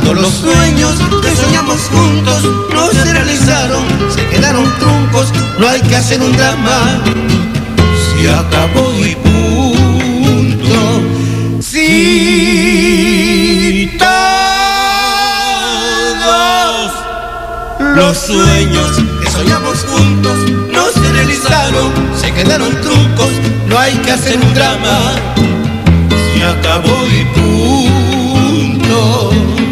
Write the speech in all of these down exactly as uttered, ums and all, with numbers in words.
Todos los sueños que soñamos juntos no se realizaron, se quedaron truncos, no hay que hacer un drama. Se acabó y punto. Si todos los sueños que soñamos juntos no se realizaron, se quedaron truncos, no hay que hacer un drama. Se acabó y punto.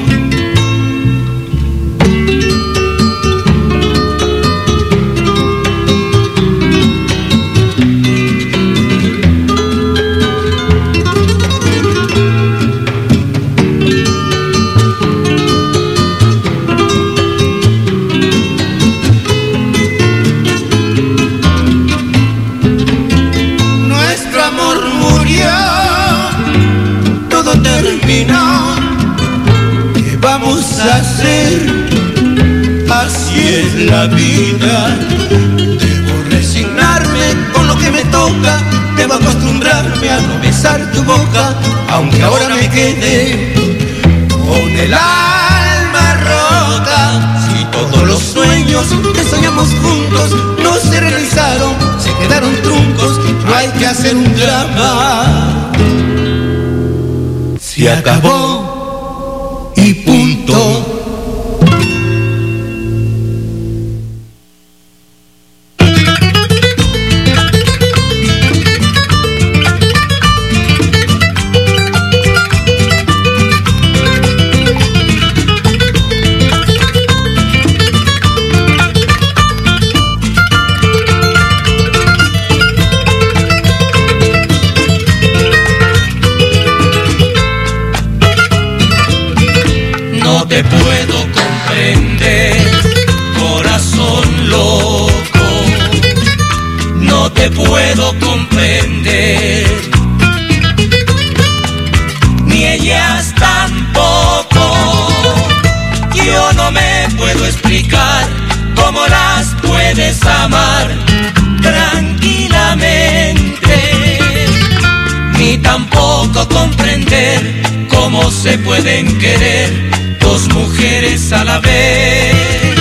¿Qué vamos a hacer? Así es la vida. Debo resignarme con lo que me toca. Debo acostumbrarme a no besar tu boca, aunque ahora me quede con el alma rota. Si todos los sueños que soñamos juntos no se realizaron, se quedaron truncos, no hay que hacer un drama. Se acabó y punto. Te puedo comprender, corazón loco, no te puedo comprender, ni ellas tampoco. Yo no me puedo explicar cómo las puedes amar tranquilamente, ni tampoco comprender cómo se pueden querer dos mujeres a la vez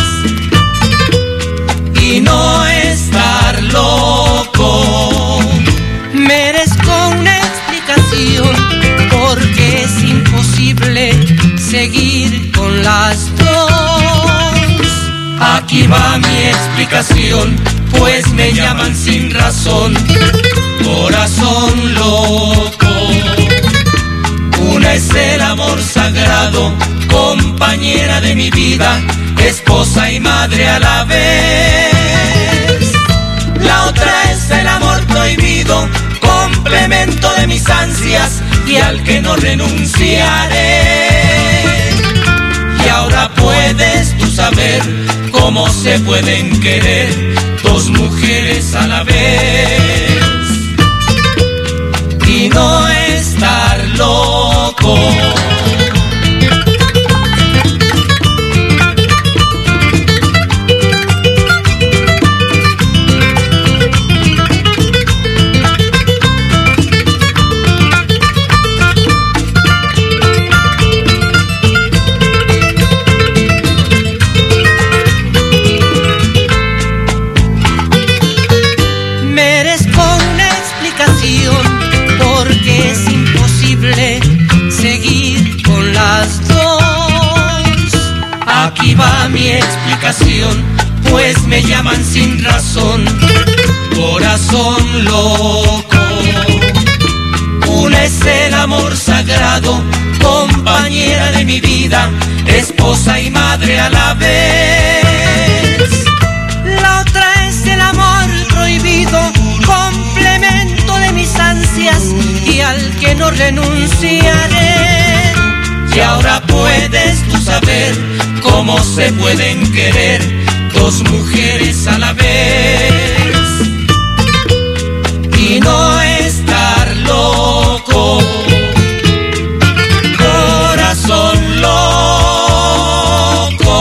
y no estar loco. Merezco una explicación porque es imposible seguir con las dos. Aquí va mi explicación, pues me llaman sin razón corazón loco. Una es el amor sagrado, compañera de mi vida, esposa y madre a la vez. La otra es el amor prohibido, complemento de mis ansias y al que no renunciaré. Y ahora puedes tú saber cómo se pueden querer dos mujeres a la vez y no estar loco. Aquí va mi explicación, pues me llaman sin razón corazón loco. Una es el amor sagrado, compañera de mi vida, esposa y madre a la vez. La otra es el amor prohibido, complemento de mis ansias y al que no renunciaré. Y ahora puedes tú saber cómo se pueden querer dos mujeres a la vez y no estar loco. Corazón loco.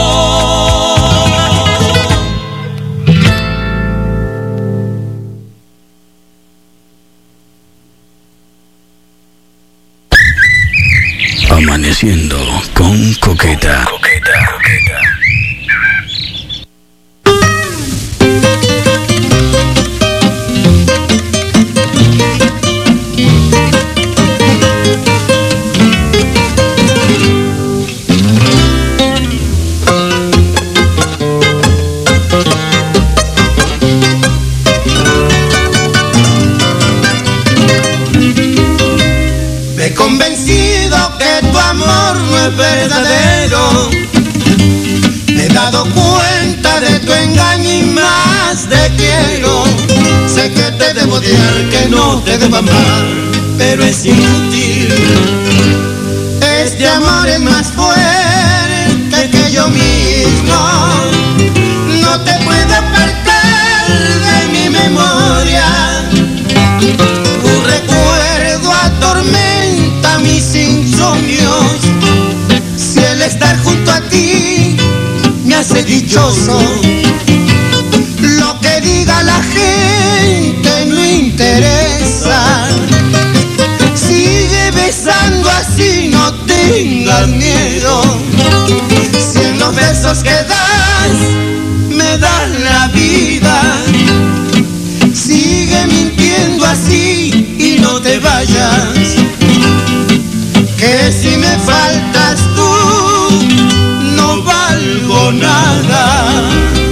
Haciendo con Coqueta. Coqueta, Coqueta. Verdadero, me he dado cuenta de tu engaño y más te quiero. Sé que te debo odiar, que no te debo amar, pero es inútil. Este amor es más fuerte que yo mismo. No te puedo apartar de mi memoria. Tu recuerdo atormenta mis insomnios. Estar junto a ti me hace dichoso. Lo que diga la gente no interesa. Sigue besando así, no tengas miedo. Si en los besos que das me das la vida, sigue mintiendo así y no te vayas. Que si me faltas tú no valgo nada.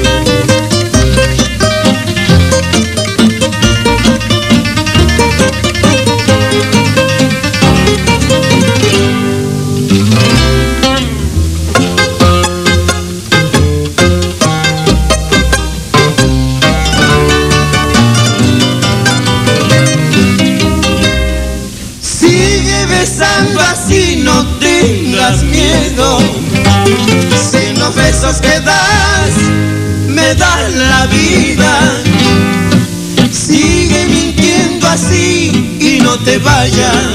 Sigue besando así, no tengas miedo. Si en los besos que das me das la vida, sigue mintiendo así y no te vayas.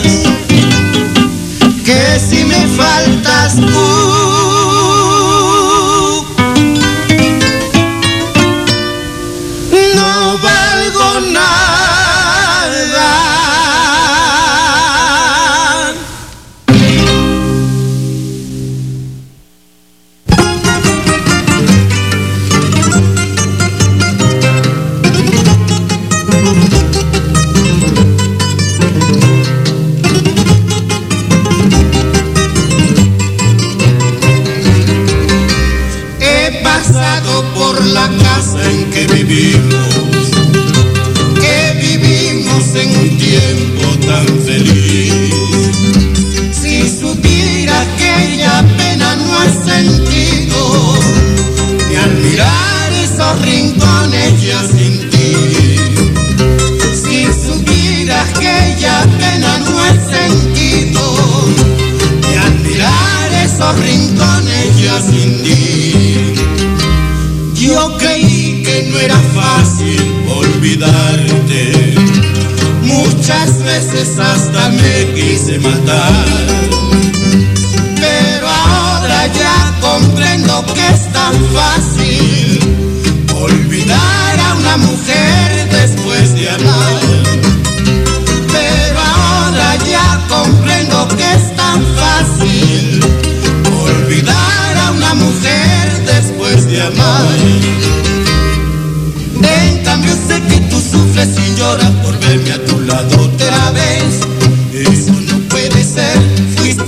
Que si me faltas tú no valgo nada. Por la casa en que vivimos, que vivimos en un tiempo tan feliz. Si supiera aquella pena no he sentido, ni al mirar esos rincones ya sin ti. Si supiera aquella pena no he sentido, ni al mirar esos rincones ya sin ti. Yo creí que no era fácil olvidarte, muchas veces hasta me quise matar, pero ahora ya comprendo que es tan fácil olvidar a una mujer después de amar. Pero ahora ya comprendo que es tan fácil olvidar a una mujer después de amar. En cambio sé que tú sufres y lloras por verme a tu lado otra vez. Eso no puede ser, fuiste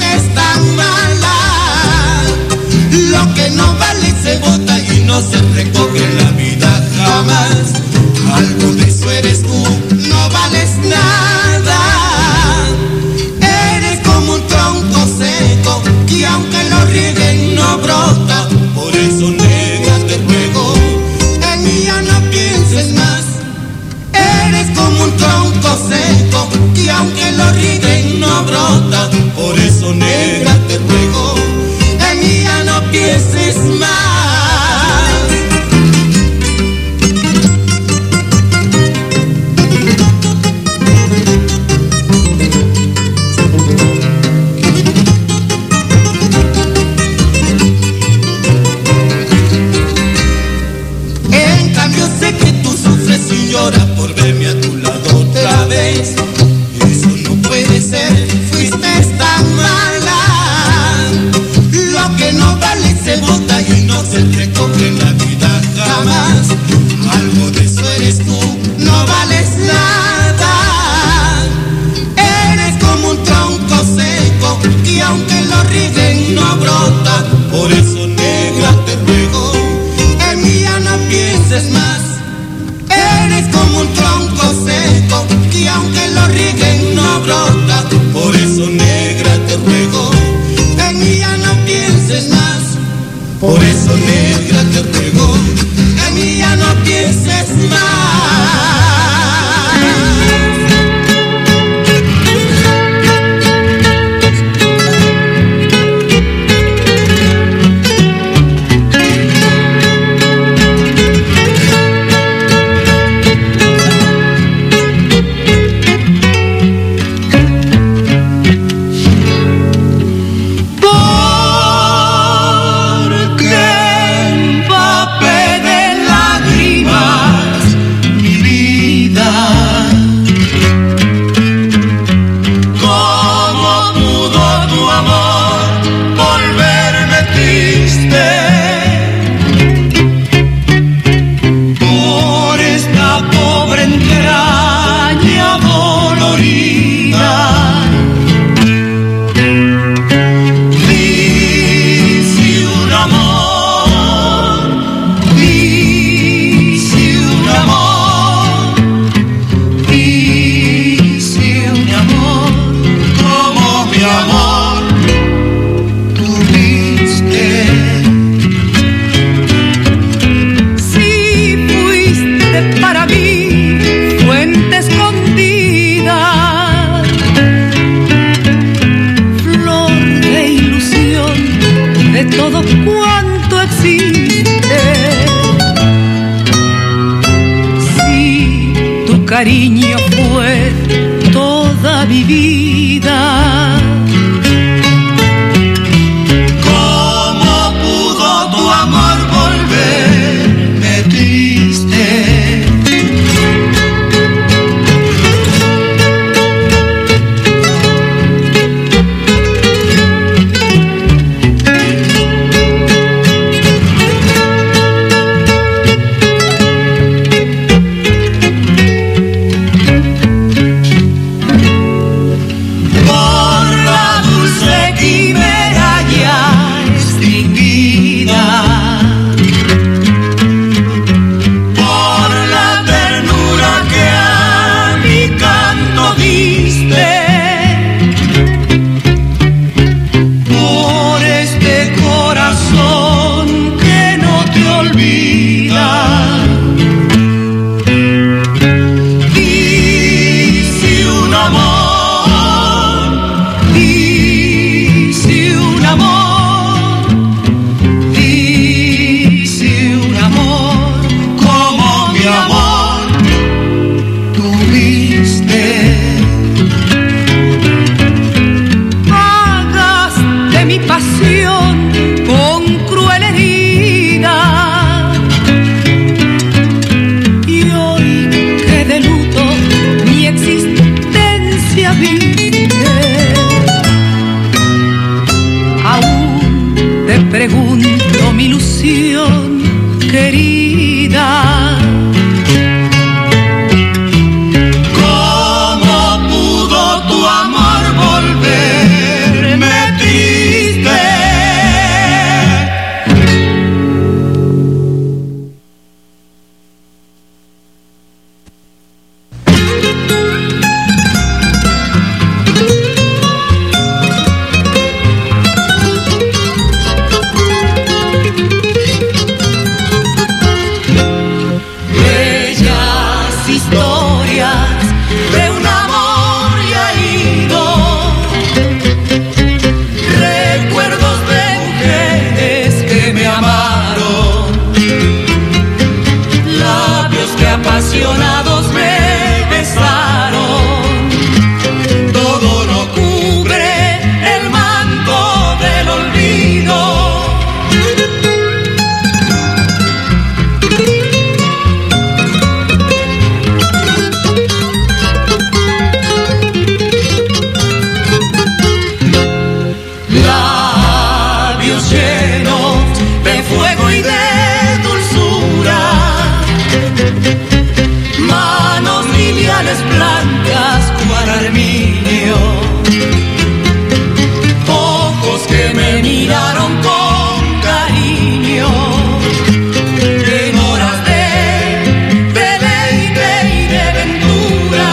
algo de eso eres tú, no vales nada. Eres como un tronco seco que aunque lo rieguen no brota. Por eso, negra, te ruego, en mí ya no pienses más. Eres como un tronco seco que aunque lo rieguen no brota. Por eso, negra, te ruego, en mí ya no pienses más. Por eso, negra, te ruego, en mí ya no pienses más. Cariño fue toda mi vida. ¿Cómo pudo tu amor volverme triste? Pregunto mi ilusión querida. ¿Cómo pudo tu amor volverme triste? Labios llenos de fuego y de dulzura, miraron con cariño en horas de deleite y de ventura.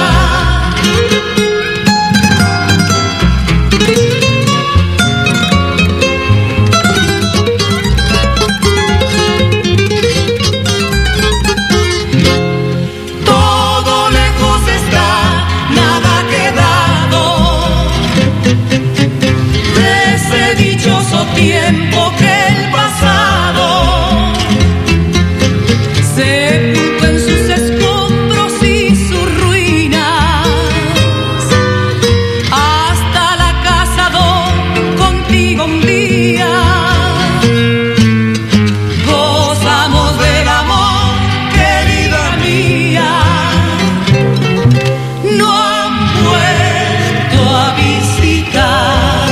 Todo lejos está, nada ha quedado de ese dichoso tiempo que el pasado sepultó en sus escombros y sus ruinas. Hasta la casa donde contigo un día gozamos del amor, querida mía. No han vuelto a visitar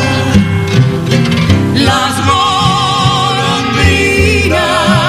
las golondrinas.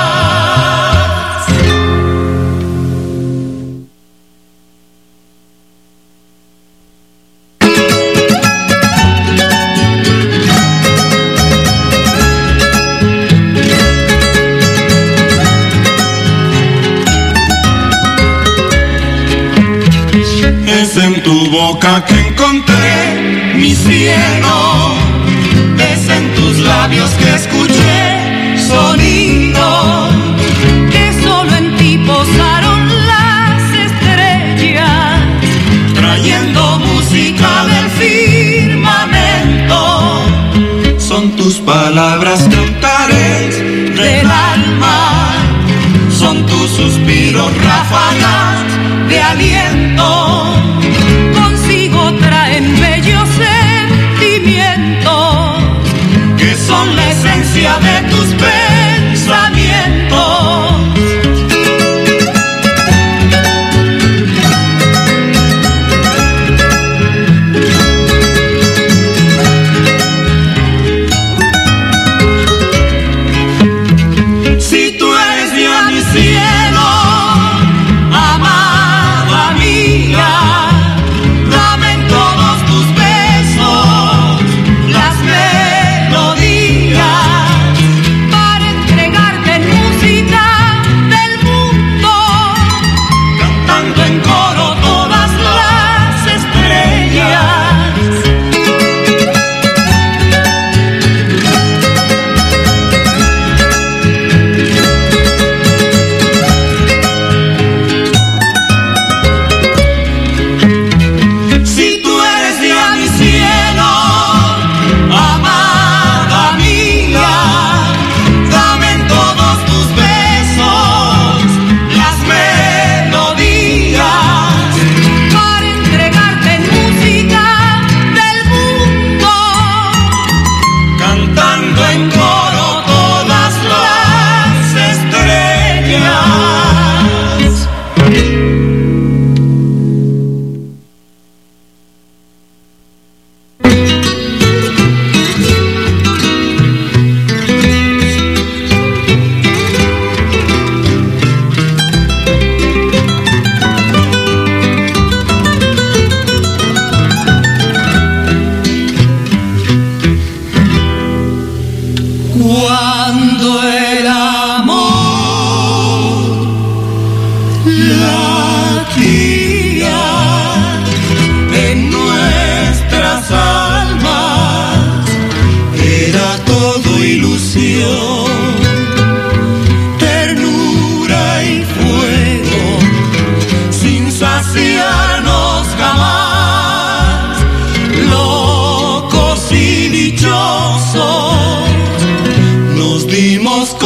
Es en tu boca que encontré mi cielo, es en tus labios que escuché sonido, Que solo en ti posaron las estrellas, trayendo música del firmamento. Son tus palabras cantares del alma, son tus suspiros ráfagas de aliento. consigo traen bellos sentimientos. Que son la esencia de tus pensamientos. Si tú eres ya mi cielo, amada mía, dame en todos tus besos las melodías Para entregarte en música del mundo, cantando en coro todas las estrellas. Si tú eres ya mi cielo, amada mía, dame en todos tus besos las melodías. para entregarte en música del mundo, Cantando en coro todas las estrellas. cuando el amor latía En nuestras almas era todo ilusión, ternura y fuego, sin saciarnos jamás, locos y dichosos, nos dimos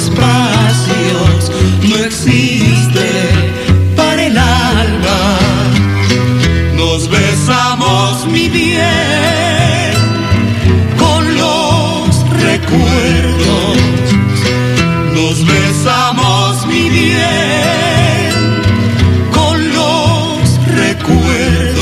espacios no existe para el alma. Nos besamos, mi bien, con los recuerdos. Nos besamos, mi bien, con los recuerdos.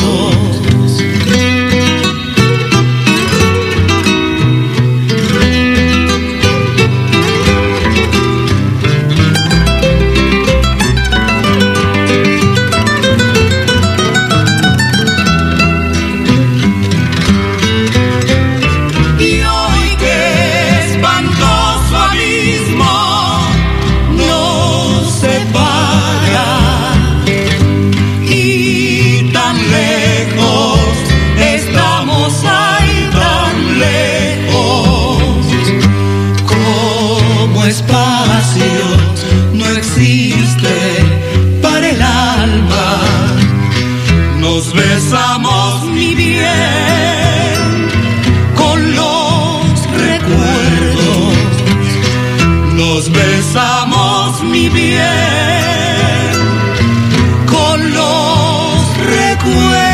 Espacios no existe para el alma. Nos besamos, mi bien, con los recuerdos. Nos besamos, mi bien, con los recuerdos.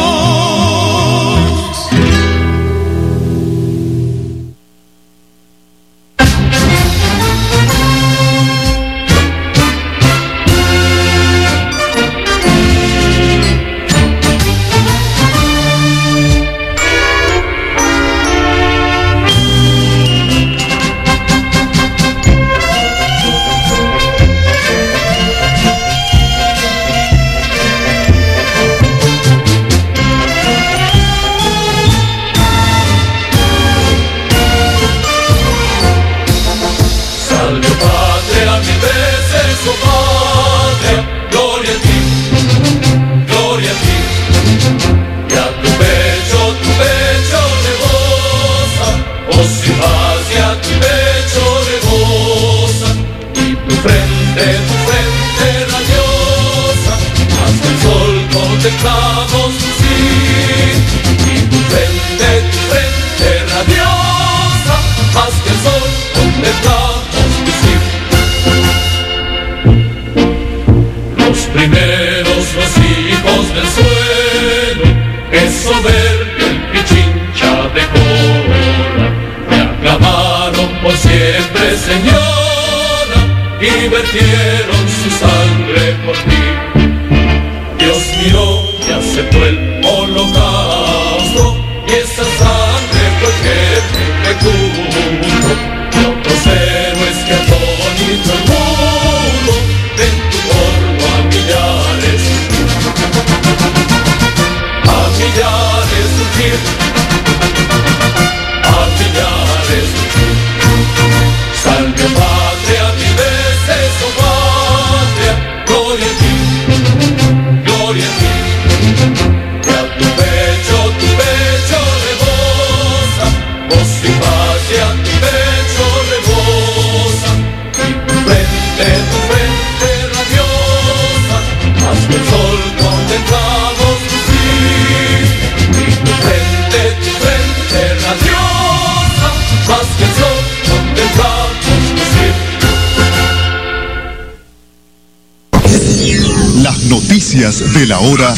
De la hora,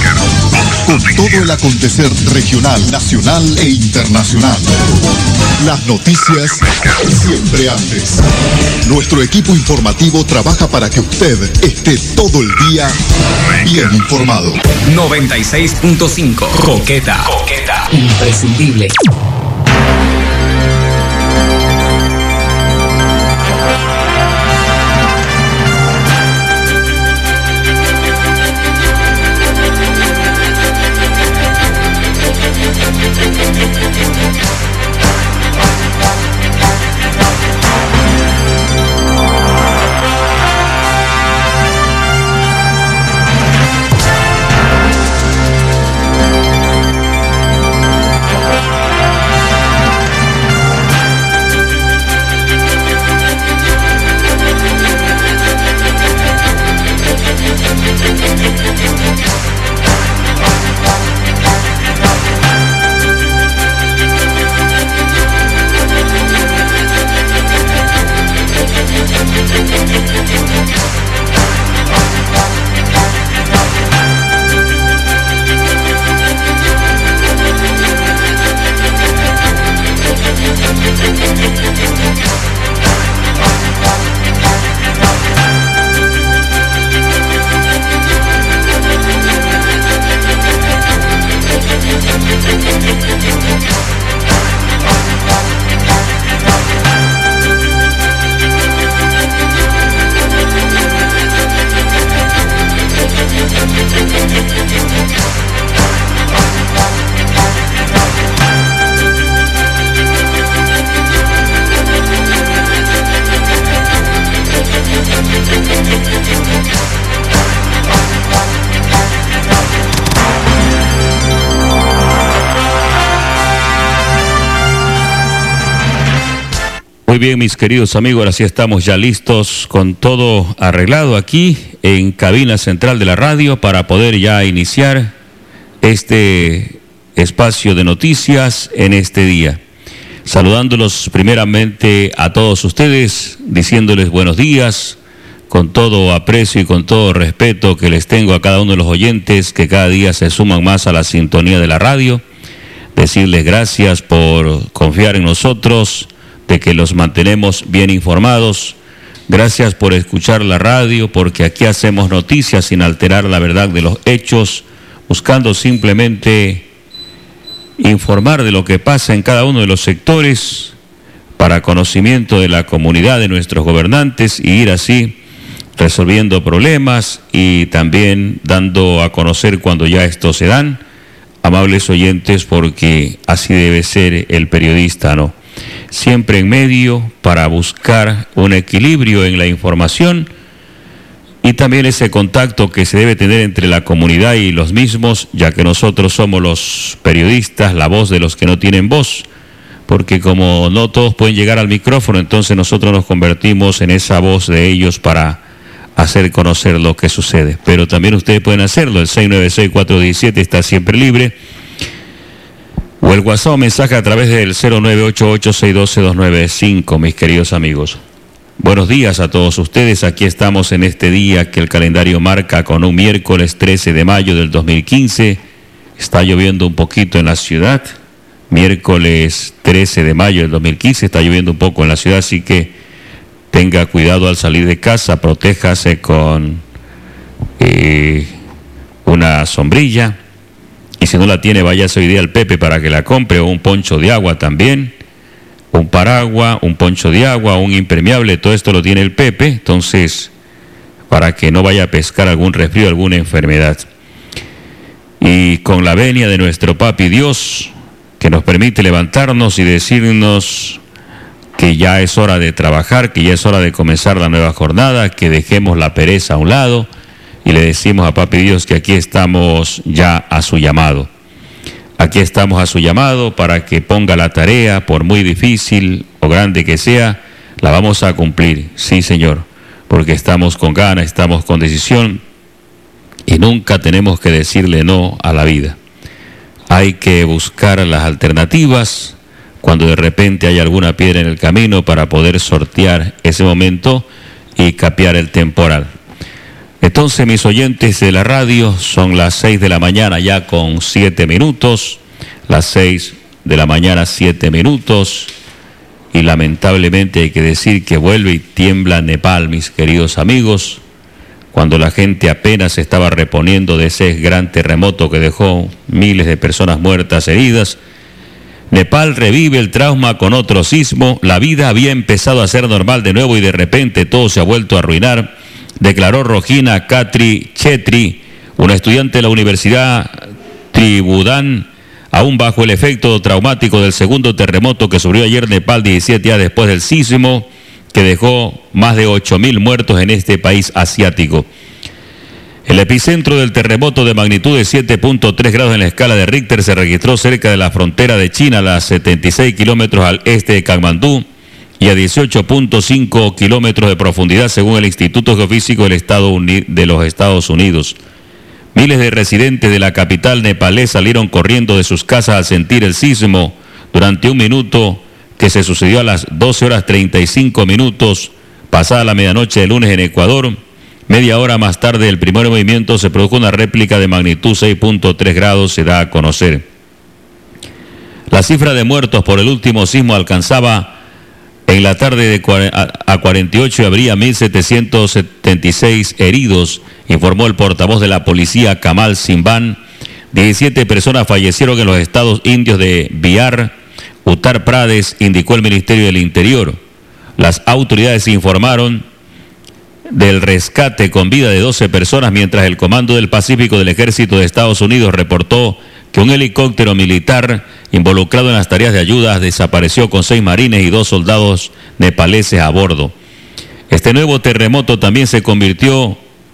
con todo el acontecer regional, nacional e internacional. Las noticias siempre antes. Nuestro equipo informativo trabaja para que usted esté todo el día bien informado. noventa y seis punto cinco Coqueta. Coqueta. Imprescindible. Muy bien, mis queridos amigos, ahora sí estamos ya listos con todo arreglado aquí en cabina central de la radio para poder ya iniciar este espacio de noticias en este día. Saludándolos primeramente a todos ustedes, diciéndoles buenos días, con todo aprecio y con todo respeto que les tengo a cada uno de los oyentes que cada día se suman más a la sintonía de la radio. Decirles gracias por confiar en nosotros, de que los mantenemos bien informados. Gracias por escuchar la radio, porque aquí hacemos noticias sin alterar la verdad de los hechos, buscando simplemente informar de lo que pasa en cada uno de los sectores para conocimiento de la comunidad, de nuestros gobernantes, y ir así resolviendo problemas y también dando a conocer cuando ya estos se dan, amables oyentes, porque así debe ser el periodista, ¿no? Siempre en medio para buscar un equilibrio en la información y también ese contacto que se debe tener entre la comunidad y los mismos, ya que nosotros somos los periodistas, la voz de los que no tienen voz, porque como no todos pueden llegar al micrófono, entonces nosotros nos convertimos en esa voz de ellos para hacer conocer lo que sucede. Pero también ustedes pueden hacerlo, el seis nueve seis, cuatro uno siete está siempre libre, o el WhatsApp o mensaje a través del cero nueve ocho ocho, seis uno dos, dos nueve cinco, mis queridos amigos. Buenos días a todos ustedes. Aquí estamos en este día que el calendario marca con un miércoles trece de mayo del dos mil quince. Está lloviendo un poquito en la ciudad. Miércoles trece de mayo del dos mil quince, está lloviendo un poco en la ciudad, así que tenga cuidado al salir de casa, protéjase con eh, una sombrilla. Y si no la tiene, váyase hoy día al Pepe para que la compre, o un poncho de agua también, un paraguas, un poncho de agua, un impermeable, todo esto lo tiene el Pepe, entonces, para que no vaya a pescar algún resfrío, alguna enfermedad. Y con la venia de nuestro Papi Dios, que nos permite levantarnos y decirnos que ya es hora de trabajar, que ya es hora de comenzar la nueva jornada, que dejemos la pereza a un lado, y le decimos a Papi Dios que aquí estamos ya a su llamado. Aquí estamos a su llamado para que ponga la tarea, por muy difícil o grande que sea, la vamos a cumplir. Sí, Señor, porque estamos con ganas, estamos con decisión y nunca tenemos que decirle no a la vida. Hay que buscar las alternativas cuando de repente hay alguna piedra en el camino para poder sortear ese momento y capear el temporal. Entonces, mis oyentes de la radio, son las seis de la mañana ya con siete minutos, las seis de la mañana siete minutos, y lamentablemente hay que decir que vuelve y tiembla Nepal, mis queridos amigos, cuando la gente apenas se estaba reponiendo de ese gran terremoto que dejó miles de personas muertas, heridas. Nepal revive el trauma con otro sismo, la vida había empezado a ser normal de nuevo y de repente todo se ha vuelto a arruinar, declaró Rojina Katri Chetri, una estudiante de la Universidad Tribhuvan, aún bajo el efecto traumático del segundo terremoto que sufrió ayer Nepal, diecisiete días después del sismo que dejó más de ocho mil muertos en este país asiático. El epicentro del terremoto de magnitud de siete punto tres grados en la escala de Richter se registró cerca de la frontera de China, a setenta y seis kilómetros al este de Katmandú, y a dieciocho punto cinco kilómetros de profundidad, según el Instituto Geofísico del Estado Uni- de los Estados Unidos. Miles de residentes de la capital nepalés salieron corriendo de sus casas al sentir el sismo durante un minuto que se sucedió a las doce horas treinta y cinco minutos, pasada la medianoche del lunes en Ecuador. Media hora más tarde del primer movimiento se produjo una réplica de magnitud seis punto tres grados, se da a conocer. La cifra de muertos por el último sismo alcanzaba en la tarde de a cuarenta y ocho y habría mil setecientos setenta y seis heridos, informó el portavoz de la policía Kamal Simban. diecisiete personas fallecieron en los estados indios de Bihar, Uttar Pradesh, indicó el Ministerio del Interior. Las autoridades informaron del rescate con vida de doce personas, mientras el Comando del Pacífico del Ejército de Estados Unidos reportó que un helicóptero militar involucrado en las tareas de ayuda desapareció con seis marines y dos soldados nepaleses a bordo. Este nuevo terremoto también se convirtió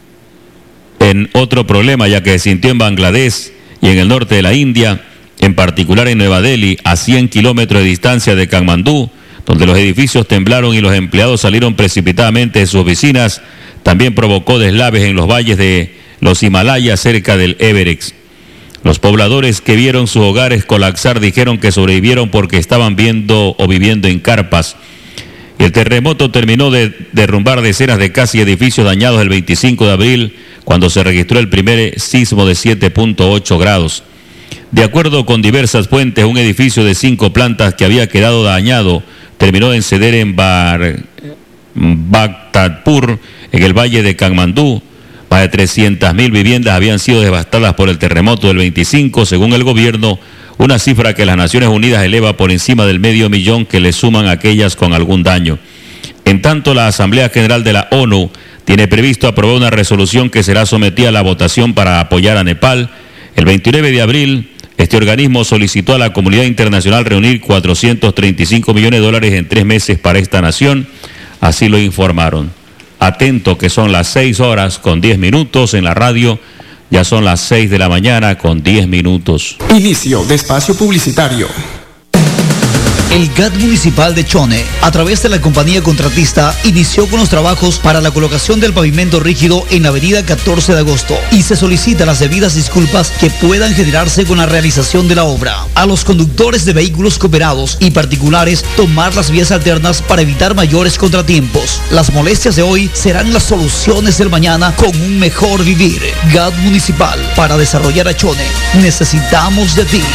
en otro problema, ya que se sintió en Bangladesh y en el norte de la India, en particular en Nueva Delhi, a cien kilómetros de distancia de Katmandú, donde los edificios temblaron y los empleados salieron precipitadamente de sus oficinas, también provocó deslaves en los valles de los Himalayas cerca del Everest. Los pobladores que vieron sus hogares colapsar dijeron que sobrevivieron porque estaban viendo o viviendo en carpas. Y el terremoto terminó de derrumbar decenas de casi edificios dañados el veinticinco de abril, cuando se registró el primer sismo de siete punto ocho grados. De acuerdo con diversas fuentes, un edificio de cinco plantas que había quedado dañado terminó en ceder en Bar, Bhaktapur, en el valle de Katmandú. Más de trescientas mil viviendas habían sido devastadas por el terremoto del veinticinco, según el gobierno, una cifra que las Naciones Unidas eleva por encima del medio millón que le suman a aquellas con algún daño. En tanto, la Asamblea General de la ONU tiene previsto aprobar una resolución que será sometida a la votación para apoyar a Nepal. El veintinueve de abril, este organismo solicitó a la comunidad internacional reunir cuatrocientos treinta y cinco millones de dólares en tres meses para esta nación, así lo informaron. Atento que son las seis horas con diez minutos en la radio, ya son las seis de la mañana con diez minutos. Inicio de espacio publicitario. El G A T municipal de Chone, a través de la compañía contratista, inició con los trabajos para la colocación del pavimento rígido en la avenida catorce de agosto y se solicitan las debidas disculpas que puedan generarse con la realización de la obra. A los conductores de vehículos cooperados y particulares tomar las vías alternas para evitar mayores contratiempos. Las molestias de hoy serán las soluciones del mañana con un mejor vivir. G A T municipal, para desarrollar a Chone, necesitamos de ti.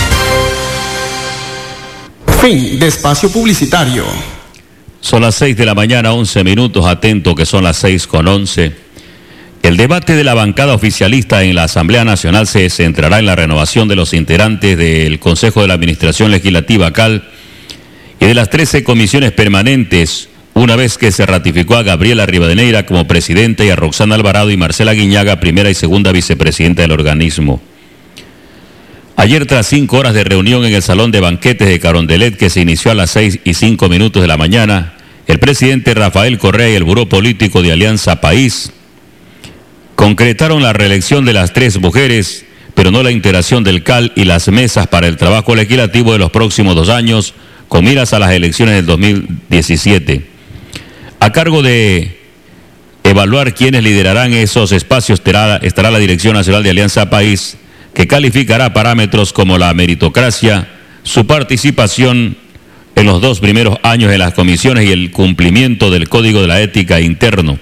Fin de espacio publicitario. Son las seis de la mañana, once minutos, atento que son las seis con once. El debate de la bancada oficialista en la Asamblea Nacional se centrará en la renovación de los integrantes del Consejo de la Administración Legislativa C A L y de las trece comisiones permanentes, una vez que se ratificó a Gabriela Rivadeneira como presidenta y a Roxana Alvarado y Marcela Guiñaga, primera y segunda vicepresidenta del organismo. Ayer, tras cinco horas de reunión en el Salón de Banquetes de Carondelet, que se inició a las seis y cinco minutos de la mañana, el presidente Rafael Correa y el Buró Político de Alianza País concretaron la reelección de las tres mujeres, pero no la integración del C A L y las mesas para el trabajo legislativo de los próximos dos años, con miras a las elecciones del dos mil diecisiete. A cargo de evaluar quiénes liderarán esos espacios estará, estará la Dirección Nacional de Alianza País, que calificará parámetros como la meritocracia, su participación en los dos primeros años de las comisiones y el cumplimiento del Código de la Ética interno.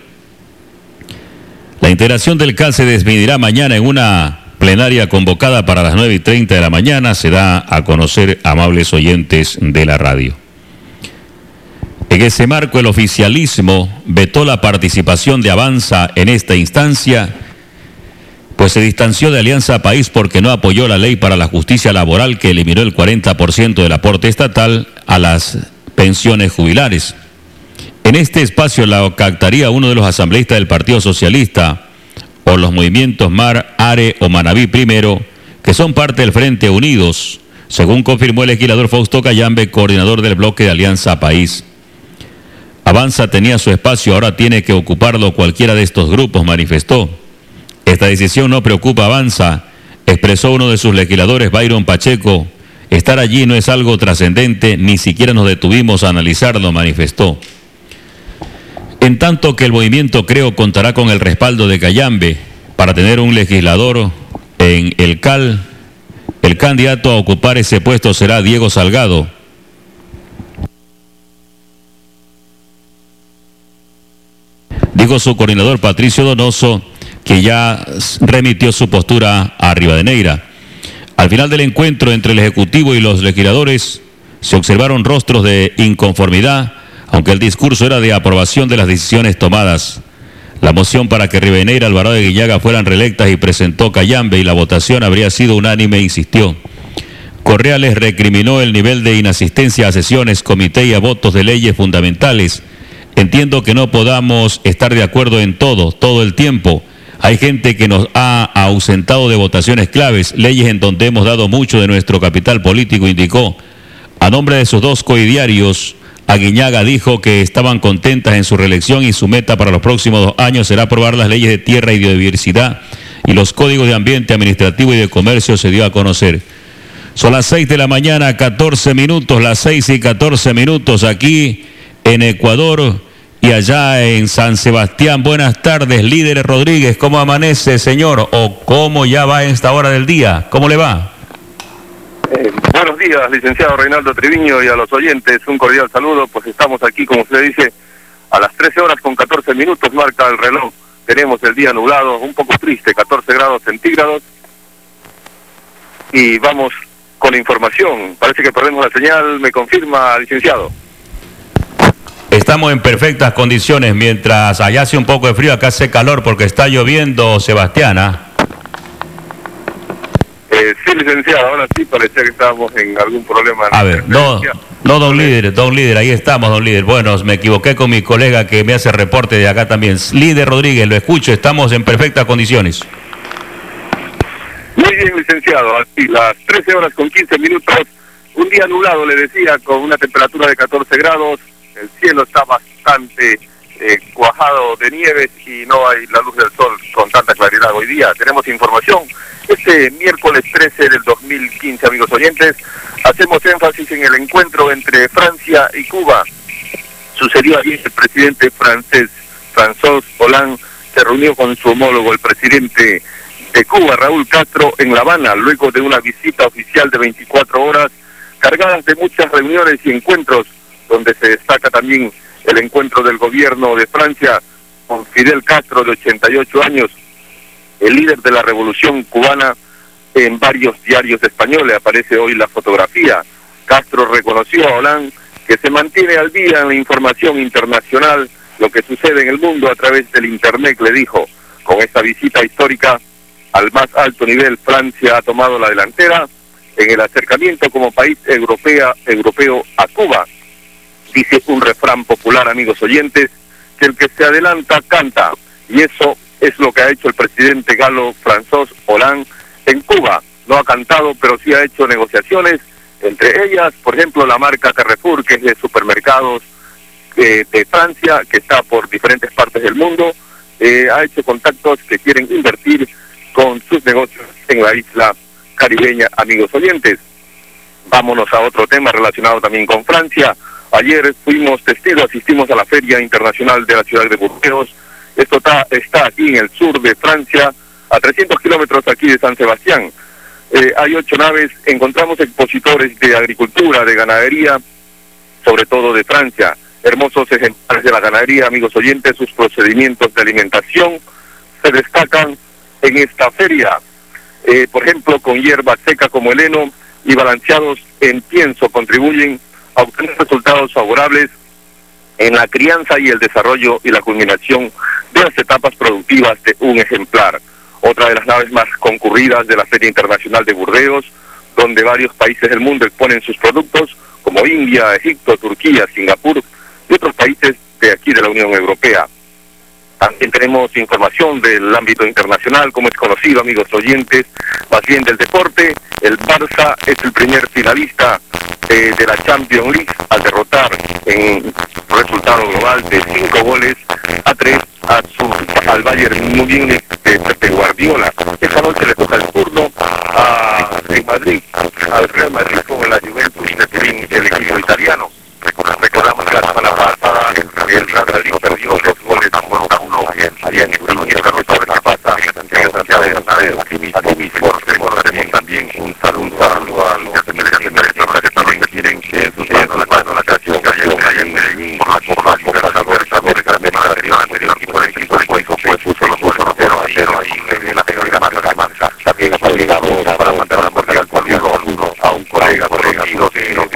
La integración del C A L se definirá mañana en una plenaria convocada para las nueve y treinta de la mañana. Se da a conocer, amables oyentes de la radio. En ese marco, el oficialismo vetó la participación de Avanza en esta instancia, pues se distanció de Alianza País porque no apoyó la ley para la justicia laboral que eliminó el cuarenta por ciento del aporte estatal a las pensiones jubilares. En este espacio la captaría uno de los asambleístas del Partido Socialista o los movimientos Mar, Are o Manabí Primero, que son parte del Frente Unidos, según confirmó el legislador Fausto Cayambe, coordinador del bloque de Alianza País. Avanza tenía su espacio, ahora tiene que ocuparlo cualquiera de estos grupos, manifestó. Esta decisión no preocupa a Avanza, expresó uno de sus legisladores, Byron Pacheco. Estar allí no es algo trascendente, ni siquiera nos detuvimos a analizarlo, manifestó. En tanto que el movimiento Creo contará con el respaldo de Cayambe para tener un legislador en el C A L, el candidato a ocupar ese puesto será Diego Salgado. Dijo su coordinador Patricio Donoso, que ya remitió su postura a Rivadeneira. Al final del encuentro entre el Ejecutivo y los legisladores se observaron rostros de inconformidad, aunque el discurso era de aprobación de las decisiones tomadas. La moción para que Rivadeneira, Alvarado y Guiñaga fueran reelectas y presentó Cayambe y la votación habría sido unánime, insistió. Correa les recriminó el nivel de inasistencia a sesiones, comité y a votos de leyes fundamentales. Entiendo que no podamos estar de acuerdo en todo, todo el tiempo. Hay gente que nos ha ausentado de votaciones claves, leyes en donde hemos dado mucho de nuestro capital político, indicó. A nombre de sus dos coidiarios, Aguiñaga dijo que estaban contentas en su reelección y su meta para los próximos dos años será aprobar las leyes de tierra y biodiversidad y los códigos de ambiente administrativo y de comercio, se dio a conocer. Son las seis de la mañana, catorce minutos, las seis y catorce minutos aquí en Ecuador y allá en San Sebastián. Buenas tardes, líder Rodríguez. ¿Cómo amanece, señor? ¿O cómo ya va en esta hora del día? ¿Cómo le va? Eh, buenos días, licenciado Reinaldo Treviño, y a los oyentes un cordial saludo. Pues estamos aquí, como usted dice, a las trece horas con catorce minutos, marca el reloj. Tenemos el día nublado, un poco triste, catorce grados centígrados. Y vamos con la información. Parece que perdemos la señal, me confirma, licenciado. Estamos en perfectas condiciones, mientras allá hace un poco de frío, acá hace calor porque está lloviendo, Sebastiana. Eh, sí, licenciado, ahora sí parecía que estábamos en algún problema. A ver, no, no, don líder, don líder, ahí estamos, don líder. Bueno, me equivoqué con mi colega que me hace reporte de acá también. Líder Rodríguez, lo escucho, estamos en perfectas condiciones. Muy bien, licenciado, así, las trece horas con quince minutos, un día nublado, le decía, con una temperatura de catorce grados, el cielo está bastante eh, cuajado de nieves y no hay la luz del sol con tanta claridad hoy día. Tenemos información, este miércoles trece del dos mil quince, amigos oyentes, hacemos énfasis en el encuentro entre Francia y Cuba. Sucedió ayer, el presidente francés, François Hollande, se reunió con su homólogo, el presidente de Cuba, Raúl Castro, en La Habana, luego de una visita oficial de veinticuatro horas, cargadas de muchas reuniones y encuentros, donde se destaca también el encuentro del gobierno de Francia con Fidel Castro, de ochenta y ocho años, el líder de la revolución cubana. En varios diarios españoles aparece hoy la fotografía. Castro reconoció a Hollande que se mantiene al día en la información internacional, lo que sucede en el mundo a través del Internet, le dijo. Con esta visita histórica al más alto nivel, Francia ha tomado la delantera en el acercamiento como país europea, europeo a Cuba. Dice un refrán popular, amigos oyentes, que el que se adelanta canta, y eso es lo que ha hecho el presidente galo François Hollande en Cuba. No ha cantado, pero sí ha hecho negociaciones, entre ellas, por ejemplo, la marca Carrefour, que es de supermercados eh, de Francia, que está por diferentes partes del mundo, eh, ha hecho contactos que quieren invertir con sus negocios en la isla caribeña, amigos oyentes. Vámonos a otro tema relacionado también con Francia. Ayer fuimos testigos, asistimos a la Feria Internacional de la ciudad de Burdeos. Esto está, está aquí en el sur de Francia, a trescientos kilómetros aquí de San Sebastián. Eh, hay ocho naves, encontramos expositores de agricultura, de ganadería, sobre todo de Francia. Hermosos ejemplares de la ganadería, amigos oyentes, sus procedimientos de alimentación se destacan en esta feria. Eh, por ejemplo, con hierba seca como el heno y balanceados en pienso, contribuyen a obtener resultados favorables en la crianza y el desarrollo y la culminación de las etapas productivas de un ejemplar. Otra de las naves más concurridas de la Feria Internacional de Burdeos, donde varios países del mundo exponen sus productos, como India, Egipto, Turquía, Singapur y otros países de aquí de la Unión Europea. También tenemos información del ámbito internacional, como es conocido, amigos oyentes, más bien del deporte. El Barça es el primer finalista eh, de la Champions League al derrotar en resultado global de cinco goles a tres a su, al Bayern Múnich de Pepe Guardiola. Esta noche le toca el turno a en Madrid, al Real Madrid con la Juventus de Turín, el equipo italiano. Recordamos que la semana pasada el Real Madrid perdió dos goles a uno allá en Turín, y esta noche que pasa en Santiago de Bernabéu. Asimismo, también un saludo a los que también tienen en sus manos la creación que hay en Medellín por la Copa Libertadores de América Latina, y por el equipo de Cuenco pues puso los goles cero a cero ahí en la categoría Marca. También ha llegado para mandar la partida al cuadro a un colega corregido que no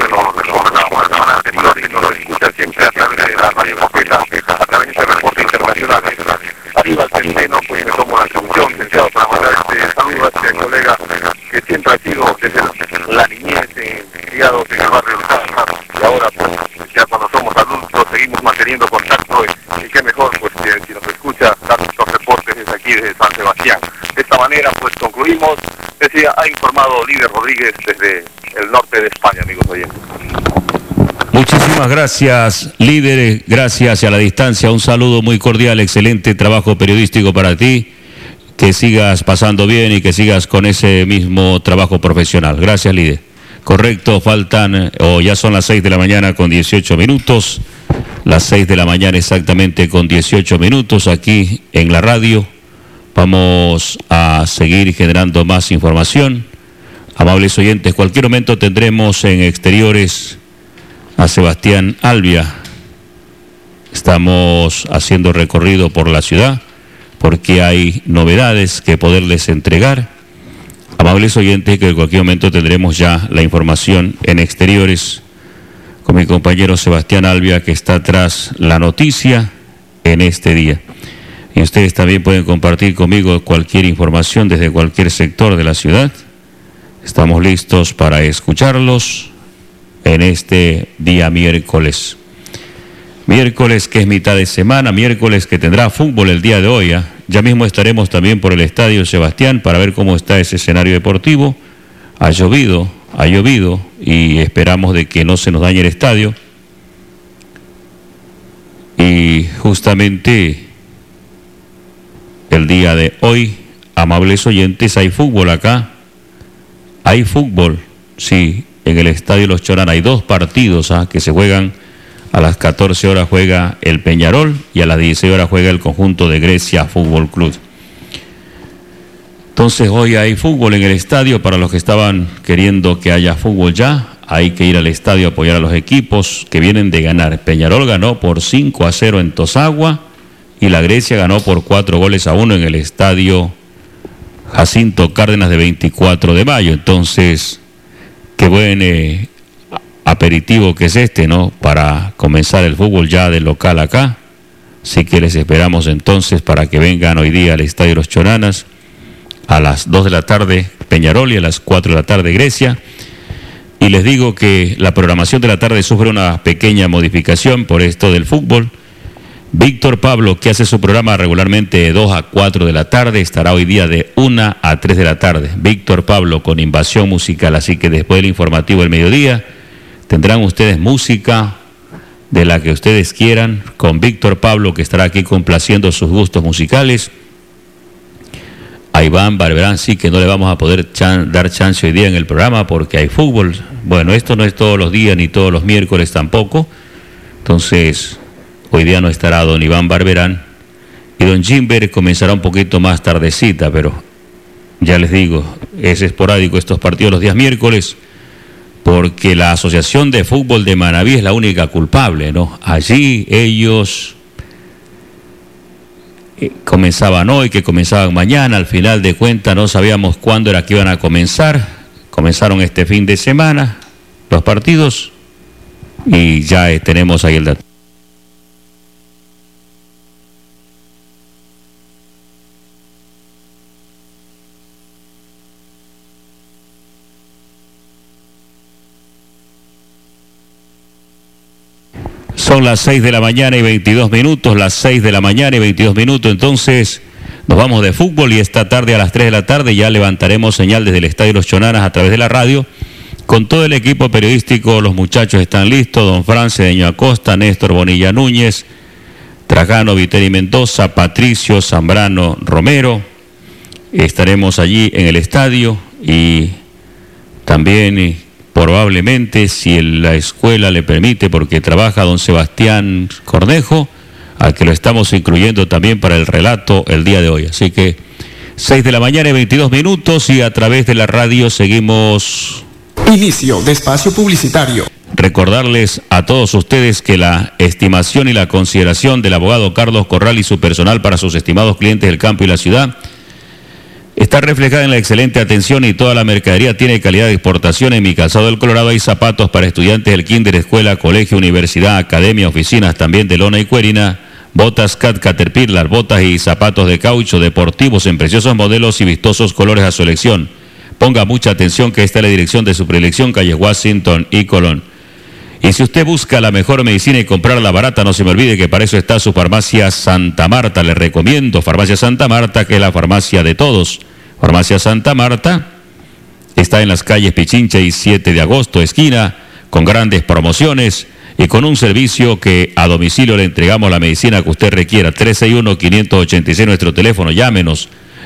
no lo discuta siempre a través de la radio a través de ese reporte internacional. Arriba al menos pues me tomo la asunción, licenciado, para mandar este saludo a este colega que siempre ha sido desde la niñez criados en el barrio de Casa, y ahora pues ya cuando somos adultos seguimos manteniendo contacto, y, y qué mejor pues que si nos escucha dar estos reportes desde aquí, desde San Sebastián. De esta manera pues concluimos. Decía, ha informado Líder Rodríguez desde el norte de España, amigos oyentes. Muchísimas gracias, líder, gracias a la distancia, un saludo muy cordial, excelente trabajo periodístico para ti, que sigas pasando bien y que sigas con ese mismo trabajo profesional. Gracias, líder. Correcto, faltan, o ya son las seis de la mañana con dieciocho minutos, las seis de la mañana exactamente con dieciocho minutos aquí en la radio. Vamos a seguir generando más información. Amables oyentes, cualquier momento tendremos en exteriores a Sebastián Albia. Estamos haciendo recorrido por la ciudad porque hay novedades que poderles entregar. Amables oyentes, que en cualquier momento tendremos ya la información en exteriores con mi compañero Sebastián Albia, que está tras la noticia en este día. Y ustedes también pueden compartir conmigo cualquier información desde cualquier sector de la ciudad. Estamos listos para escucharlos en este día miércoles. Miércoles que es mitad de semana, miércoles que tendrá fútbol el día de hoy, ¿eh? Ya mismo estaremos también por el Estadio Sebastián para ver cómo está ese escenario deportivo. Ha llovido, ha llovido y esperamos de que no se nos dañe el estadio. Y justamente el día de hoy, amables oyentes, hay fútbol acá. Hay fútbol, sí, en el Estadio Los Choranas. Hay dos partidos ¿ah? que se juegan. A las catorce horas juega el Peñarol y a las dieciséis horas juega el conjunto de Grecia Fútbol Club. Entonces hoy hay fútbol en el estadio. Para los que estaban queriendo que haya fútbol ya, hay que ir al estadio a apoyar a los equipos que vienen de ganar. Peñarol ganó por cinco a cero en Tosagua y la Grecia ganó por cuatro goles a uno en el estadio Jacinto Cárdenas de veinticuatro de mayo. Entonces, qué buen eh, aperitivo que es este, ¿no? Para comenzar el fútbol ya del local acá. Así que les esperamos entonces para que vengan hoy día al Estadio Los Choranas a las dos de la tarde Peñarol y a las cuatro de la tarde Grecia. Y les digo que la programación de la tarde sufre una pequeña modificación por esto del fútbol. Víctor Pablo, que hace su programa regularmente de dos a cuatro de la tarde, estará hoy día de una a tres de la tarde. Víctor Pablo con Invasión Musical, así que después del informativo del mediodía tendrán ustedes música de la que ustedes quieran con Víctor Pablo, que estará aquí complaciendo sus gustos musicales. A Iván Barberán sí que no le vamos a poder chan, dar chance hoy día en el programa porque hay fútbol. Bueno, esto no es todos los días ni todos los miércoles tampoco. Entonces, hoy día no estará don Iván Barberán. Y don Jimber comenzará un poquito más tardecita, pero ya les digo, es esporádico estos partidos los días miércoles, porque la Asociación de Fútbol de Manabí es la única culpable, ¿no? Allí ellos comenzaban hoy, que comenzaban mañana, al final de cuentas no sabíamos cuándo era que iban a comenzar. Comenzaron este fin de semana los partidos y ya eh, tenemos ahí el dato. Son las seis de la mañana y veintidós minutos, las seis de la mañana y veintidós minutos, entonces nos vamos de fútbol y esta tarde a las tres de la tarde ya levantaremos señal desde el Estadio Los Choranas a través de la radio con todo el equipo periodístico. Los muchachos están listos, don Fran Cedeño Acosta, Néstor Bonilla Núñez, Trajano Viteri Mendoza, Patricio Zambrano Romero. Estaremos allí en el estadio y también probablemente, si la escuela le permite, porque trabaja don Sebastián Cornejo, al que lo estamos incluyendo también para el relato el día de hoy. Así que seis de la mañana y veintidós minutos y a través de la radio seguimos. Inicio de espacio publicitario. Recordarles a todos ustedes que la estimación y la consideración del abogado Carlos Corral y su personal para sus estimados clientes del campo y la ciudad está reflejada en la excelente atención y toda la mercadería tiene calidad de exportación. En Mi Calzado del Colorado hay zapatos para estudiantes del kinder, escuela, colegio, universidad, academia, oficinas, también de lona y cuerina, botas Cat Caterpillar, botas y zapatos de caucho deportivos en preciosos modelos y vistosos colores a su elección. Ponga mucha atención que esta es la dirección de su predilección, calle Washington y Colón. Y si usted busca la mejor medicina y comprarla barata, no se me olvide que para eso está su farmacia Santa Marta. Le recomiendo Farmacia Santa Marta, que es la farmacia de todos. Farmacia Santa Marta está en las calles Pichincha y siete de agosto, esquina, con grandes promociones y con un servicio que a domicilio le entregamos la medicina que usted requiera. tres seis uno, cinco ocho seis nuestro teléfono, llámenos.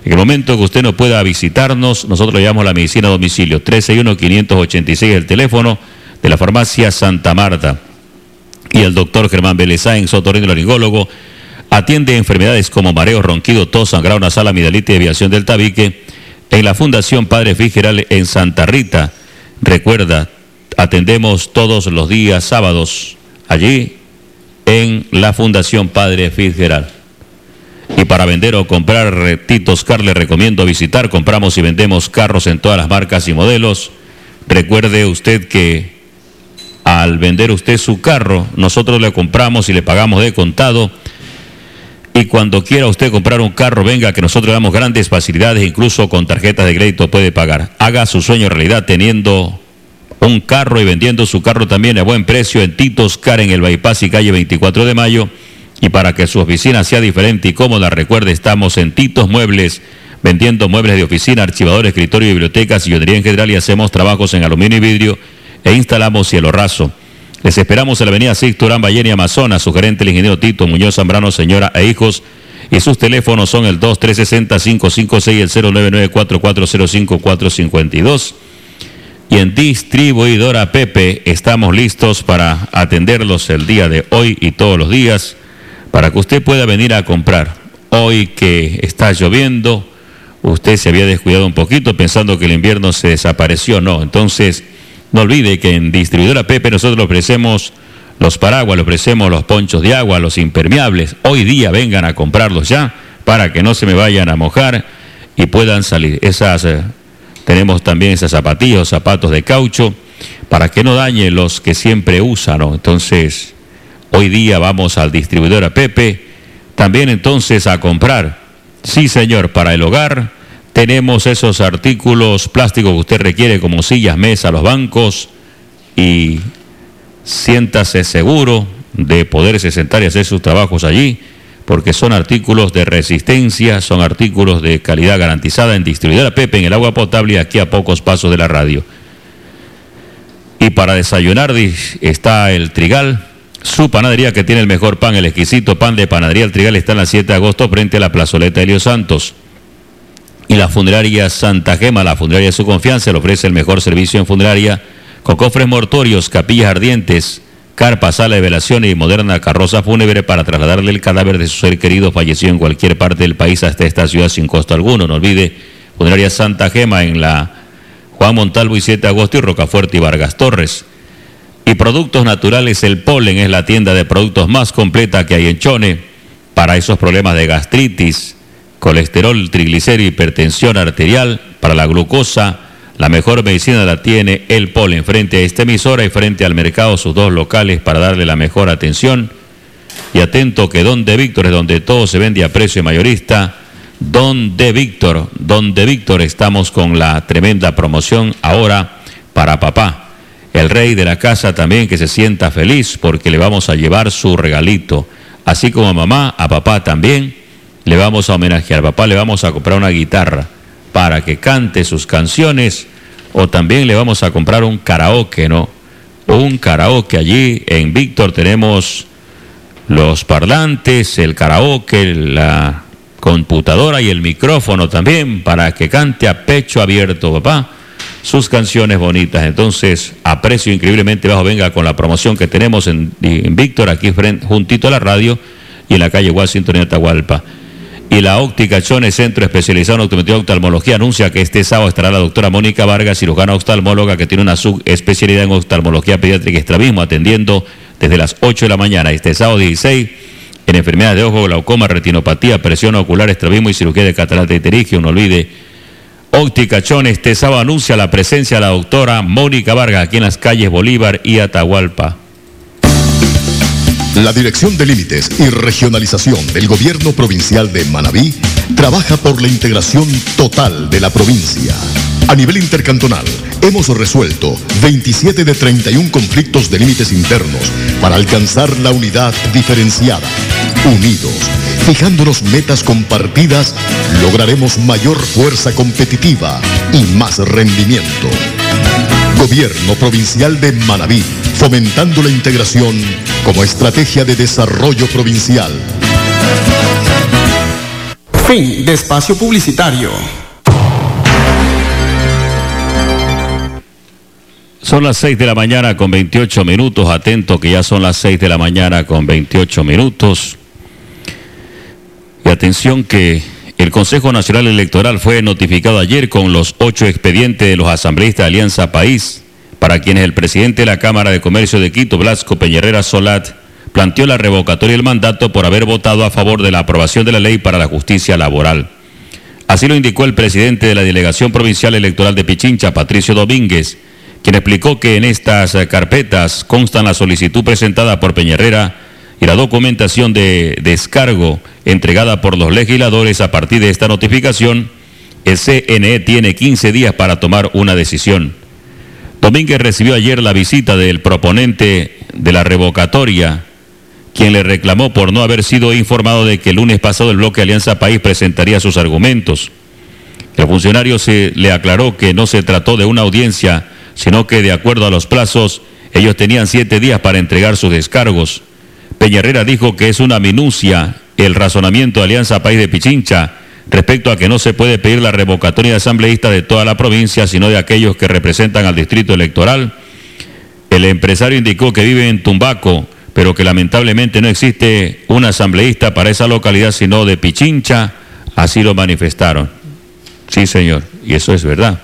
En el momento que usted no pueda visitarnos, nosotros le llamamos la medicina a domicilio. tres seis uno, cinco ocho seis el teléfono de la farmacia Santa Marta. Y el doctor Germán Vélez Sáenz, otorrinolaringólogo, atiende enfermedades como mareo, ronquido, tos, sangrado nasal, amigdalitis y desviación del tabique en la Fundación Padre Fitzgerald en Santa Rita. Recuerda, atendemos todos los días sábados allí en la Fundación Padre Fitzgerald. Y para vender o comprar Titos Car le recomiendo visitar. Compramos y vendemos carros en todas las marcas y modelos. Recuerde usted que al vender usted su carro, nosotros le compramos y le pagamos de contado. Y cuando quiera usted comprar un carro, venga que nosotros le damos grandes facilidades, incluso con tarjetas de crédito puede pagar. Haga su sueño realidad teniendo un carro y vendiendo su carro también a buen precio en Titos Car en el Bypass y calle veinticuatro de mayo. Y para que su oficina sea diferente y cómoda, recuerde, estamos en Titos Muebles, vendiendo muebles de oficina, archivadores, escritorio, bibliotecas y llonería en general, y hacemos trabajos en aluminio y vidrio e instalamos cielo raso. Les esperamos en la avenida Sixto Urán Ballena y Amazonas. Su gerente, el ingeniero Tito Muñoz Zambrano, señora e hijos. Y sus teléfonos son el dos tres seis cero cinco cinco seis y el cero nueve nueve cuatro cuatro cero cinco cuatro cinco dos. Y en Distribuidora Pepe estamos listos para atenderlos el día de hoy y todos los días, para que usted pueda venir a comprar. Hoy que está lloviendo, usted se había descuidado un poquito pensando que el invierno se desapareció. No, entonces no olvide que en Distribuidora Pepe nosotros le ofrecemos los paraguas, le ofrecemos los ponchos de agua, los impermeables. Hoy día vengan a comprarlos ya para que no se me vayan a mojar y puedan salir. Esas, eh, tenemos también esas zapatillas, zapatos de caucho, para que no dañe los que siempre usan, ¿no? Entonces, hoy día vamos al Distribuidora Pepe, también entonces a comprar. Sí, señor, para el hogar tenemos esos artículos plásticos que usted requiere, como sillas, mesas, los bancos, y siéntase seguro de poderse sentar y hacer sus trabajos allí, porque son artículos de resistencia, son artículos de calidad garantizada en Distribuidora Pepe, en el agua potable y aquí a pocos pasos de la radio. Y para desayunar está el Trigal, su panadería que tiene el mejor pan, el exquisito pan de panadería El Trigal, está en la siete de agosto frente a la plazoleta Helio Santos. Y la funeraria Santa Gema, la funeraria de su confianza, le ofrece el mejor servicio en funeraria, con cofres mortuorios, capillas ardientes, carpa, sala de velación y moderna carroza fúnebre para trasladarle el cadáver de su ser querido fallecido en cualquier parte del país hasta esta ciudad sin costo alguno. No olvide, funeraria Santa Gema en la Juan Montalvo y siete de agosto y Rocafuerte y Vargas Torres. Y Productos Naturales El Polen es la tienda de productos más completa que hay en Chone para esos problemas de gastritis, colesterol, triglicéridos, hipertensión arterial, para la glucosa. La mejor medicina la tiene El Polen, frente a esta emisora y frente al mercado, sus dos locales para darle la mejor atención. Y atento que Don de Víctor es donde todo se vende a precio mayorista. Don de Víctor, Don de Víctor, estamos con la tremenda promoción ahora para papá. El rey de la casa también, que se sienta feliz porque le vamos a llevar su regalito. Así como a mamá, a papá también le vamos a homenajear. A papá le vamos a comprar una guitarra para que cante sus canciones, o también le vamos a comprar un karaoke, ¿no? Un karaoke. Allí en Víctor tenemos los parlantes, el karaoke, la computadora y el micrófono también para que cante a pecho abierto, papá, sus canciones bonitas. Entonces, a precio increíblemente bajo, venga con la promoción que tenemos en, en Víctor, aquí frente, juntito a la radio y en la calle Washington y Atahualpa. Y la Óptica Chone, centro especializado en optometría y oftalmología, anuncia que este sábado estará la doctora Mónica Vargas, cirujana oftalmóloga que tiene una subespecialidad en oftalmología pediátrica y estrabismo, atendiendo desde las ocho de la mañana. Este sábado dieciséis, en enfermedades de ojo, glaucoma, retinopatía, presión ocular, estrabismo y cirugía de catarata y pterigio. No olvide, Óptica Chone este sábado anuncia la presencia de la doctora Mónica Vargas aquí en las calles Bolívar y Atahualpa. La Dirección de Límites y Regionalización del Gobierno Provincial de Manabí trabaja por la integración total de la provincia. A nivel intercantonal, hemos resuelto veintisiete de treinta y uno conflictos de límites internos para alcanzar la unidad diferenciada. Unidos, fijándonos metas compartidas, lograremos mayor fuerza competitiva y más rendimiento. Gobierno Provincial de Manabí, fomentando la integración como estrategia de desarrollo provincial. Fin de espacio publicitario. Son las seis de la mañana con veintiocho minutos. Atento que ya son las seis de la mañana con veintiocho minutos. Y atención que el Consejo Nacional Electoral fue notificado ayer con los ocho expedientes de los asambleístas de Alianza País, para quienes el presidente de la Cámara de Comercio de Quito, Blasco Peñarrera Solat, planteó la revocatoria del mandato por haber votado a favor de la aprobación de la ley para la justicia laboral. Así lo indicó el presidente de la Delegación Provincial Electoral de Pichincha, Patricio Domínguez, quien explicó que en estas carpetas constan la solicitud presentada por Peñarrera y la documentación de descargo entregada por los legisladores. A partir de esta notificación, el C N E tiene quince días para tomar una decisión. Domínguez recibió ayer la visita del proponente de la revocatoria, quien le reclamó por no haber sido informado de que el lunes pasado el bloque Alianza País presentaría sus argumentos. El funcionario se le aclaró que no se trató de una audiencia, sino que de acuerdo a los plazos, ellos tenían siete días para entregar sus descargos. Peñarrera dijo que es una minucia el razonamiento de Alianza País de Pichincha respecto a que no se puede pedir la revocatoria de asambleísta de toda la provincia, sino de aquellos que representan al distrito electoral. El empresario indicó que vive en Tumbaco, pero que lamentablemente no existe un asambleísta para esa localidad, sino de Pichincha. Así lo manifestaron. Sí, señor, y eso es verdad.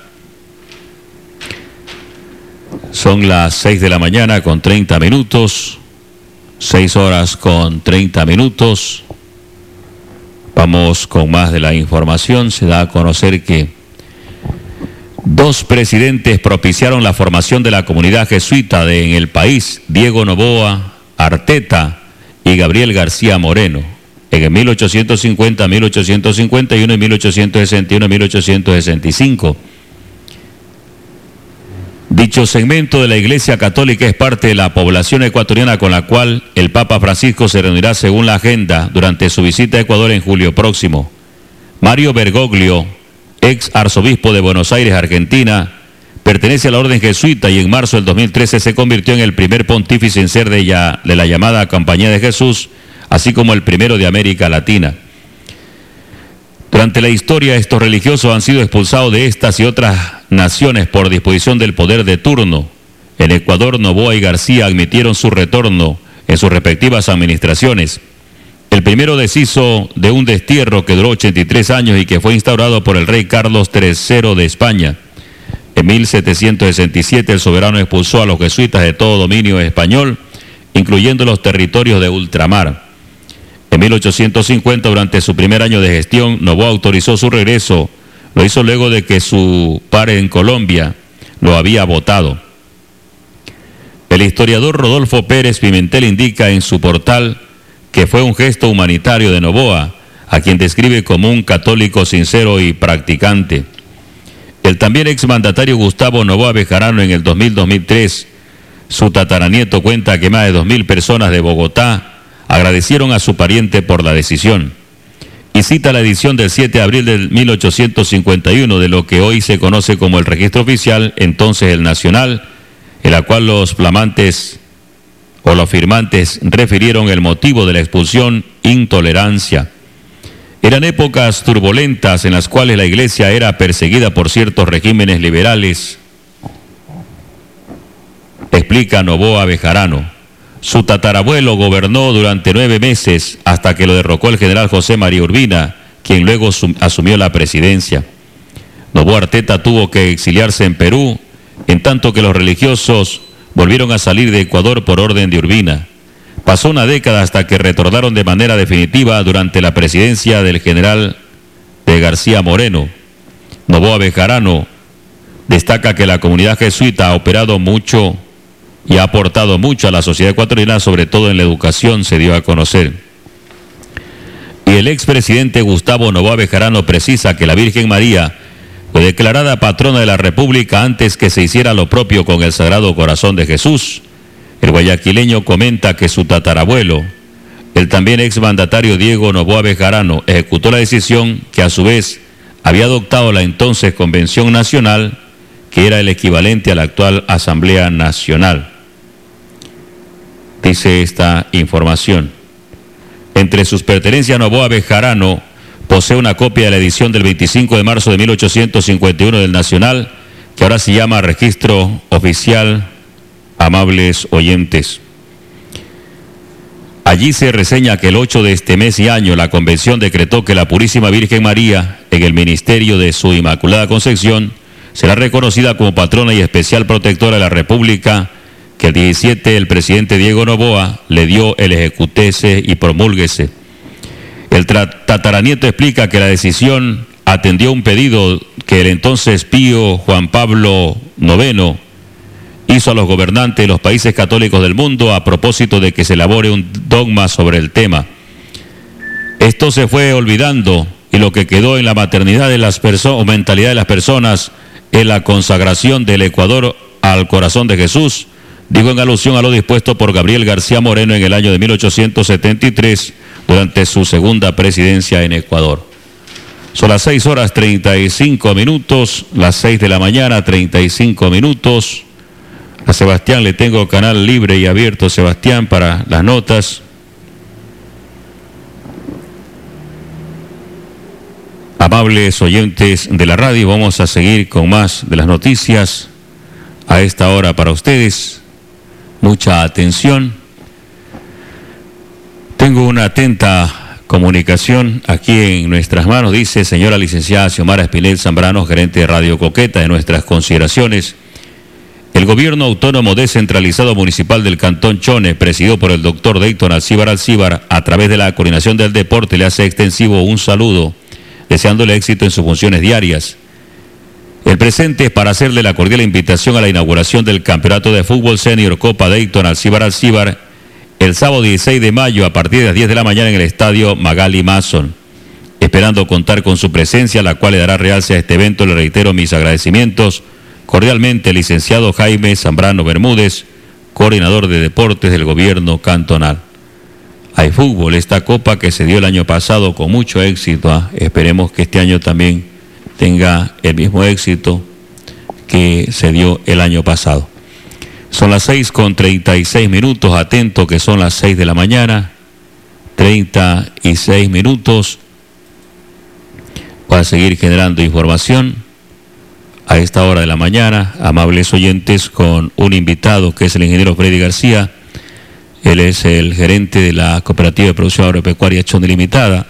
Son las seis de la mañana con treinta minutos, seis horas con treinta minutos. Vamos con más de la información. Se da a conocer que dos presidentes propiciaron la formación de la comunidad jesuita de, en el país, Diego Noboa Arteta y Gabriel García Moreno, en mil ochocientos cincuenta, mil ochocientos cincuenta y uno y mil ochocientos sesenta y uno y mil ochocientos sesenta y cinco. Dicho segmento de la Iglesia Católica es parte de la población ecuatoriana con la cual el Papa Francisco se reunirá según la agenda durante su visita a Ecuador en julio próximo. Mario Bergoglio, ex arzobispo de Buenos Aires, Argentina, pertenece a la orden jesuita y en marzo del dos mil trece se convirtió en el primer pontífice en ser de, ya, de la llamada Compañía de Jesús, así como el primero de América Latina. Durante la historia, estos religiosos han sido expulsados de estas y otras naciones por disposición del poder de turno. En Ecuador, Noboa y García admitieron su retorno en sus respectivas administraciones. El primero deshizo de un destierro que duró ochenta y tres años y que fue instaurado por el rey Carlos tercero de España. En mil setecientos sesenta y siete el soberano expulsó a los jesuitas de todo dominio español, incluyendo los territorios de ultramar. En mil ochocientos cincuenta, durante su primer año de gestión, Noboa autorizó su regreso. Lo hizo luego de que su par en Colombia lo había votado. El historiador Rodolfo Pérez Pimentel indica en su portal que fue un gesto humanitario de Noboa, a quien describe como un católico sincero y practicante. El también exmandatario Gustavo Noboa Bejarano en el dos mil dos mil tres, su tataranieto cuenta que más de dos mil personas de Bogotá agradecieron a su pariente por la decisión. Y cita la edición del siete de abril de mil ochocientos cincuenta y uno de lo que hoy se conoce como el registro oficial, entonces el nacional, en la cual los flamantes o los firmantes refirieron el motivo de la expulsión: intolerancia. Eran épocas turbulentas en las cuales la Iglesia era perseguida por ciertos regímenes liberales, explica Noboa Bejarano. Su tatarabuelo gobernó durante nueve meses hasta que lo derrocó el general José María Urbina, quien luego asumió la presidencia. Noboa Arteta tuvo que exiliarse en Perú, en tanto que los religiosos volvieron a salir de Ecuador por orden de Urbina. Pasó una década hasta que retornaron de manera definitiva durante la presidencia del general de García Moreno. Noboa Bejarano destaca que la comunidad jesuita ha operado mucho y ha aportado mucho a la sociedad ecuatoriana, sobre todo en la educación, se dio a conocer. Y el expresidente Gustavo Noboa Bejarano precisa que la Virgen María fue declarada patrona de la República antes que se hiciera lo propio con el Sagrado Corazón de Jesús. El guayaquileño comenta que su tatarabuelo, el también exmandatario Diego Noboa Bejarano, ejecutó la decisión que a su vez había adoptado la entonces Convención Nacional, que era el equivalente a la actual Asamblea Nacional. Dice esta información. Entre sus pertenencias, Noboa Bejarano posee una copia de la edición del veinticinco de marzo de mil ochocientos cincuenta y uno del Nacional, que ahora se llama Registro Oficial. Amables oyentes, allí se reseña que el ocho de este mes y año la Convención decretó que la Purísima Virgen María, en el ministerio de su Inmaculada Concepción, será reconocida como patrona y especial protectora de la República, que el diecisiete el presidente Diego Noboa le dio el ejecutese y promúlguese. El tataranieto explica que la decisión atendió un pedido que el entonces Pío Juan Pablo noveno hizo a los gobernantes de los países católicos del mundo a propósito de que se elabore un dogma sobre el tema. Esto se fue olvidando y lo que quedó en la maternidad de las personas o mentalidad de las personas es la consagración del Ecuador al corazón de Jesús, digo en alusión a lo dispuesto por Gabriel García Moreno en el año de mil ochocientos setenta y tres durante su segunda presidencia en Ecuador. Son las seis horas treinta y cinco minutos, las seis de la mañana, treinta y cinco minutos. A Sebastián le tengo canal libre y abierto, Sebastián, para las notas. Amables oyentes de la radio, vamos a seguir con más de las noticias a esta hora para ustedes. Mucha atención. Tengo una atenta comunicación aquí en nuestras manos. Dice, señora licenciada Xiomara Espinel Zambrano, gerente de Radio Coqueta, de nuestras consideraciones. El gobierno autónomo descentralizado municipal del Cantón Chone, presidido por el doctor Dayton Alcíbar Alcíbar, a través de la coordinación del deporte, le hace extensivo un saludo, deseándole éxito en sus funciones diarias. El presente es para hacerle la cordial invitación a la inauguración del Campeonato de Fútbol Senior Copa Dayton Alcíbar Alcíbar el sábado dieciséis de mayo a partir de las diez de la mañana en el estadio Magali Mason. Esperando contar con su presencia, la cual le dará realce a este evento, le reitero mis agradecimientos. Cordialmente, el licenciado Jaime Zambrano Bermúdez, coordinador de deportes del gobierno cantonal. Hay fútbol, esta copa que se dio el año pasado con mucho éxito, ¿eh? Esperemos que este año también tenga el mismo éxito que se dio el año pasado. Son las seis con treinta y seis minutos, atento que son las seis de la mañana, treinta y seis minutos, para seguir generando información a esta hora de la mañana, amables oyentes, con un invitado que es el ingeniero Freddy García. Él es el gerente de la Cooperativa de Producción Agropecuaria Chone Limitada.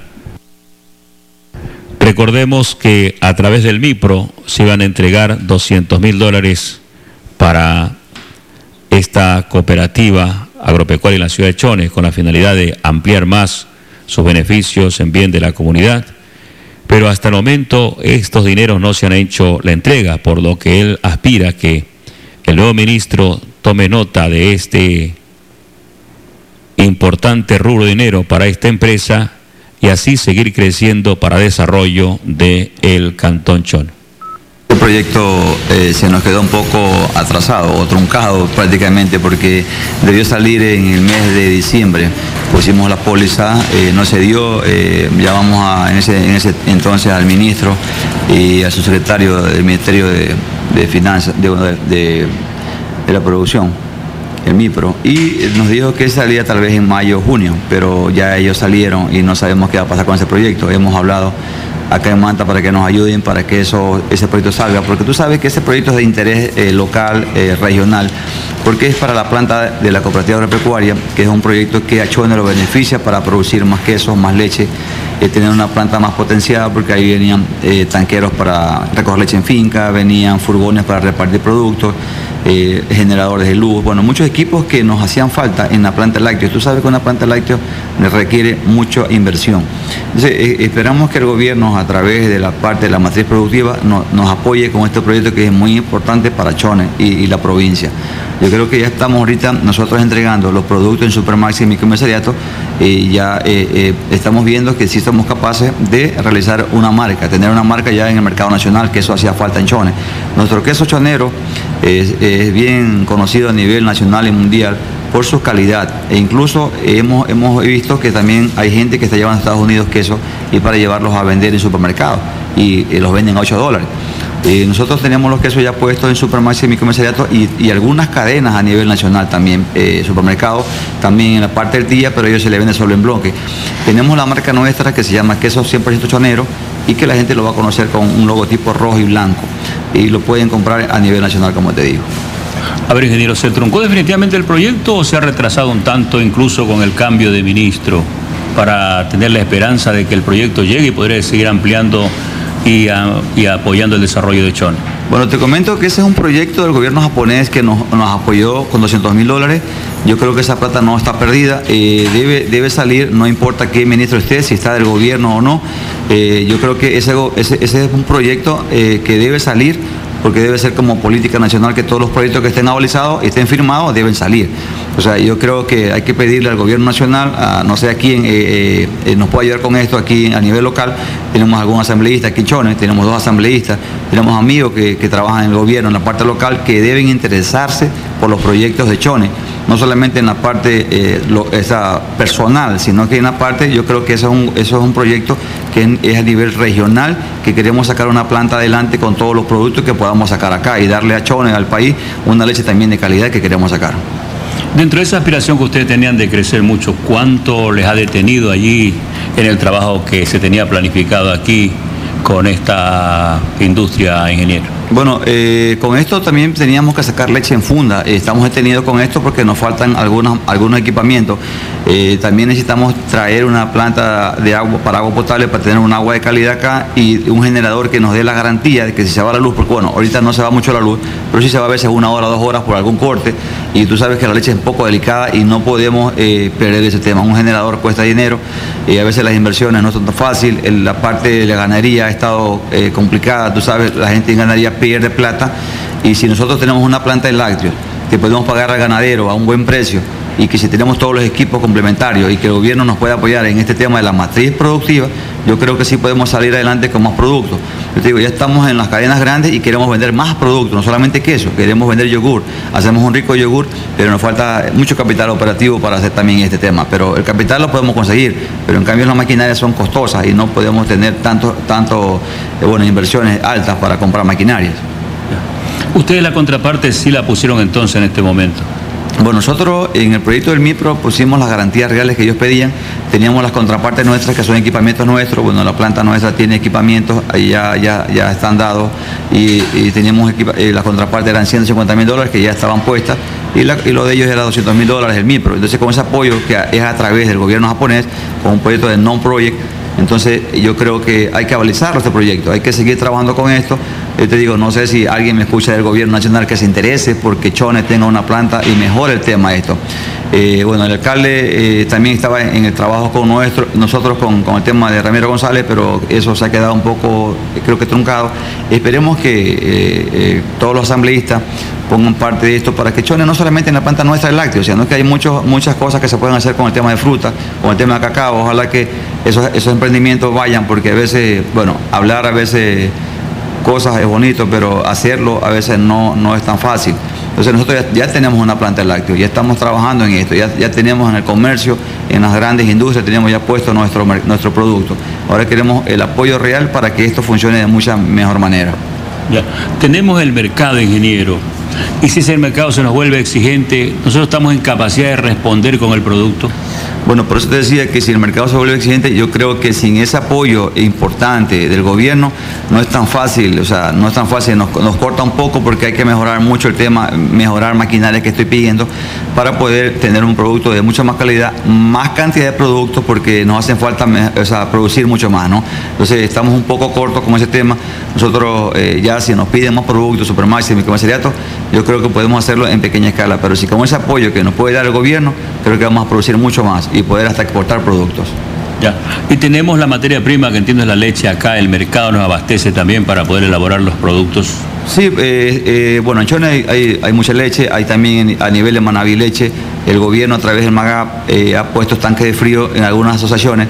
Recordemos que a través del MIPRO se iban a entregar doscientos mil dólares para esta cooperativa agropecuaria en la ciudad de Chone, con la finalidad de ampliar más sus beneficios en bien de la comunidad. Pero hasta el momento estos dineros no se han hecho la entrega, por lo que él aspira que el nuevo ministro tome nota de este importante rubro de dinero para esta empresa y así seguir creciendo para desarrollo del Cantón Chone. El proyecto eh, se nos quedó un poco atrasado o truncado prácticamente porque debió salir en el mes de diciembre. Pusimos la póliza, eh, no se dio, eh, llamamos a, en, ese, en ese entonces al ministro y a su secretario del Ministerio de, de Finanzas, de, de, de la Producción, el MIPRO, y nos dijo que salía tal vez en mayo o junio, pero ya ellos salieron y no sabemos qué va a pasar con ese proyecto. Hemos hablado acá en Manta para que nos ayuden para que eso, ese proyecto salga, porque tú sabes que ese proyecto es de interés eh, local, eh, regional, porque es para la planta de la cooperativa agropecuaria, que es un proyecto que a Chone lo beneficia para producir más queso, más leche, eh, tener una planta más potenciada, porque ahí venían eh, tanqueros para recoger leche en finca, venían furgones para repartir productos, eh, generadores de luz, bueno, muchos equipos que nos hacían falta en la planta láctea. Tú sabes que una planta láctea requiere mucha inversión. Entonces, eh, esperamos que el gobierno, a través de la parte de la matriz productiva, no, nos apoye con este proyecto que es muy importante para Chone y, y la provincia. Yo creo que ya estamos ahorita nosotros entregando los productos en Supermaxi y microempresariato y ya eh, eh, estamos viendo que sí somos capaces de realizar una marca, tener una marca ya en el mercado nacional, que eso hacía falta en Chone. Nuestro queso chonero es, es bien conocido a nivel nacional y mundial por su calidad, e incluso hemos, hemos visto que también hay gente que está llevando a Estados Unidos queso y para llevarlos a vender en supermercados y, y los venden a ocho dólares. Eh, nosotros tenemos los quesos ya puestos en Supermaxi, Micromercariato y, y algunas cadenas a nivel nacional también, eh, supermercados, también en la parte del día, pero ellos se le venden solo en bloque. Tenemos la marca nuestra que se llama Queso cien por ciento Chonero y que la gente lo va a conocer con un logotipo rojo y blanco y lo pueden comprar a nivel nacional, como te digo. A ver, ingeniero, ¿se truncó definitivamente el proyecto o se ha retrasado un tanto incluso con el cambio de ministro para tener la esperanza de que el proyecto llegue y poder seguir ampliando y, a, y apoyando el desarrollo de Chone? Bueno, te comento que ese es un proyecto del gobierno japonés que nos, nos apoyó con doscientos mil dólares. Yo creo que esa plata no está perdida, eh, debe, debe salir, no importa qué ministro esté, si está del gobierno o no. Eh, yo creo que ese, ese, ese es un proyecto eh, que debe salir, porque debe ser como política nacional que todos los proyectos que estén avalizados, estén firmados, deben salir. O sea, yo creo que hay que pedirle al gobierno nacional, a, no sé a quién eh, eh, nos puede ayudar con esto aquí a nivel local. Tenemos algún asambleísta aquí en Chone, tenemos dos asambleístas, tenemos amigos que, que trabajan en el gobierno, en la parte local, que deben interesarse por los proyectos de Chone. No solamente en la parte eh, lo, esa personal, sino que en la parte, yo creo que eso es un, eso es un proyecto que es a nivel regional, que queremos sacar una planta adelante con todos los productos que podamos sacar acá y darle a Chone, al país, una leche también de calidad que queremos sacar. Dentro de esa aspiración que ustedes tenían de crecer mucho, ¿cuánto les ha detenido allí en el trabajo que se tenía planificado aquí con esta industria, ingeniero? Bueno, eh, con esto también teníamos que sacar leche en funda. Eh, estamos detenidos con esto porque nos faltan algunos, algunos equipamientos. Eh, también necesitamos traer una planta de agua para agua potable para tener un agua de calidad acá y un generador que nos dé la garantía de que si se va la luz, porque bueno, ahorita no se va mucho la luz, pero sí se va a veces una hora, dos horas por algún corte y tú sabes que la leche es un poco delicada y no podemos eh, perder ese tema. Un generador cuesta dinero y a veces las inversiones no son tan fáciles. La parte de la ganadería ha estado eh, complicada, tú sabes, la gente en ganadería pierde plata y si nosotros tenemos una planta de lácteos que podemos pagar al ganadero a un buen precio y que si tenemos todos los equipos complementarios y que el gobierno nos pueda apoyar en este tema de la matriz productiva, yo creo que sí podemos salir adelante con más productos. Yo te digo, ya estamos en las cadenas grandes y queremos vender más productos, no solamente queso, queremos vender yogur, hacemos un rico yogur, pero nos falta mucho capital operativo para hacer también este tema, pero el capital lo podemos conseguir, pero en cambio las maquinarias son costosas y no podemos tener tanto, tanto eh, bueno, inversiones altas para comprar maquinarias. Ustedes la contraparte sí la pusieron entonces en este momento. Bueno, nosotros en el proyecto del MIPRO pusimos las garantías reales que ellos pedían, teníamos las contrapartes nuestras que son equipamientos nuestros, bueno, la planta nuestra tiene equipamientos, ahí ya, ya, ya están dados y, y teníamos equipa eh, las contrapartes eran ciento cincuenta mil dólares que ya estaban puestas y, la, y lo de ellos era doscientos mil dólares el MIPRO. Entonces con ese apoyo que es a través del gobierno japonés, con un proyecto de non-project, entonces yo creo que hay que avalizarlo este proyecto, hay que seguir trabajando con esto. Yo te digo, no sé si alguien me escucha del gobierno nacional que se interese porque Chone tenga una planta y mejore el tema de esto. Eh, bueno, el alcalde eh, también estaba en el trabajo con nuestro, nosotros con, con el tema de Ramiro González, pero eso se ha quedado un poco, creo que truncado. Esperemos que eh, eh, todos los asambleístas pongan parte de esto para que Chone no solamente en la planta nuestra de lácteos, sino que hay muchos, muchas cosas que se pueden hacer con el tema de fruta, con el tema de cacao. Ojalá que esos, esos emprendimientos vayan, porque a veces, bueno, hablar a veces cosas es bonito, pero hacerlo a veces no, no es tan fácil. Entonces nosotros ya, ya tenemos una planta de lácteos, ya estamos trabajando en esto, ya, ya tenemos en el comercio, en las grandes industrias, tenemos ya puesto nuestro, nuestro producto. Ahora queremos el apoyo real para que esto funcione de mucha mejor manera. Ya. Tenemos el mercado, ingeniero, y si ese mercado se nos vuelve exigente, nosotros estamos en capacidad de responder con el producto. Bueno, por eso te decía que si el mercado se vuelve exigente, yo creo que sin ese apoyo importante del gobierno no es tan fácil, o sea, no es tan fácil, nos, nos corta un poco porque hay que mejorar mucho el tema, mejorar maquinaria que estoy pidiendo para poder tener un producto de mucha más calidad, más cantidad de productos porque nos hacen falta, o sea, producir mucho más, ¿no? Entonces estamos un poco cortos con ese tema. Nosotros eh, ya si nos piden más productos, Supermaxi, Micromercariato, yo creo que podemos hacerlo en pequeña escala, pero si con ese apoyo que nos puede dar el gobierno, creo que vamos a producir mucho más y poder hasta exportar productos. Ya. Y tenemos la materia prima, que entiendo es la leche acá, el mercado nos abastece también para poder elaborar los productos. Sí, eh, eh, bueno, en Chone hay, hay, hay mucha leche, hay también a nivel de Manaví leche, el gobierno a través del MAGAP eh, ha puesto tanques de frío en algunas asociaciones.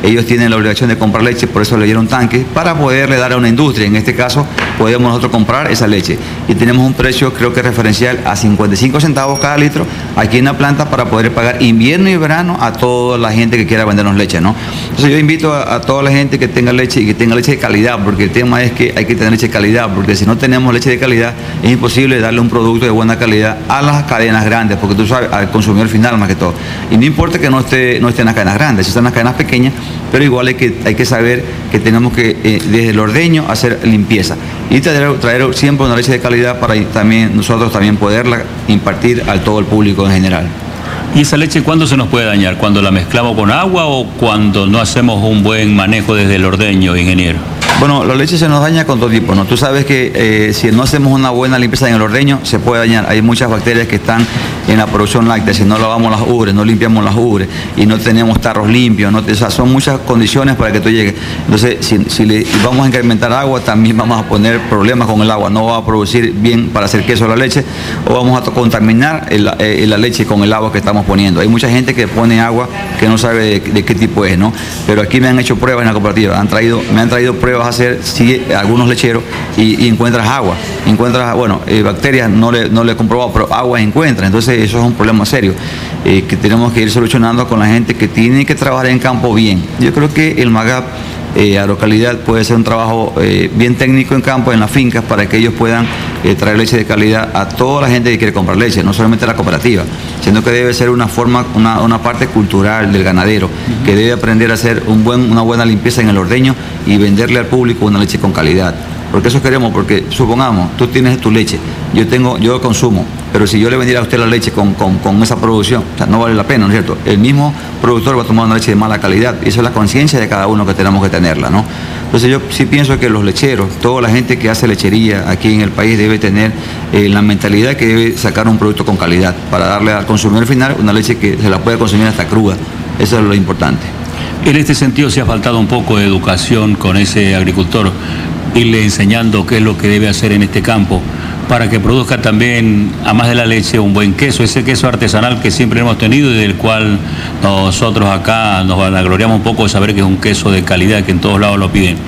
ellos tienen la obligación de comprar leche, por eso le dieron tanques, para poderle dar a una industria. En este caso, podemos nosotros comprar esa leche. Y tenemos un precio, creo que referencial, a cincuenta y cinco centavos cada litro aquí en la planta para poder pagar invierno y verano a toda la gente que quiera vendernos leche, ¿no? Entonces yo invito a, a toda la gente que tenga leche y que tenga leche de calidad, porque el tema es que hay que tener leche de calidad, porque si no tenemos leche de calidad, es imposible darle un producto de buena calidad a las cadenas grandes, porque tú sabes, al consumidor final más que todo. Y no importa que no esté, no esté en las cadenas grandes, si están en las cadenas pequeñas, pero igual hay que, hay que saber que tenemos que, eh, desde el ordeño, hacer limpieza y traer, traer siempre una leche de calidad para también nosotros también poderla impartir a todo el público en general. ¿Y esa leche cuándo se nos puede dañar? ¿Cuando la mezclamos con agua o cuando no hacemos un buen manejo desde el ordeño, ingeniero? Bueno, la leche se nos daña con todo tipo, ¿no? Tú sabes que eh, si no hacemos una buena limpieza en el ordeño, se puede dañar. Hay muchas bacterias que están en la producción láctea. Si no lavamos las ubres, no limpiamos las ubres y no tenemos tarros limpios, ¿no? O sea, son muchas condiciones para que tú llegues. Entonces, si, si le vamos a incrementar agua, también vamos a poner problemas con el agua. No va a producir bien para hacer queso la leche, o vamos a contaminar el, el, la leche con el agua que estamos poniendo. Hay mucha gente que pone agua que no sabe de, de qué tipo es, ¿no? Pero aquí me han hecho pruebas en la cooperativa. Han traído, me han traído pruebas a hacer, sí, algunos lecheros, y, y encuentras agua, encuentras, bueno, eh, bacterias no le, no le he comprobado, pero agua encuentras. Entonces eso es un problema serio eh, que tenemos que ir solucionando con la gente que tiene que trabajar en campo bien. Yo creo que el MAGAP eh, Agrocalidad puede ser un trabajo eh, bien técnico en campo, en las fincas, para que ellos puedan eh, traer leche de calidad a toda la gente que quiere comprar leche, no solamente a la cooperativa, sino que debe ser una forma, una, una parte cultural del ganadero, uh-huh, que debe aprender a hacer un buen, una buena limpieza en el ordeño y venderle al público una leche con calidad. Porque eso queremos, porque supongamos, tú tienes tu leche, yo tengo, yo consumo, pero si yo le vendiera a usted la leche con, con, con esa producción, o sea, no vale la pena, ¿no es cierto? El mismo productor va a tomar una leche de mala calidad, y eso es la conciencia de cada uno que tenemos que tenerla, ¿no? Entonces yo sí pienso que los lecheros, toda la gente que hace lechería aquí en el país debe tener eh, la mentalidad que debe sacar un producto con calidad, para darle al consumidor final una leche que se la puede consumir hasta cruda. Eso es lo importante. En este sentido, se ha faltado un poco de educación con ese agricultor, irle enseñando qué es lo que debe hacer en este campo para que produzca también, a más de la leche, un buen queso, ese queso artesanal que siempre hemos tenido y del cual nosotros acá nos vanagloriamos un poco de saber que es un queso de calidad, que en todos lados lo piden.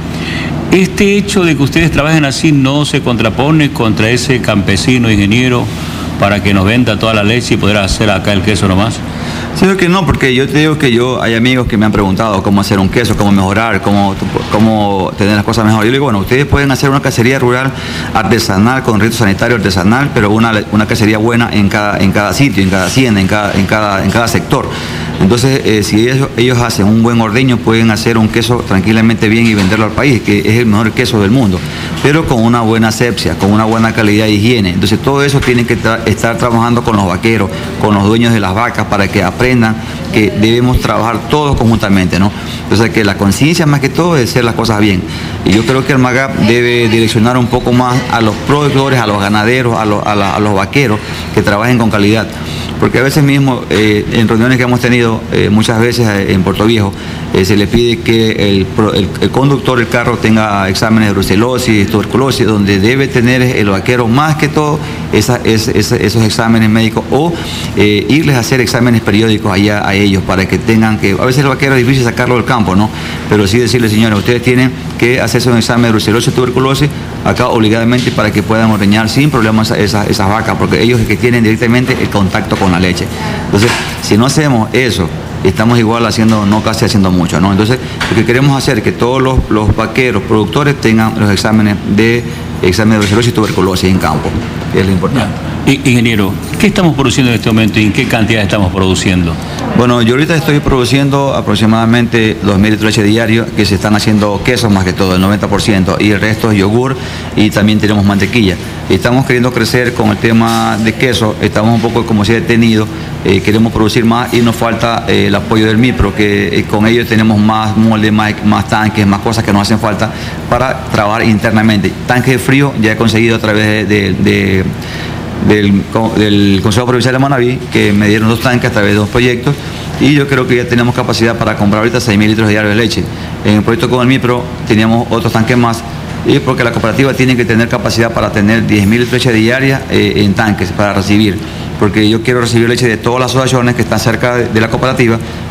Este hecho de que ustedes trabajen así no se contrapone contra ese campesino ingeniero para que nos venda toda la leche y poder hacer acá el queso nomás. Sí, que no, porque yo te digo que yo, hay amigos que me han preguntado cómo hacer un queso, cómo mejorar, cómo, cómo tener las cosas mejor. Yo le digo, bueno, ustedes pueden hacer una cacería rural artesanal, con rito sanitario artesanal, pero una, una cacería buena en cada, en cada sitio, en cada hacienda, en cada, en cada, en cada sector. Entonces, eh, si ellos, ellos hacen un buen ordeño, pueden hacer un queso tranquilamente bien y venderlo al país, que es el mejor queso del mundo, pero con una buena asepsia, con una buena calidad de higiene. Entonces, todo eso tienen que tra- estar trabajando con los vaqueros, con los dueños de las vacas, para que aprendan que debemos trabajar todos conjuntamente, ¿no? Entonces, que la conciencia más que todo es hacer las cosas bien. Y yo creo que el MAGAP debe direccionar un poco más a los productores, a los ganaderos, a los, a la, a los vaqueros, que trabajen con calidad. Porque a veces mismo, eh, en reuniones que hemos tenido, eh, muchas veces eh, en Puerto Viejo, eh, se le pide que el, el, el conductor del carro tenga exámenes de brucelosis, tuberculosis, donde debe tener el vaquero más que todo esa, esa, esa, esos exámenes médicos, o eh, irles a hacer exámenes periódicos allá a ellos, para que tengan que, a veces el vaquero es difícil sacarlo del campo, ¿no? Pero sí decirle, señores, ustedes tienen que hacerse un examen de brucelosis y tuberculosis acá obligadamente, para que puedan ordeñar sin problemas esas, esas vacas, porque ellos es que tienen directamente el contacto con la leche. Entonces, si no hacemos eso, estamos igual haciendo, no casi haciendo mucho, ¿no? Entonces, lo que queremos hacer es que todos los, los vaqueros, productores, tengan los exámenes de examen de brucelosis y tuberculosis en campo, que es lo importante. Ingeniero, ¿qué estamos produciendo en este momento y en qué cantidad estamos produciendo? Bueno, yo ahorita estoy produciendo aproximadamente dos mil litros de leche diario, que se están haciendo quesos más que todo, el noventa por ciento, y el resto es yogur, y también tenemos mantequilla. Estamos queriendo crecer con el tema de queso, estamos un poco como si detenido, eh, queremos producir más y nos falta eh, el apoyo del MIPRO, que eh, con ellos tenemos más moldes, más, más tanques, más cosas que nos hacen falta para trabajar internamente. Tanque de frío ya he conseguido a través de... de, de Del, del Consejo Provincial de Manaví, que me dieron dos tanques a través de dos proyectos, y yo creo que ya tenemos capacidad para comprar ahorita seis mil litros diarios de leche. En el proyecto con el MIPRO teníamos otros tanques más, y porque la cooperativa tiene que tener capacidad para tener diez mil litros de leche diaria eh, en tanques para recibir, porque yo quiero recibir leche de todas las asociaciones que están cerca de, de la cooperativa,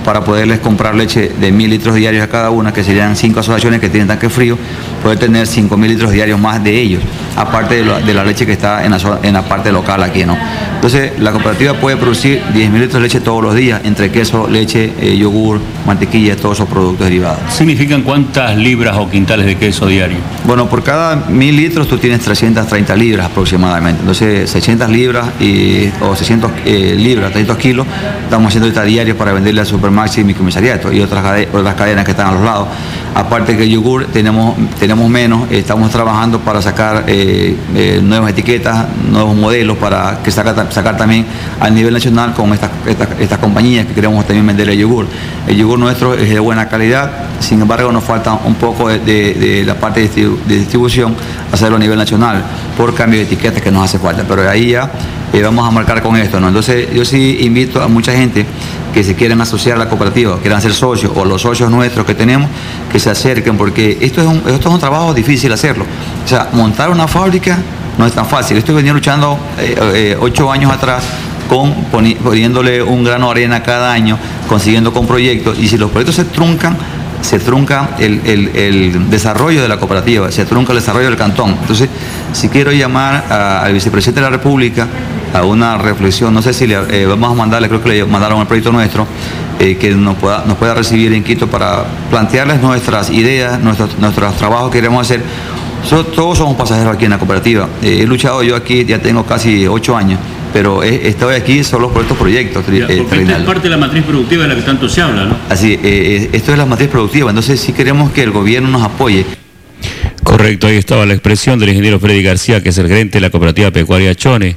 para poderles comprar leche de mil litros diarios a cada una, que serían cinco asociaciones que tienen tanque frío, poder tener cinco mil litros diarios más de ellos, aparte de, lo, de la leche que está en la, zona, en la parte local aquí, ¿no? Entonces, la cooperativa puede producir diez mil litros de leche todos los días, entre queso, leche, eh, yogur, mantequilla, todos esos productos derivados. ¿Significan cuántas libras o quintales de queso diario? Bueno, por cada mil litros tú tienes trescientas treinta libras aproximadamente. Entonces, seiscientas libras y, o seiscientas eh, libras, trescientos kilos, estamos haciendo ahorita diarios para venderle al Supermaxi y Microcomisariato y otras, cade otras cadenas que están a los lados. Aparte que el yogur tenemos, tenemos menos, estamos trabajando para sacar eh, eh, nuevas etiquetas, nuevos modelos para que saca, sacar también a nivel nacional con estas esta, esta compañías que queremos también vender el yogur. El yogur nuestro es de buena calidad, sin embargo nos falta un poco de, de, de la parte de, distribu de distribución, hacerlo a nivel nacional por cambio de etiquetas que nos hace falta, pero ahí ya eh, vamos a marcar con esto, ¿no? Entonces yo sí invito a mucha gente que se quieren asociar a la cooperativa, quieran ser socios o los socios nuestros que tenemos, que se acerquen, porque esto es un, esto es un trabajo difícil hacerlo. O sea, montar una fábrica no es tan fácil. Esto venía luchando eh, eh, ocho años atrás, con poni poniéndole un grano de arena cada año, consiguiendo con proyectos, y si los proyectos se truncan, se trunca el, el, el desarrollo de la cooperativa, se trunca el desarrollo del cantón. Entonces, si quiero llamar a, al vicepresidente de la República a una reflexión, no sé si le eh, vamos a mandarle, creo que le mandaron el proyecto nuestro, eh, que nos pueda, nos pueda recibir en Quito para plantearles nuestras ideas, nuestros, nuestros trabajos que queremos hacer. So, todos somos pasajeros aquí en la cooperativa. Eh, he luchado yo aquí, ya tengo casi ocho años, pero he, estoy aquí solo por estos proyectos. Ya, porque eh, esta es parte de la matriz productiva de la que tanto se habla, ¿no? Así, eh, esto es la matriz productiva, entonces sí queremos que el gobierno nos apoye. Correcto, ahí estaba la expresión del ingeniero Freddy García, que es el gerente de la cooperativa pecuaria Chone.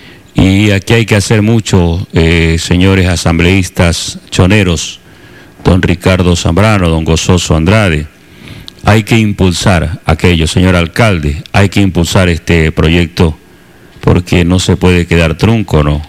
Y aquí hay que hacer mucho, eh, señores asambleístas choneros, don Ricardo Zambrano, don Gozoso Andrade. Hay que impulsar aquello, señor alcalde, hay que impulsar este proyecto porque no se puede quedar trunco, ¿no?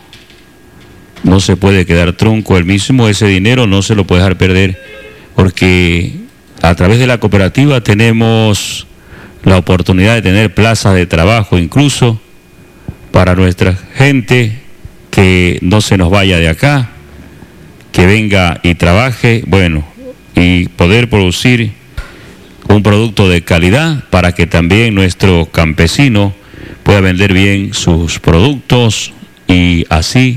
No se puede quedar trunco, el mismo ese dinero no se lo puede dejar perder, porque a través de la cooperativa tenemos la oportunidad de tener plazas de trabajo, incluso para nuestra gente, que no se nos vaya de acá, que venga y trabaje, bueno, y poder producir un producto de calidad para que también nuestro campesino pueda vender bien sus productos, y así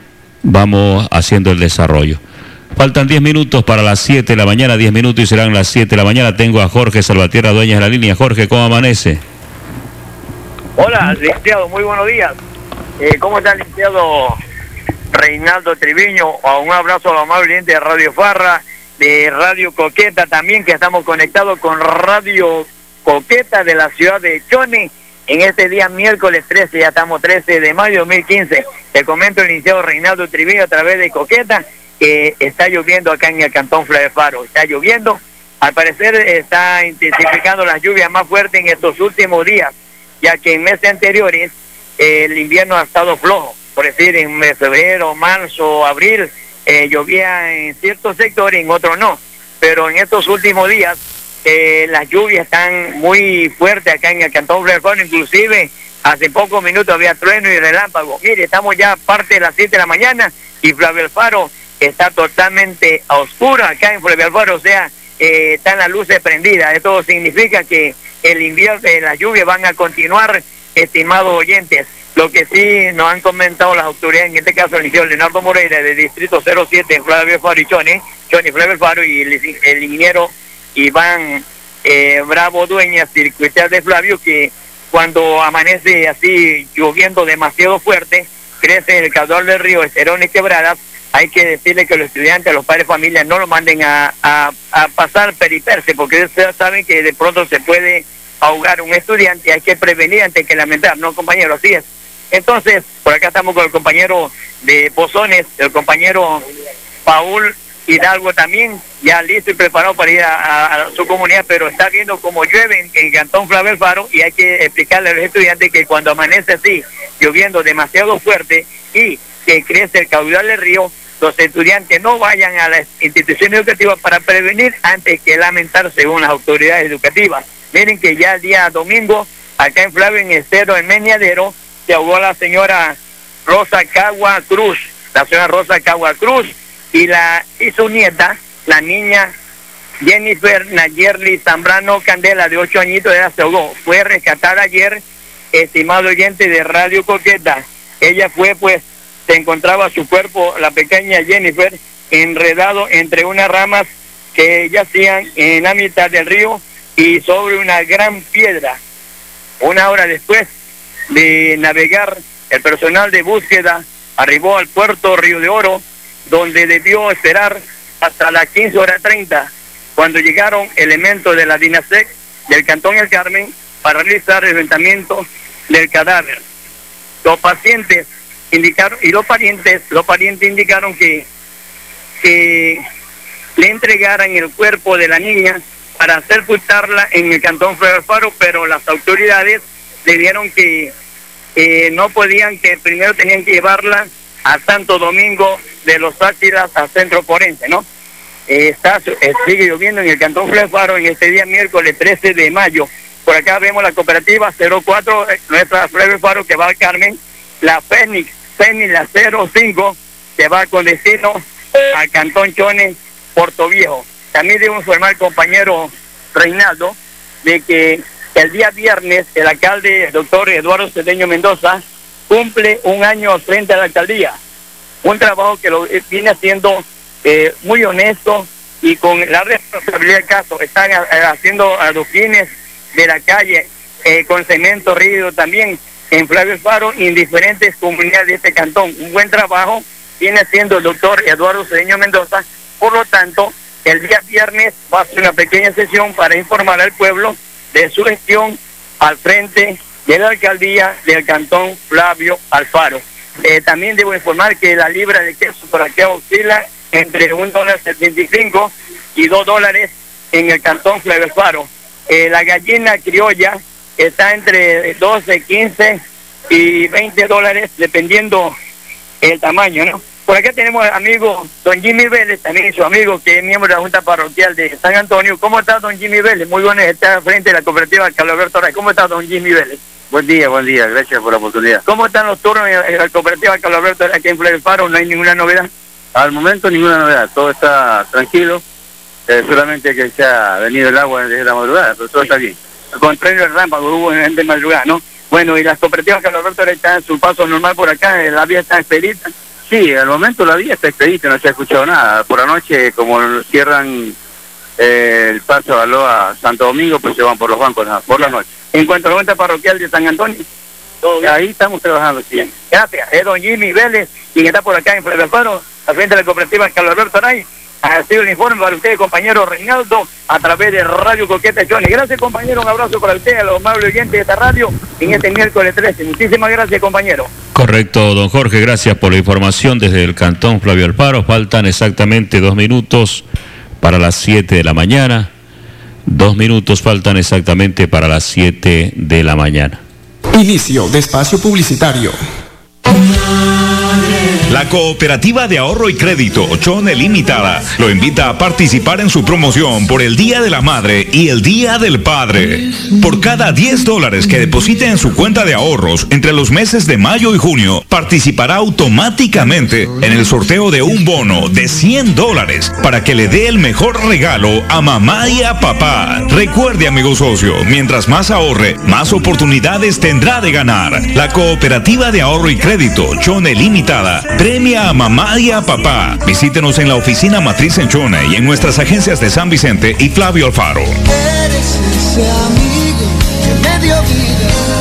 vamos haciendo el desarrollo. Faltan diez minutos para las siete de la mañana, diez minutos y serán las siete de la mañana. Tengo a Jorge Salvatierra Dueñas en la línea. Jorge, ¿cómo amanece? Hola, licenciado, muy buenos días. Eh, ¿Cómo está el licenciado Reinaldo Triviño? Un abrazo a los amables oyentes de Radio Farra, de Radio Coqueta también, que estamos conectados con Radio Coqueta de la ciudad de Chone. En este día miércoles trece, ya estamos trece de mayo de dos mil quince. Te comento el licenciado Reinaldo Triviño a través de Coqueta, que está lloviendo acá en el cantón Flavio Faro. Está lloviendo, al parecer está intensificando las lluvias más fuertes en estos últimos días, ya que en meses anteriores eh, el invierno ha estado flojo. Por decir, en febrero, marzo, abril, eh, llovía en ciertos sectores, en otros no. Pero en estos últimos días eh, las lluvias están muy fuertes acá en el cantón Flavio Faro. Inclusive hace pocos minutos había trueno y relámpago. Mire, estamos ya parte de las siete de la mañana y Flavio Faro está totalmente a oscuro acá en Flavio Faro, o sea, eh, están las luces prendidas. Esto significa que el invierno, eh, las lluvias van a continuar, estimados oyentes. Lo que sí nos han comentado las autoridades, en este caso el ingeniero Leonardo Moreira del distrito cero siete en Flavio Faro y Chone, Chone Flavio Faro, y el, el ingeniero Iván eh, Bravo Dueñas, circuital de Flavio, que cuando amanece así lloviendo demasiado fuerte, crece el caudal del río Esterón y Quebradas. Hay que decirle que los estudiantes, los padres de familia, no lo manden a, a, a pasar periperse, porque ustedes saben que de pronto se puede ahogar un estudiante. Hay que prevenir antes que lamentar, ¿no, compañero? Así es. Entonces, por acá estamos con el compañero de Pozones, el compañero Paul Hidalgo también, ya listo y preparado para ir a, a, a su comunidad, pero está viendo cómo llueve en el cantón Flavio Faro, y hay que explicarle a los estudiantes que cuando amanece así, lloviendo demasiado fuerte y que crece el caudal del río, los estudiantes no vayan a las instituciones educativas para prevenir antes que lamentar, según las autoridades educativas. Miren que ya el día domingo, acá en Flavio, en Estero, en Meñadero, se ahogó la señora Rosa Cagua Cruz, la señora Rosa Cagua Cruz, y, la, y su nieta, la niña Jennifer Nayerli Zambrano Candela, de ocho añitos de edad, se ahogó. Fue rescatada ayer, estimado oyente de Radio Coqueta. Ella fue, pues, se encontraba su cuerpo, la pequeña Jennifer, enredado entre unas ramas que yacían en la mitad del río y sobre una gran piedra. Una hora después de navegar, el personal de búsqueda arribó al puerto Río de Oro, donde debió esperar hasta las quince horas treinta, cuando llegaron elementos de la DINASEC del Cantón El Carmen para realizar el levantamiento del cadáver. Los pacientes indicaron, y los parientes, los parientes indicaron que, que le entregaran el cuerpo de la niña para sepultarla en el Cantón Fray Alfaro, pero las autoridades le dieron que eh, no podían, que primero tenían que llevarla a Santo Domingo de los Áchilas, a Centro Forense, ¿no? Eh, está, eh, sigue lloviendo en el Cantón Fray Alfaro en este día miércoles trece de mayo. Por acá vemos la cooperativa cero cuatro, eh, nuestra Fray Alfaro, que va al Carmen, la Fénix, Fénix la cero cinco, que va con destino al Cantón Chone, Puerto Viejo. También debo informar al compañero Reinaldo de que el día viernes el alcalde, el doctor Eduardo Cedeño Mendoza, cumple un año frente a la alcaldía. Un trabajo que lo viene haciendo eh, muy honesto y con la responsabilidad del caso. Están a, a, haciendo adoquines de la calle eh, con cemento rígido también en Flavio Alfaro y en diferentes comunidades de este cantón. Un buen trabajo viene haciendo el doctor Eduardo Cedeño Mendoza. Por lo tanto, el día viernes va a hacer una pequeña sesión para informar al pueblo de su gestión al frente de la alcaldía del Cantón Flavio Alfaro. Eh, también debo informar que la libra de queso por acá oscila entre un dólar setenta y cinco y dos dólares en el Cantón Flavio Alfaro. Eh, la gallina criolla está entre doce, quince y veinte dólares, dependiendo el tamaño, ¿no? Por acá tenemos al amigo don Jimmy Vélez, también su amigo que es miembro de la Junta Parroquial de San Antonio. ¿Cómo está don Jimmy Vélez? Muy bueno, está frente a la cooperativa Carlos Alberto Ray. ¿Cómo está don Jimmy Vélez? Buen día, buen día, gracias por la oportunidad. ¿Cómo están los turnos en la cooperativa Carlos Alberto Ray aquí en Flavio Alfaro? ¿No hay ninguna novedad? Al momento ninguna novedad, todo está tranquilo, eh, solamente que se ha venido el agua desde la madrugada, pero todo está bien. Al contrario del rámpago, hubo en de madrugada, ¿no? Bueno, y las cooperativas Carlos Alberto Ray están en su paso normal por acá, la vía está expedita. Sí, al momento la vía está expedita, no se ha escuchado nada. Por la noche, como cierran eh, el paso a Loa Santo Domingo, pues se van por los bancos, nada, por la noche. En cuanto a la Junta Parroquial de San Antonio, ¿todo bien? Ahí estamos trabajando, sí. Bien. Gracias. Es don Jimmy Vélez, quien está por acá en Flavio Alfaro, al frente de la cooperativa Carlos Alberto Ray. Ha sido el informe para usted, compañero Reinaldo, a través de Radio Coqueta Chone. Gracias, compañero. Un abrazo para usted, a los amables oyentes de esta radio, en este miércoles trece. Muchísimas gracias, compañero. Correcto, don Jorge. Gracias por la información desde el Cantón Flavio Alfaro. Faltan exactamente dos minutos para las siete de la mañana. Dos minutos faltan exactamente para las siete de la mañana. Inicio de espacio publicitario. La Cooperativa de Ahorro y Crédito Chone Limitada lo invita a participar en su promoción por el Día de la Madre y el Día del Padre. Por cada diez dólares que deposite en su cuenta de ahorros entre los meses de mayo y junio, participará automáticamente en el sorteo de un bono de cien dólares para que le dé el mejor regalo a mamá y a papá. Recuerde, amigo socio, mientras más ahorre, más oportunidades tendrá de ganar. La Cooperativa de Ahorro y Crédito Chone Limitada premia a mamá y a papá. Visítenos en la oficina matriz en Chone y en nuestras agencias de San Vicente y Flavio Alfaro. Eres ese amigo que me dio vida.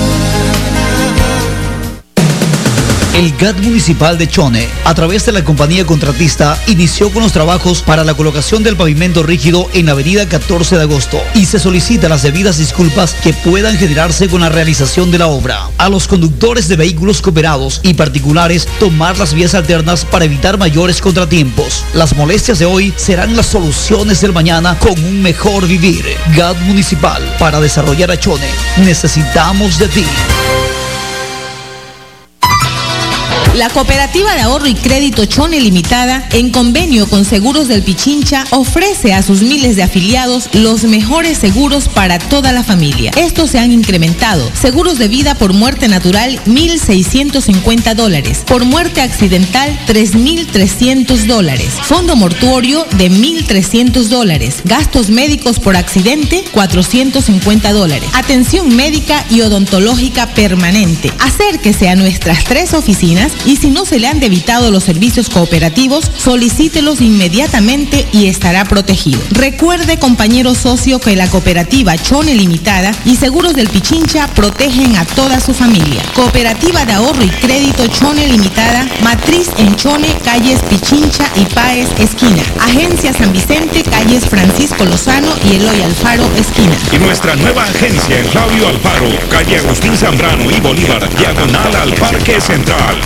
El G A T Municipal de Chone, a través de la compañía contratista, inició con los trabajos para la colocación del pavimento rígido en la avenida catorce de agosto y se solicita las debidas disculpas que puedan generarse con la realización de la obra. A los conductores de vehículos cooperados y particulares tomar las vías alternas para evitar mayores contratiempos. Las molestias de hoy serán las soluciones del mañana con un mejor vivir. G A T Municipal, para desarrollar a Chone, necesitamos de ti. La Cooperativa de Ahorro y Crédito Chone Limitada, en convenio con Seguros del Pichincha, ofrece a sus miles de afiliados los mejores seguros para toda la familia. Estos se han incrementado. Seguros de vida por muerte natural, mil seiscientos cincuenta dólares. Por muerte accidental, tres mil trescientos dólares. Fondo mortuorio de mil trescientos dólares. Gastos médicos por accidente, cuatrocientos cincuenta dólares. Atención médica y odontológica permanente. Acérquese a nuestras tres oficinas y si no se le han debitado los servicios cooperativos, solicítelos inmediatamente y estará protegido. Recuerde, compañero socio, que la Cooperativa Chone Limitada y Seguros del Pichincha protegen a toda su familia. Cooperativa de Ahorro y Crédito Chone Limitada, matriz en Chone, calles Pichincha y Páez, esquina. Agencia San Vicente, calles Francisco Lozano y Eloy Alfaro, esquina. Y nuestra nueva agencia en Flavio Alfaro, calle Agustín Zambrano y Bolívar, diagonal al Parque Central.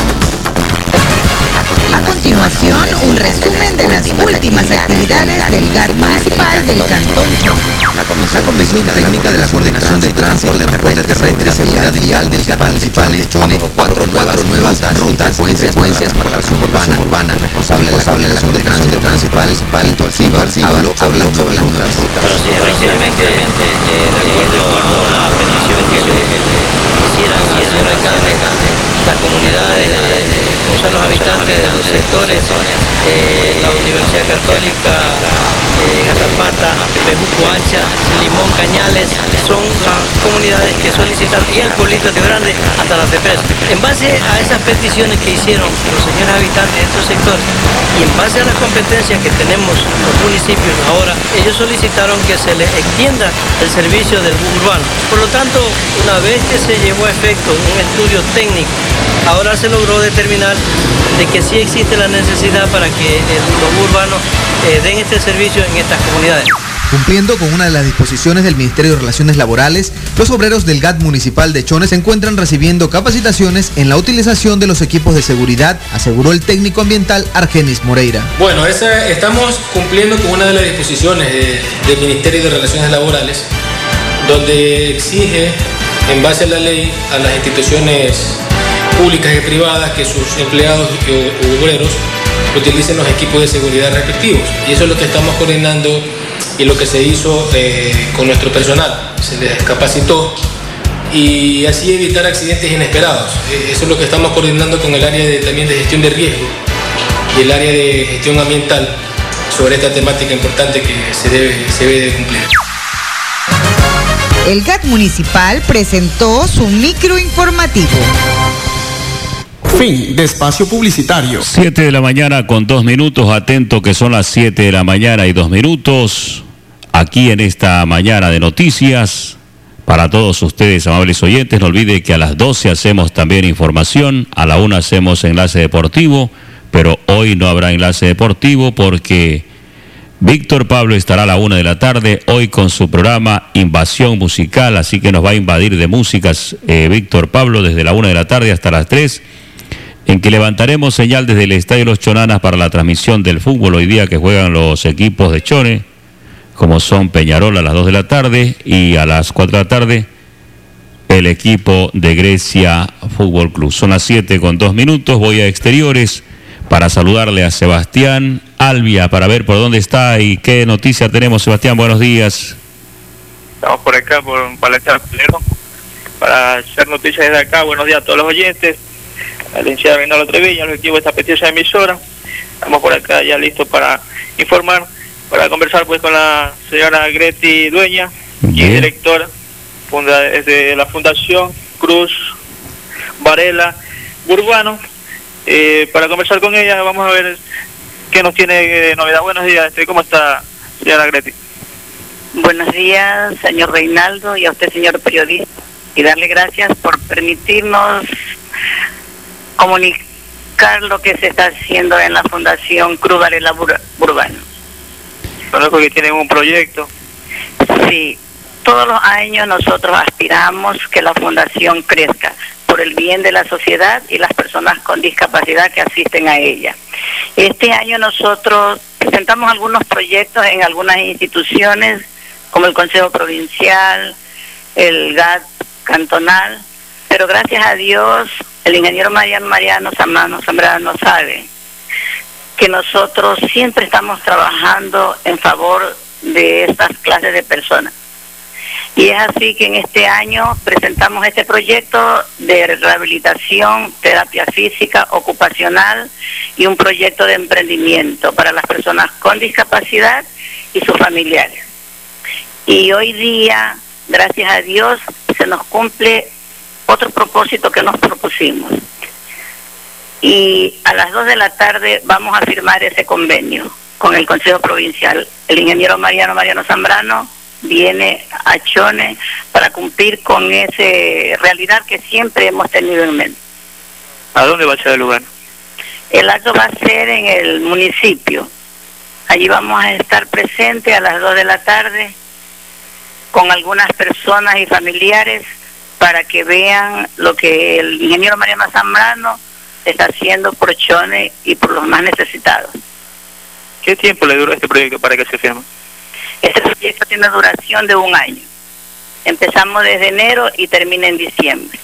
A continuación, un resumen de las últimas actividades del G A T municipal del Cantón Chone. La Comisión Técnica de la Coordinación de Tránsito de Repuestos Terrestres y Seguridad Vial del G A T municipal de Chone, cuatro nuevas rutas, rutas, consecuencias para la suburbana, urbana, responsable de la Coordinación de Tránsito municipal, habló habló sobre las rutas. Pero sí, efectivamente, de acuerdo a la petición que quisieran hacer acá de las comunidades, o sea, los habitantes de los sectores, eh, la Universidad Católica, eh, Gatapata, Pejuco Ancha, Limón, Cañales, son las comunidades que solicitaron, y el pueblito de Grande hasta la Tepresa. En base a esas peticiones que hicieron los señores habitantes de estos sectores, y en base a las competencias que tenemos los municipios ahora, ellos solicitaron que se les extienda el servicio del bus urbano. Por lo tanto, una vez que se llevó a efecto un estudio técnico, ahora se logró determinar de que sí existe la necesidad para que los bus urbanos eh, den este servicio en estas comunidades. Cumpliendo con una de las disposiciones del Ministerio de Relaciones Laborales, los obreros del G A T municipal de Chone se encuentran recibiendo capacitaciones en la utilización de los equipos de seguridad, aseguró el técnico ambiental Argenis Moreira. Bueno, esa, estamos cumpliendo con una de las disposiciones de, del Ministerio de Relaciones Laborales, donde exige, en base a la ley, a las instituciones públicas y privadas que sus empleados o obreros utilicen los equipos de seguridad respectivos. Y eso es lo que estamos coordinando y lo que se hizo eh, con nuestro personal. Se les capacitó y así evitar accidentes inesperados. Eh, eso es lo que estamos coordinando con el área de, también de gestión de riesgo y el área de gestión ambiental sobre esta temática importante que se debe, se debe de cumplir. El G A T municipal presentó su microinformativo. Fin de espacio publicitario. siete de la mañana con dos minutos. Atento que son las siete de la mañana y dos minutos. Aquí en esta mañana de noticias. Para todos ustedes, amables oyentes, no olvide que a las doce hacemos también información. A la una hacemos enlace deportivo. Pero hoy no habrá enlace deportivo porque Víctor Pablo estará a la una de la tarde. Hoy con su programa Invasión Musical. Así que nos va a invadir de músicas eh, Víctor Pablo desde la una de la tarde hasta las tres. En que levantaremos señal desde el Estadio Los Chonanas para la transmisión del fútbol hoy día que juegan los equipos de Chone, como son Peñarol a las dos de la tarde y a las cuatro de la tarde el equipo de Grecia Fútbol Club. Son las siete con dos minutos, voy a exteriores para saludarle a Sebastián Albia para ver por dónde está y qué noticia tenemos. Sebastián, buenos días. Estamos por acá, por Palestina, para hacer noticias desde acá. Buenos días a todos los oyentes. La licenciada Reinaldo Treviño, el objetivo de esta preciosa emisora. Estamos por acá ya listos para informar, para conversar pues con la señora Greti Dueña, quien es directora funda, de la Fundación Cruz Varela Urbano. Eh, para conversar con ella, vamos a ver qué nos tiene eh, novedad. Buenos días, ¿cómo está, señora Greti? Buenos días, señor Reinaldo, y a usted, señor periodista, y darle gracias por permitirnos comunicar lo que se está haciendo en la Fundación Cruz Varela Urbano. Conozco que tienen un proyecto. Sí, todos los años nosotros aspiramos que la Fundación crezca por el bien de la sociedad y las personas con discapacidad que asisten a ella. Este año nosotros presentamos algunos proyectos en algunas instituciones, como el Consejo Provincial, el G A T cantonal, pero gracias a Dios, el ingeniero Mariano Mariano Zambrano, Zambrano sabe que nosotros siempre estamos trabajando en favor de estas clases de personas. Y es así que en este año presentamos este proyecto de rehabilitación, terapia física, ocupacional y un proyecto de emprendimiento para las personas con discapacidad y sus familiares. Y hoy día, gracias a Dios, se nos cumple otro propósito que nos propusimos. Y a las dos de la tarde vamos a firmar ese convenio con el Consejo Provincial. El ingeniero Mariano Mariano Zambrano viene a Chone para cumplir con esa realidad que siempre hemos tenido en mente. ¿A dónde va a ser el lugar? El acto va a ser en el municipio. Allí vamos a estar presentes a las dos de la tarde con algunas personas y familiares para que vean lo que el ingeniero Mariano Zambrano está haciendo por Chone y por los más necesitados. ¿Qué tiempo le duró este proyecto para que se firme? Este proyecto tiene duración de un año. Empezamos desde enero y termina en diciembre.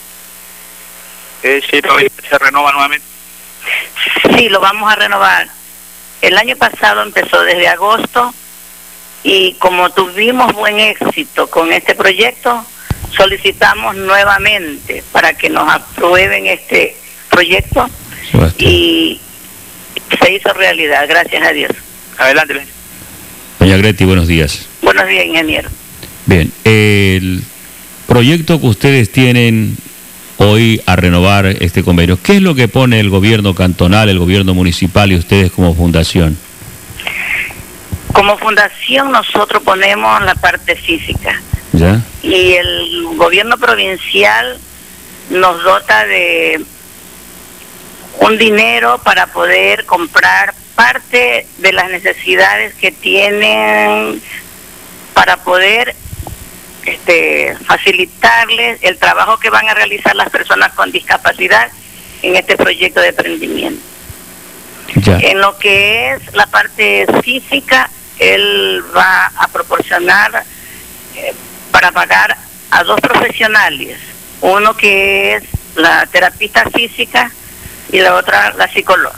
Eh, ¿sí, ¿Se renova nuevamente? Sí, lo vamos a renovar. El año pasado empezó desde agosto y como tuvimos buen éxito con este proyecto, solicitamos nuevamente para que nos aprueben este proyecto y se hizo realidad, gracias a Dios. Adelante. Doña Greti, buenos días. Buenos días, ingeniero. Bien, el proyecto que ustedes tienen hoy a renovar este convenio, ¿qué es lo que pone el gobierno cantonal, el gobierno municipal y ustedes como fundación? Como fundación nosotros ponemos la parte física. ¿Ya? Y el gobierno provincial nos dota de un dinero para poder comprar parte de las necesidades que tienen para poder este, facilitarles el trabajo que van a realizar las personas con discapacidad en este proyecto de emprendimiento. Ya. En lo que es la parte física, él va a proporcionar eh, para pagar a dos profesionales, uno que es la terapista física y la otra la psicóloga.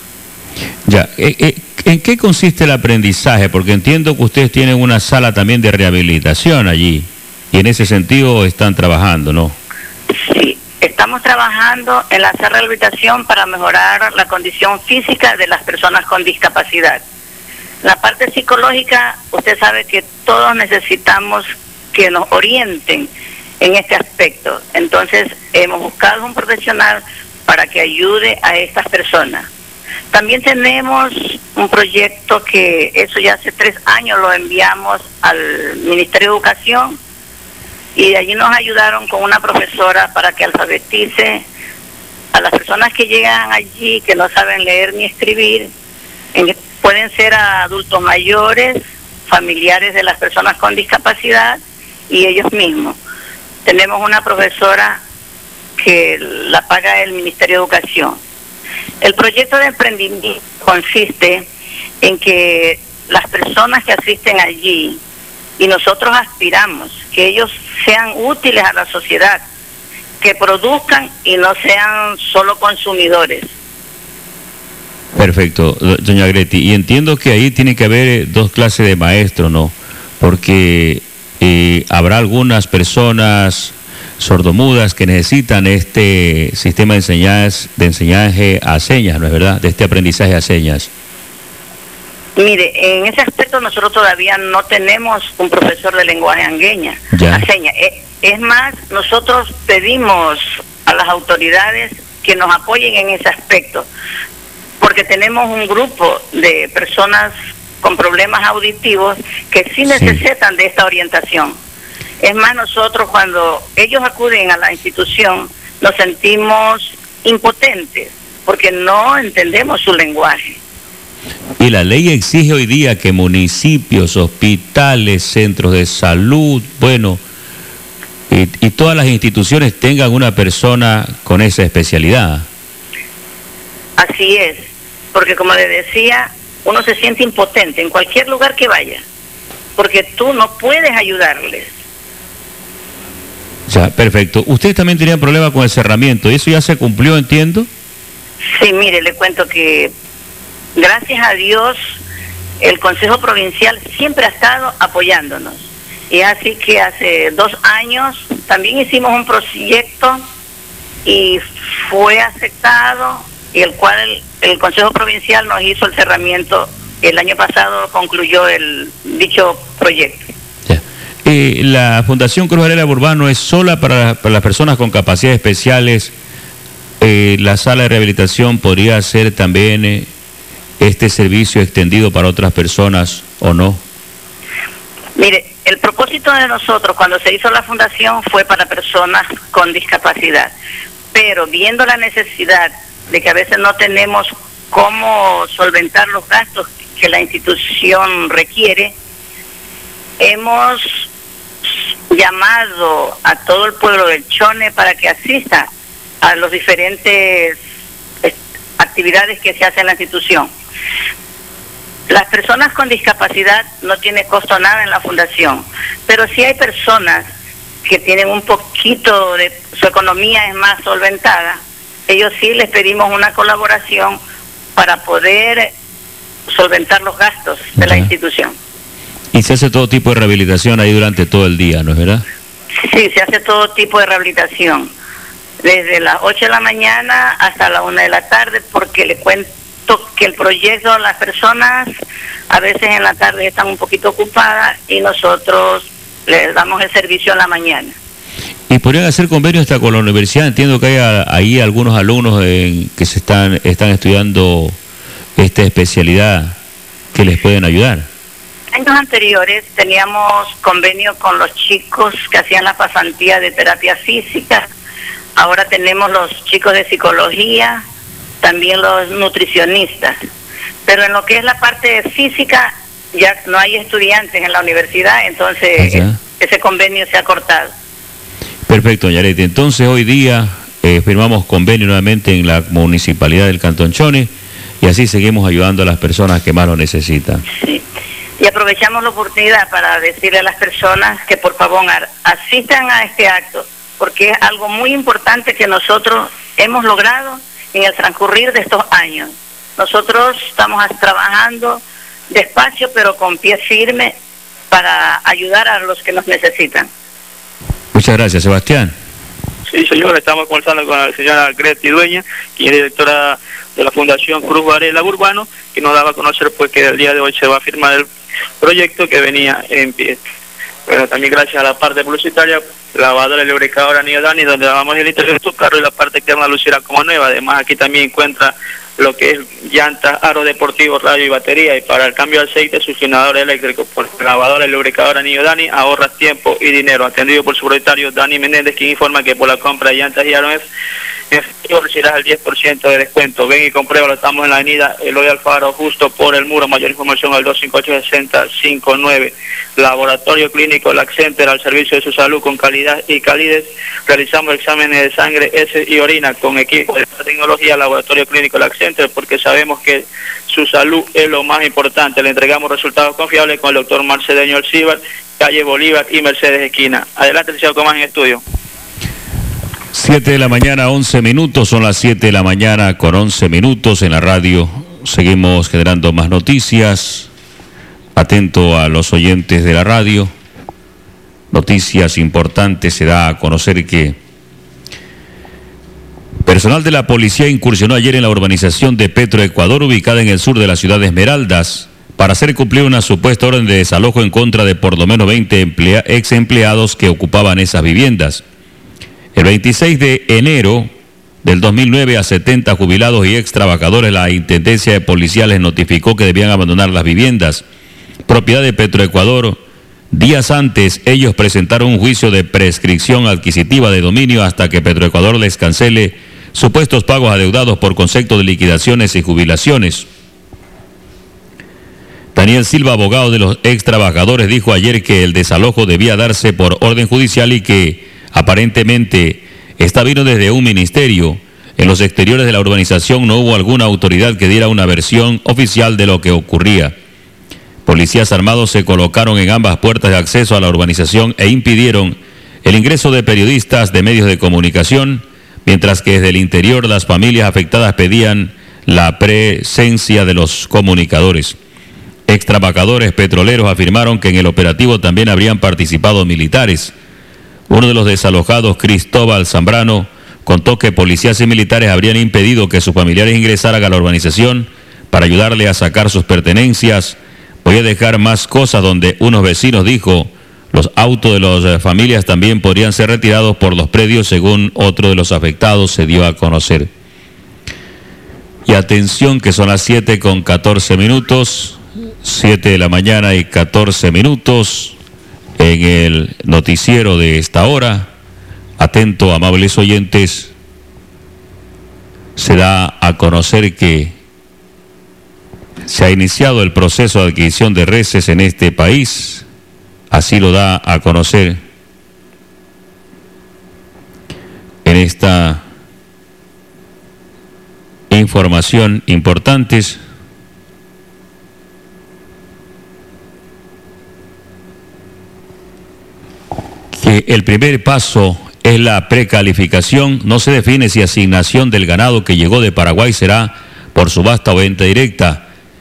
Ya, eh, eh, ¿en qué consiste el aprendizaje? Porque entiendo que ustedes tienen una sala también de rehabilitación allí y en ese sentido están trabajando, ¿no? Sí, estamos trabajando en la sala de rehabilitación para mejorar la condición física de las personas con discapacidad. La parte psicológica, usted sabe que todos necesitamos que nos orienten en este aspecto. Entonces, hemos buscado un profesional para que ayude a estas personas. También tenemos un proyecto que eso ya hace tres años lo enviamos al Ministerio de Educación y de allí nos ayudaron con una profesora para que alfabetice a las personas que llegan allí que no saben leer ni escribir. En, pueden ser adultos mayores, familiares de las personas con discapacidad y ellos mismos. Tenemos una profesora que la paga el Ministerio de Educación. El proyecto de emprendimiento consiste en que las personas que asisten allí, y nosotros aspiramos que ellos sean útiles a la sociedad, que produzcan y no sean solo consumidores. Perfecto, doña Greti. Y entiendo que ahí tiene que haber dos clases de maestros, ¿no? Porque eh, habrá algunas personas sordomudas que necesitan este sistema de enseñanza, de enseñaje a señas, ¿no es verdad? De este aprendizaje a señas. Mire, en ese aspecto nosotros todavía no tenemos un profesor de lenguaje angueña, a señas. Es más, nosotros pedimos a las autoridades que nos apoyen en ese aspecto, porque tenemos un grupo de personas con problemas auditivos que sí necesitan sí. de esta orientación. Es más, nosotros cuando ellos acuden a la institución nos sentimos impotentes porque no entendemos su lenguaje. Y la ley exige hoy día que municipios, hospitales, centros de salud, bueno, y, y todas las instituciones tengan una persona con esa especialidad. Así es, porque como les decía, uno se siente impotente en cualquier lugar que vaya, porque tú no puedes ayudarles. Ya, perfecto. Usted también tenía problemas con el cerramiento, ¿y eso ya se cumplió, entiendo? Sí, mire, le cuento que gracias a Dios el Consejo Provincial siempre ha estado apoyándonos. Y así que hace dos años también hicimos un proyecto y fue aceptado, y el cual el, el Consejo Provincial nos hizo el cerramiento. El año pasado concluyó el dicho proyecto. Eh, la Fundación Cruz Varela Burbano es sola para, para las personas con capacidades especiales. Eh, la sala de rehabilitación podría ser también eh, este servicio extendido para otras personas o no. Mire, el propósito de nosotros cuando se hizo la fundación fue para personas con discapacidad, pero viendo la necesidad de que a veces no tenemos cómo solventar los gastos que la institución requiere, hemos llamado a todo el pueblo del Chone para que asista a las diferentes actividades que se hacen en la institución. Las personas con discapacidad no tienen costo nada en la fundación, pero sí hay personas que tienen un poquito de, su economía es más solventada, ellos sí les pedimos una colaboración para poder solventar los gastos de la institución. Y se hace todo tipo de rehabilitación ahí durante todo el día, ¿no es verdad? Sí, se hace todo tipo de rehabilitación, desde las ocho de la mañana hasta la una de la tarde, porque le cuento que el proyecto, las personas a veces en la tarde están un poquito ocupadas y nosotros les damos el servicio en la mañana. Y podrían hacer convenios hasta con la universidad. Entiendo que hay a, ahí algunos alumnos en, que se están, están estudiando esta especialidad que les pueden ayudar. Años anteriores teníamos convenio con los chicos que hacían la pasantía de terapia física. Ahora tenemos los chicos de psicología, también los nutricionistas. Pero en lo que es la parte física ya no hay estudiantes en la universidad, entonces Ajá. ese convenio se ha cortado. Perfecto, Yarete. Entonces hoy día eh, firmamos convenio nuevamente en la municipalidad del Cantón Chone y así seguimos ayudando a las personas que más lo necesitan. Sí. Y aprovechamos la oportunidad para decirle a las personas que por favor asistan a este acto, porque es algo muy importante que nosotros hemos logrado en el transcurrir de estos años. Nosotros estamos trabajando despacio pero con pie firme para ayudar a los que nos necesitan. Muchas gracias, Sebastián. Sí, señor, estamos conversando con la señora Greti Dueña, quien es directora de la Fundación Cruz Varela Burbano, que nos daba a conocer pues que el día de hoy se va a firmar el proyecto que venía en pie. Bueno, también gracias a la parte publicitaria, lavadora y lubricadora Niño Dani, donde lavamos el interior de tu carro y la parte externa lucirá como nueva. Además, aquí también encuentra lo que es llantas, aro deportivo, radio y batería. Y para el cambio de aceite, succionador eléctrico. Por lavadora y lubricadora Niño Dani, ahorras tiempo y dinero. Atendido por su propietario Dani Menéndez, quien informa que por la compra de llantas y aros en efectivo recibirás el diez por ciento de descuento. Ven y compruébalo, estamos en la avenida Eloy Alfaro, justo por el muro. Mayor información al dos cinco ocho, seis cero cinco nueve. Laboratorio Clínico Lac Center, al servicio de su salud con calidad y calidez. Realizamos exámenes de sangre, heces y orina con equipo de tecnología. Laboratorio Clínico Lac Center, porque sabemos que su salud es lo más importante. Le entregamos resultados confiables con el doctor Marcedeño Alcíbar, calle Bolívar y Mercedes Esquina. Adelante, licenciado Comás, en estudio. siete de la mañana, once minutos, son las siete de la mañana con once minutos en la radio. Seguimos generando más noticias. Atento a los oyentes de la radio. Noticias importantes, se da a conocer que personal de la policía incursionó ayer en la urbanización de Petroecuador, ubicada en el sur de la ciudad de Esmeraldas, para hacer cumplir una supuesta orden de desalojo en contra de por lo menos veinte emplea- ex empleados que ocupaban esas viviendas. El veintiséis de enero del dos mil nueve a setenta jubilados y ex trabajadores, la Intendencia de Policía les notificó que debían abandonar las viviendas, propiedad de Petroecuador. Días antes, ellos presentaron un juicio de prescripción adquisitiva de dominio hasta que Petroecuador les cancele supuestos pagos adeudados por concepto de liquidaciones y jubilaciones. Daniel Silva, abogado de los ex trabajadores, dijo ayer que el desalojo debía darse por orden judicial y que aparentemente esta vino desde un ministerio. En los exteriores de la urbanización no hubo alguna autoridad que diera una versión oficial de lo que ocurría. Policías armados se colocaron en ambas puertas de acceso a la urbanización e impidieron el ingreso de periodistas de medios de comunicación, mientras que desde el interior las familias afectadas pedían la presencia de los comunicadores. Extrabajadores petroleros afirmaron que en el operativo también habrían participado militares. Uno de los desalojados, Cristóbal Zambrano, contó que policías y militares habrían impedido que sus familiares ingresaran a la urbanización para ayudarle a sacar sus pertenencias. Voy a dejar más cosas, donde unos vecinos dijo, los autos de las familias también podrían ser retirados por los predios, según otro de los afectados se dio a conocer. Y atención, que son las siete con catorce minutos, siete de la mañana y catorce minutos, en el noticiero de esta hora. Atento, amables oyentes, se da a conocer que se ha iniciado el proceso de adquisición de reses en este país. Así lo da a conocer en esta información importantes. Que el primer paso es la precalificación. No se define si asignación del ganado que llegó de Paraguay será por subasta o venta directa.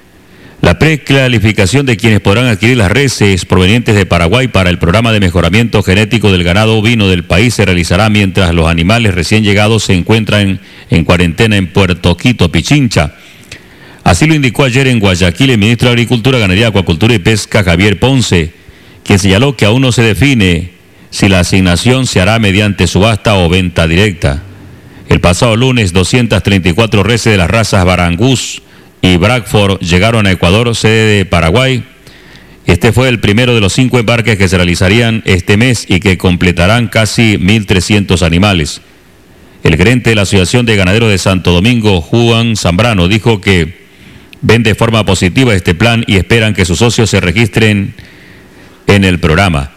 La precalificación de quienes podrán adquirir las reses provenientes de Paraguay para el programa de mejoramiento genético del ganado ovino del país se realizará mientras los animales recién llegados se encuentran en cuarentena en Puerto Quito, Pichincha. Así lo indicó ayer en Guayaquil el ministro de Agricultura, Ganadería, Acuacultura y Pesca, Javier Ponce, quien señaló que aún no se define si la asignación se hará mediante subasta o venta directa. El pasado lunes, doscientas treinta y cuatro reses de las razas Barangus y Bradford llegaron a Ecuador, sede de Paraguay. Este fue el primero de los cinco embarques que se realizarían este mes y que completarán casi mil trescientos animales. El gerente de la Asociación de Ganaderos de Santo Domingo, Juan Zambrano, dijo que ven de forma positiva este plan y esperan que sus socios se registren en el programa.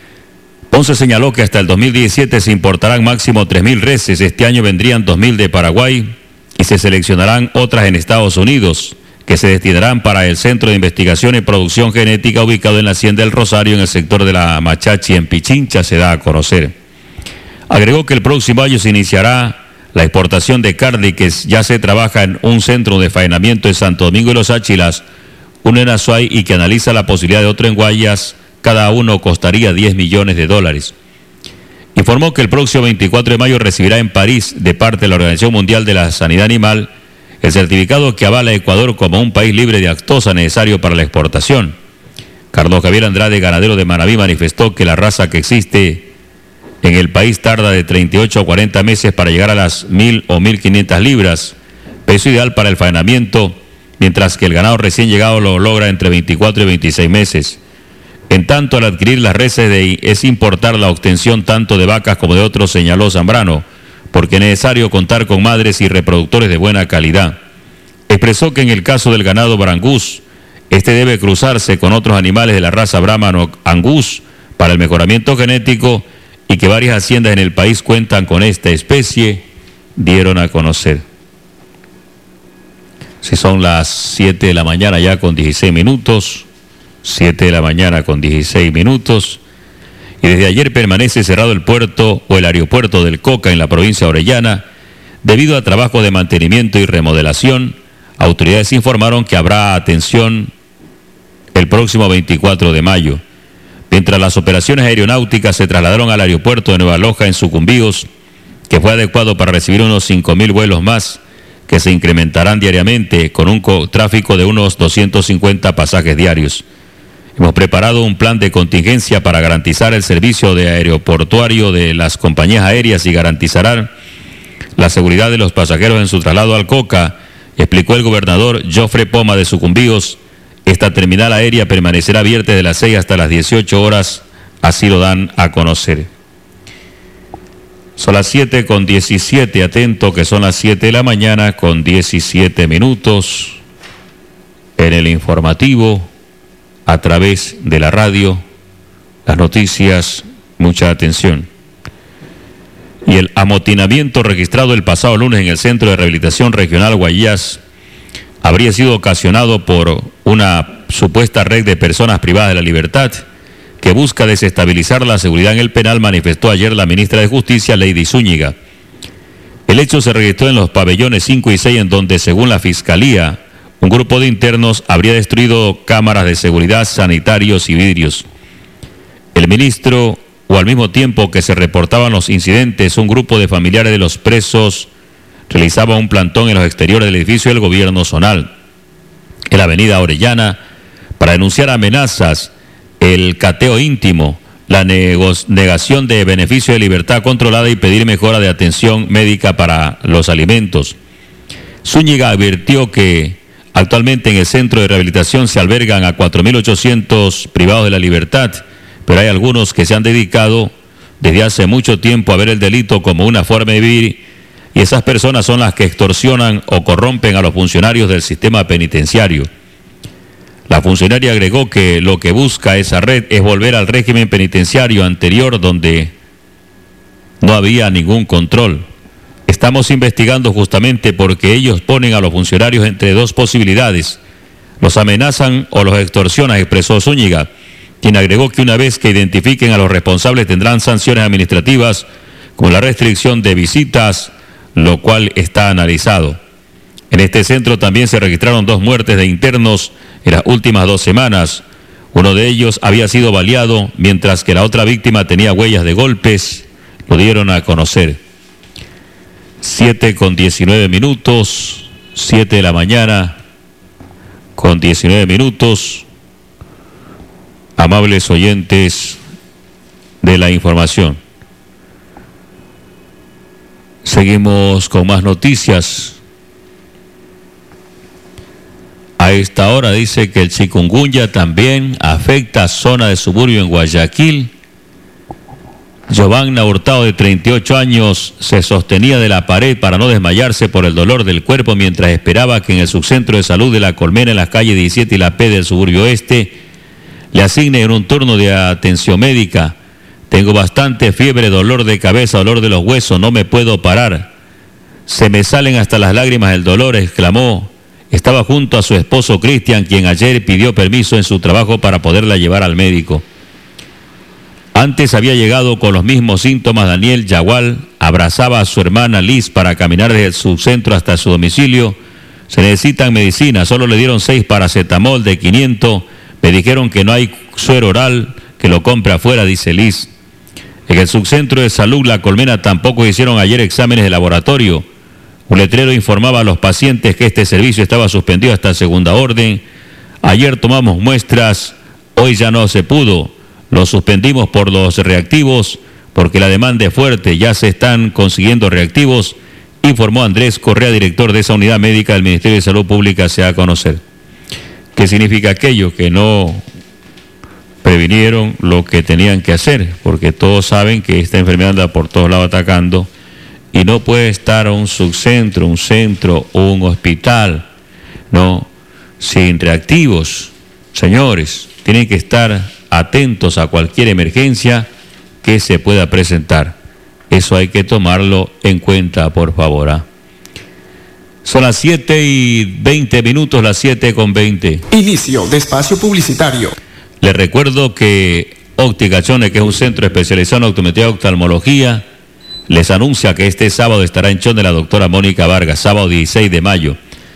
Ponce señaló que hasta el dos mil diecisiete se importarán máximo tres mil reses, este año vendrían dos mil de Paraguay y se seleccionarán otras en Estados Unidos, que se destinarán para el Centro de Investigación y Producción Genética ubicado en la Hacienda del Rosario, en el sector de la Machachi, en Pichincha, se da a conocer. Agregó que el próximo año se iniciará la exportación de carne, que ya se trabaja en un centro de faenamiento en Santo Domingo y Los Áchilas, uno en Azuay y que analiza la posibilidad de otro en Guayas. Cada uno costaría diez millones de dólares. Informó que el próximo veinticuatro de mayo recibirá en París, de parte de la Organización Mundial de la Sanidad Animal, el certificado que avala a Ecuador como un país libre de lactosa necesario para la exportación. Carlos Javier Andrade, ganadero de Manabí, manifestó que la raza que existe en el país tarda de treinta y ocho a cuarenta meses para llegar a las mil o mil quinientas libras, peso ideal para el faenamiento, mientras que el ganado recién llegado lo logra entre veinticuatro y veintiséis meses. En tanto, al adquirir las reses de, es importar la obtención tanto de vacas como de otros, señaló Zambrano, porque es necesario contar con madres y reproductores de buena calidad. Expresó que en el caso del ganado Barangus, este debe cruzarse con otros animales de la raza Brahman Angus para el mejoramiento genético y que varias haciendas en el país cuentan con esta especie, dieron a conocer. Si son las siete de la mañana ya con dieciséis minutos... siete de la mañana con dieciséis minutos, y desde ayer permanece cerrado el puerto o el aeropuerto del Coca en la provincia de Orellana debido a trabajo de mantenimiento y remodelación. Autoridades informaron que habrá atención el próximo veinticuatro de mayo. Mientras las operaciones aeronáuticas se trasladaron al aeropuerto de Nueva Loja en Sucumbíos, que fue adecuado para recibir unos cinco mil vuelos más, que se incrementarán diariamente con un tráfico de unos doscientos cincuenta pasajes diarios. Hemos preparado un plan de contingencia para garantizar el servicio de aeroportuario de las compañías aéreas y garantizarán la seguridad de los pasajeros en su traslado al Coca, explicó el gobernador Jofre Poma de Sucumbíos. Esta terminal aérea permanecerá abierta de las seis hasta las dieciocho horas, así lo dan a conocer. Son las siete con diecisiete, atento que son las siete de la mañana con diecisiete minutos en el informativo. A través de la radio, las noticias, mucha atención. Y el amotinamiento registrado el pasado lunes en el Centro de Rehabilitación Regional Guayas habría sido ocasionado por una supuesta red de personas privadas de la libertad que busca desestabilizar la seguridad en el penal, manifestó ayer la ministra de Justicia, Lady Zúñiga. El hecho se registró en los pabellones cinco y seis, en donde, según la Fiscalía, un grupo de internos habría destruido cámaras de seguridad, sanitarios y vidrios. El ministro, o al mismo tiempo que se reportaban los incidentes, un grupo de familiares de los presos realizaba un plantón en los exteriores del edificio del gobierno zonal, en la avenida Orellana, para denunciar amenazas, el cateo íntimo, la negación de beneficio de libertad controlada y pedir mejora de atención médica para los alimentos. Zúñiga advirtió que actualmente en el centro de rehabilitación se albergan a cuatro mil ochocientos privados de la libertad, pero hay algunos que se han dedicado desde hace mucho tiempo a ver el delito como una forma de vivir, y esas personas son las que extorsionan o corrompen a los funcionarios del sistema penitenciario. La funcionaria agregó que lo que busca esa red es volver al régimen penitenciario anterior, donde no había ningún control. Estamos investigando justamente porque ellos ponen a los funcionarios entre dos posibilidades: los amenazan o los extorsionan, expresó Zúñiga, quien agregó que una vez que identifiquen a los responsables tendrán sanciones administrativas con la restricción de visitas, lo cual está analizado. En este centro también se registraron dos muertes de internos en las últimas dos semanas. Uno de ellos había sido baleado, mientras que la otra víctima tenía huellas de golpes, lo dieron a conocer. siete con diecinueve minutos, siete de la mañana con diecinueve minutos. Amables oyentes de la información. Seguimos con más noticias. A esta hora dice que el chikungunya también afecta a zona de suburbio en Guayaquil. Giovanna Hurtado, de treinta y ocho años, se sostenía de la pared para no desmayarse por el dolor del cuerpo mientras esperaba que en el subcentro de salud de La Colmena, en las calles diecisiete y la P del suburbio oeste, le asignen un turno de atención médica. Tengo bastante fiebre, dolor de cabeza, dolor de los huesos, no me puedo parar. Se me salen hasta las lágrimas del dolor, exclamó. Estaba junto a su esposo Cristian, quien ayer pidió permiso en su trabajo para poderla llevar al médico. Antes había llegado con los mismos síntomas Daniel Yagual, abrazaba a su hermana Liz para caminar desde su centro hasta su domicilio. Se necesitan medicinas, solo le dieron seis paracetamol de quinientos, me dijeron que no hay suero oral, que lo compre afuera, dice Liz. En el subcentro de salud La Colmena tampoco hicieron ayer exámenes de laboratorio. Un letrero informaba a los pacientes que este servicio estaba suspendido hasta segunda orden. Ayer tomamos muestras, hoy ya no se pudo. Lo suspendimos por los reactivos, porque la demanda es fuerte, ya se están consiguiendo reactivos, informó Andrés Correa, director de esa unidad médica del Ministerio de Salud Pública, se da a conocer. ¿Qué significa aquello? Que no previnieron lo que tenían que hacer, porque todos saben que esta enfermedad anda por todos lados atacando. Y no puede estar un subcentro, un centro o un hospital, no, sin reactivos. Señores, tienen que estar atentos a cualquier emergencia que se pueda presentar. Eso hay que tomarlo en cuenta, por favor. ¿eh? Son las siete y veinte minutos, las siete con veinte. Inicio de espacio publicitario. Les recuerdo que Óptica Chone, que es un centro especializado en optometría y oftalmología, les anuncia que este sábado estará en Chone la doctora Mónica Vargas, sábado dieciséis de mayo.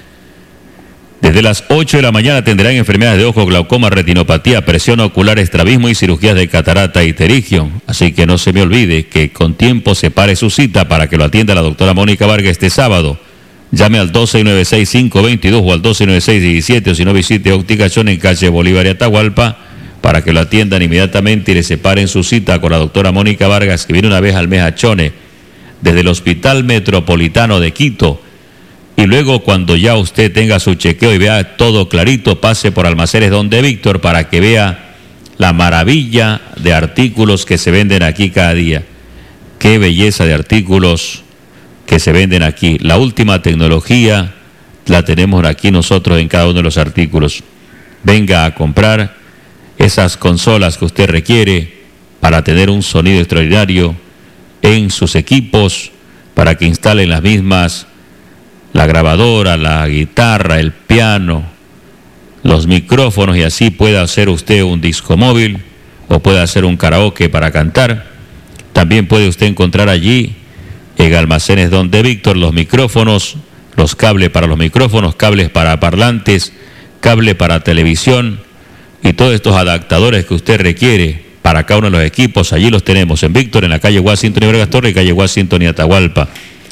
Desde las ocho de la mañana atenderán enfermedades de ojo, glaucoma, retinopatía, presión ocular, estrabismo y cirugías de catarata y pterigio. Así que no se me olvide que con tiempo separe su cita para que lo atienda la doctora Mónica Vargas este sábado. Llame al doce nueve seis cinco veintidós o al doce nueve seis diecisiete, o si no visite Óptica Chone en calle Bolívar y Atahualpa para que lo atiendan inmediatamente y le separen su cita con la doctora Mónica Vargas, que viene una vez al mes a Chone desde el Hospital Metropolitano de Quito. Y luego, cuando ya usted tenga su chequeo y vea todo clarito, pase por Almacenes Donde Víctor para que vea la maravilla de artículos que se venden aquí cada día. Qué belleza de artículos que se venden aquí. La última tecnología la tenemos aquí nosotros en cada uno de los artículos. Venga a comprar esas consolas que usted requiere para tener un sonido extraordinario en sus equipos, para que instalen las mismas, la grabadora, la guitarra, el piano, los micrófonos, y así pueda hacer usted un disco móvil o puede hacer un karaoke para cantar. También puede usted encontrar allí en Almacenes Donde Víctor los micrófonos, los cables para los micrófonos, cables para parlantes, cable para televisión y todos estos adaptadores que usted requiere para cada uno de los equipos. Allí los tenemos en Víctor, en la calle Washington y Vargas Torres y calle Washington y Atahualpa.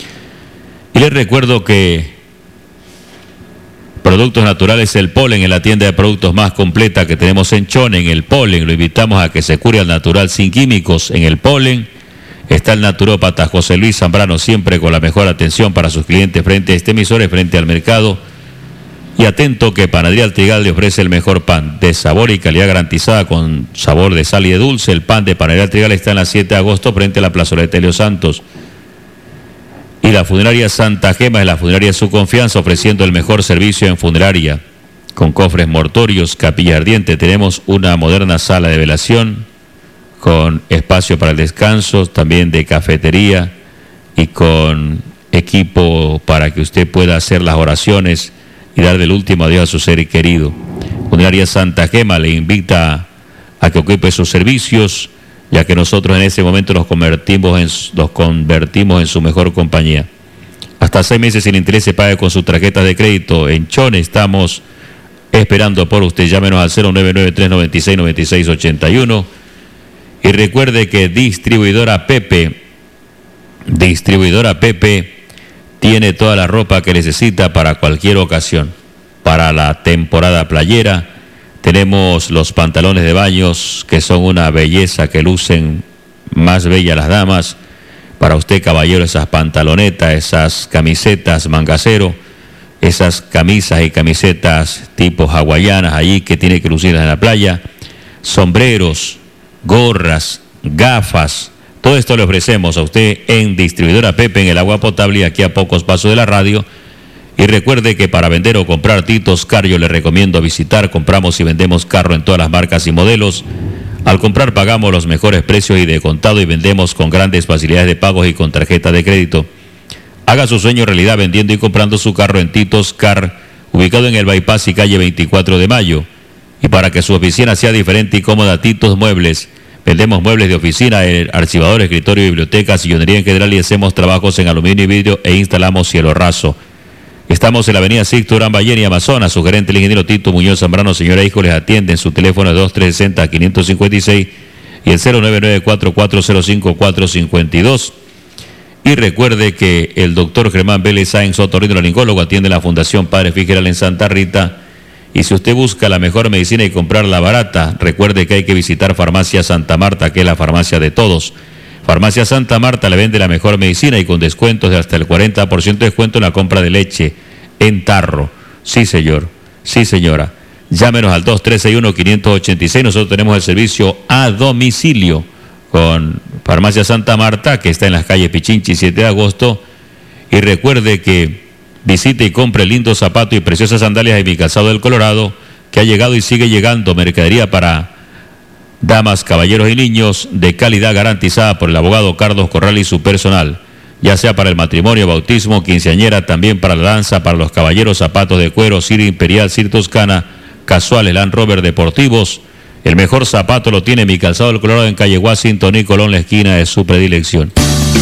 Y les recuerdo que Productos Naturales El Polen, en la tienda de productos más completa que tenemos en Chone, en El Polen. Lo invitamos a que se cure al natural sin químicos. En El Polen está el naturópata José Luis Zambrano, siempre con la mejor atención para sus clientes frente a este emisor y frente al mercado. Y atento que Panadería El Trigal le ofrece el mejor pan de sabor y calidad garantizada con sabor de sal y de dulce. El pan de Panadería El Trigal está en la siete de agosto frente a la plazoleta Helio Santos. Y la funeraria Santa Gema es la funeraria de su confianza, ofreciendo el mejor servicio en funeraria. Con cofres mortorios, capilla ardiente, tenemos una moderna sala de velación, con espacio para el descanso, también de cafetería y con equipo para que usted pueda hacer las oraciones y darle el último adiós a su ser querido. Funeraria Santa Gema le invita a que ocupe sus servicios, ya que nosotros en ese momento nos convertimos en, nos convertimos en su mejor compañía. Hasta seis meses sin interés se paga con su tarjeta de crédito. En Chone estamos esperando por usted. Llámenos al cero nueve nueve tres nueve seis nueve seis ocho uno. Y recuerde que Distribuidora Pepe, Distribuidora Pepe tiene toda la ropa que necesita para cualquier ocasión. Para la temporada playera, tenemos los pantalones de baños, que son una belleza, que lucen más bellas las damas. Para usted, caballero, esas pantalonetas, esas camisetas mangacero, esas camisas y camisetas tipo hawaianas allí que tiene que lucirlas en la playa, sombreros, gorras, gafas, todo esto le ofrecemos a usted en Distribuidora Pepe, en el agua potable y aquí a pocos pasos de la radio. Y recuerde que para vender o comprar Titos Car yo le recomiendo visitar. Compramos y vendemos carro en todas las marcas y modelos. Al comprar pagamos los mejores precios y de contado, y vendemos con grandes facilidades de pagos y con tarjeta de crédito. Haga su sueño realidad vendiendo y comprando su carro en Titos Car, ubicado en el Bypass y calle veinticuatro de mayo. Y para que su oficina sea diferente y cómoda, Titos Muebles. Vendemos muebles de oficina, archivador, escritorio, biblioteca, sillonería en general, y hacemos trabajos en aluminio y vidrio e instalamos cielo raso. Estamos en la avenida Sixto Urán Ballén y Amazonas. Su gerente, el ingeniero Tito Muñoz Zambrano, señora hijo, les atiende en su teléfono de dos tres seis cero, cinco cinco seis y el cero nueve nueve cuatro cuatro cero cinco cuatro cinco dos. Y recuerde que el doctor Germán Vélez Sáenz, otorrinolaringólogo, atiende la Fundación Padre Figueral en Santa Rita. Y si usted busca la mejor medicina y comprarla barata, recuerde que hay que visitar Farmacia Santa Marta, que es la farmacia de todos. Farmacia Santa Marta le vende la mejor medicina y con descuentos de hasta el cuarenta por ciento de descuento en la compra de leche en tarro. Sí, señor. Sí, señora. Llámenos al dos tres seis uno, cinco ocho seis. Nosotros tenemos el servicio a domicilio con Farmacia Santa Marta, que está en las calles Pichinchi, siete de agosto. Y recuerde que visite y compre lindos zapatos y preciosas sandalias de Mi Calzado del Colorado, que ha llegado y sigue llegando mercadería para damas, caballeros y niños de calidad garantizada por el abogado Carlos Corral y su personal, ya sea para el matrimonio, bautismo, quinceañera, también para la danza, para los caballeros, zapatos de cuero, Cir Imperial, Cir Toscana, casuales, Land Rover, deportivos. El mejor zapato lo tiene Mi Calzado del Colorado en calle Washington y Colón, la esquina de su predilección.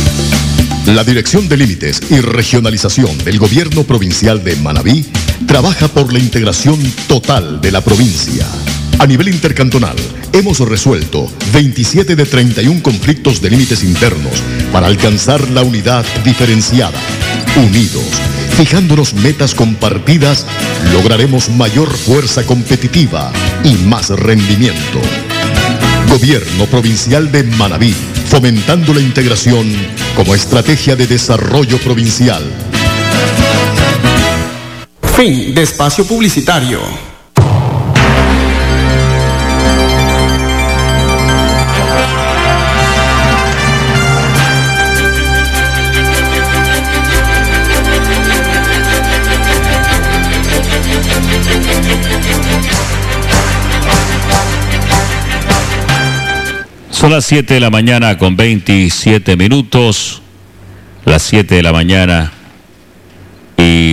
La Dirección de Límites y Regionalización del Gobierno Provincial de Manabí trabaja por la integración total de la provincia. A nivel intercantonal, hemos resuelto veintisiete de treinta y uno conflictos de límites internos para alcanzar la unidad diferenciada. Unidos, fijándonos metas compartidas, lograremos mayor fuerza competitiva y más rendimiento. Gobierno Provincial de Manabí, fomentando la integración como estrategia de desarrollo provincial. Fin de espacio publicitario. Son las siete de la mañana con veintisiete minutos, las siete de la mañana y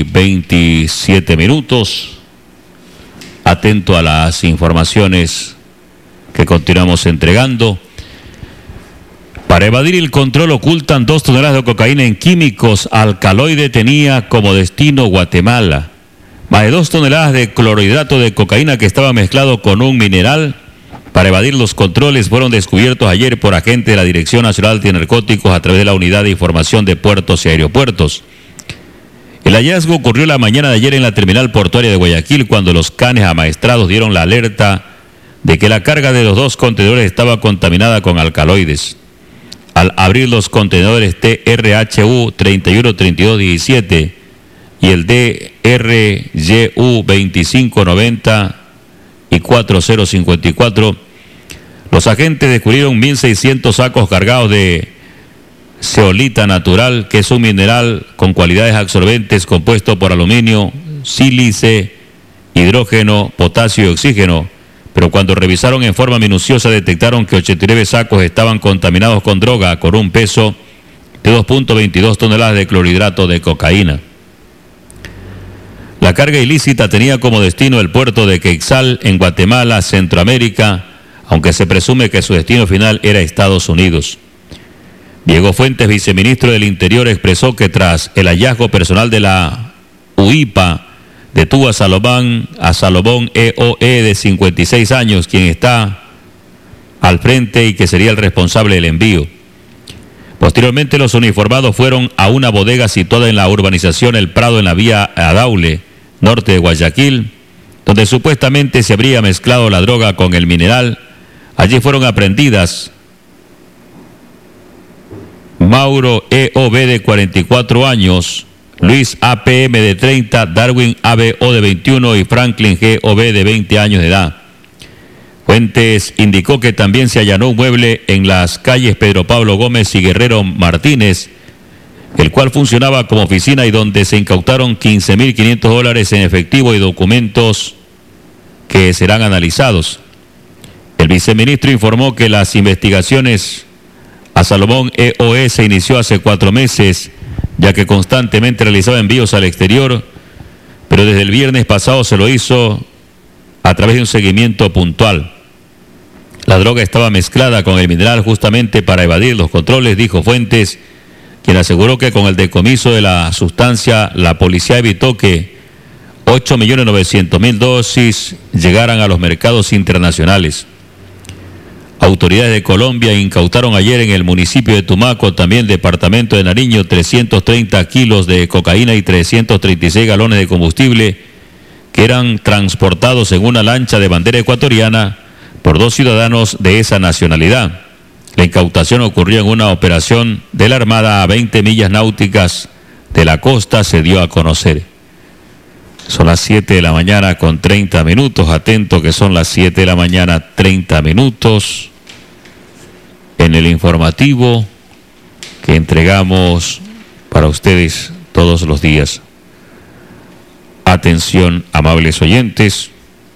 veintisiete minutos. Atento a las informaciones que continuamos entregando. Para evadir el control ocultan dos toneladas de cocaína en químicos. Alcaloide tenía como destino Guatemala. Más de dos toneladas de clorhidrato de cocaína que estaba mezclado con un mineral. Para evadir los controles fueron descubiertos ayer por agentes de la Dirección Nacional de Narcóticos a través de la Unidad de Información de Puertos y Aeropuertos. El hallazgo ocurrió la mañana de ayer en la terminal portuaria de Guayaquil, cuando los canes amaestrados dieron la alerta de que la carga de los dos contenedores estaba contaminada con alcaloides. Al abrir los contenedores T R H U treinta y uno treinta y dos diecisiete y el D R Y U veinticinco noventa y cuarenta cincuenta y cuatro, los agentes descubrieron mil seiscientos sacos cargados de zeolita natural, que es un mineral con cualidades absorbentes compuesto por aluminio, sílice, hidrógeno, potasio y oxígeno. Pero cuando revisaron en forma minuciosa detectaron que ochenta y nueve sacos estaban contaminados con droga, con un peso de dos punto veintidós toneladas de clorhidrato de cocaína. La carga ilícita tenía como destino el puerto de Quexal, en Guatemala, Centroamérica, aunque se presume que su destino final era Estados Unidos. Diego Fuentes, viceministro del Interior, expresó que tras el hallazgo personal de la U I P A, detuvo a Salomón, a Salomón E O E de cincuenta y seis años, quien está al frente y que sería el responsable del envío. Posteriormente, los uniformados fueron a una bodega situada en la urbanización El Prado, en la vía Adaule, norte de Guayaquil, donde supuestamente se habría mezclado la droga con el mineral. Allí fueron aprendidas Mauro E O B de cuarenta y cuatro años, Luis A P M de treinta, Darwin A B O de veintiuno y Franklin G O B de veinte años de edad. Fuentes indicó que también se allanó un mueble en las calles Pedro Pablo Gómez y Guerrero Martínez, el cual funcionaba como oficina y donde se incautaron quince mil quinientos dólares en efectivo y documentos que serán analizados. El viceministro informó que las investigaciones a Salomón E O E se inició hace cuatro meses, ya que constantemente realizaba envíos al exterior, pero desde el viernes pasado se lo hizo a través de un seguimiento puntual. La droga estaba mezclada con el mineral justamente para evadir los controles, dijo Fuentes, quien aseguró que con el decomiso de la sustancia la policía evitó que ocho millones novecientos mil dosis llegaran a los mercados internacionales. Autoridades de Colombia incautaron ayer en el municipio de Tumaco, también departamento de Nariño, trescientos treinta kilos de cocaína y trescientos treinta y seis galones de combustible que eran transportados en una lancha de bandera ecuatoriana por dos ciudadanos de esa nacionalidad. La incautación ocurrió en una operación de la Armada a veinte millas náuticas de la costa, se dio a conocer. Son las siete de la mañana con treinta minutos. Atento que son las siete de la mañana, treinta minutos. En el informativo que entregamos para ustedes todos los días. Atención, amables oyentes.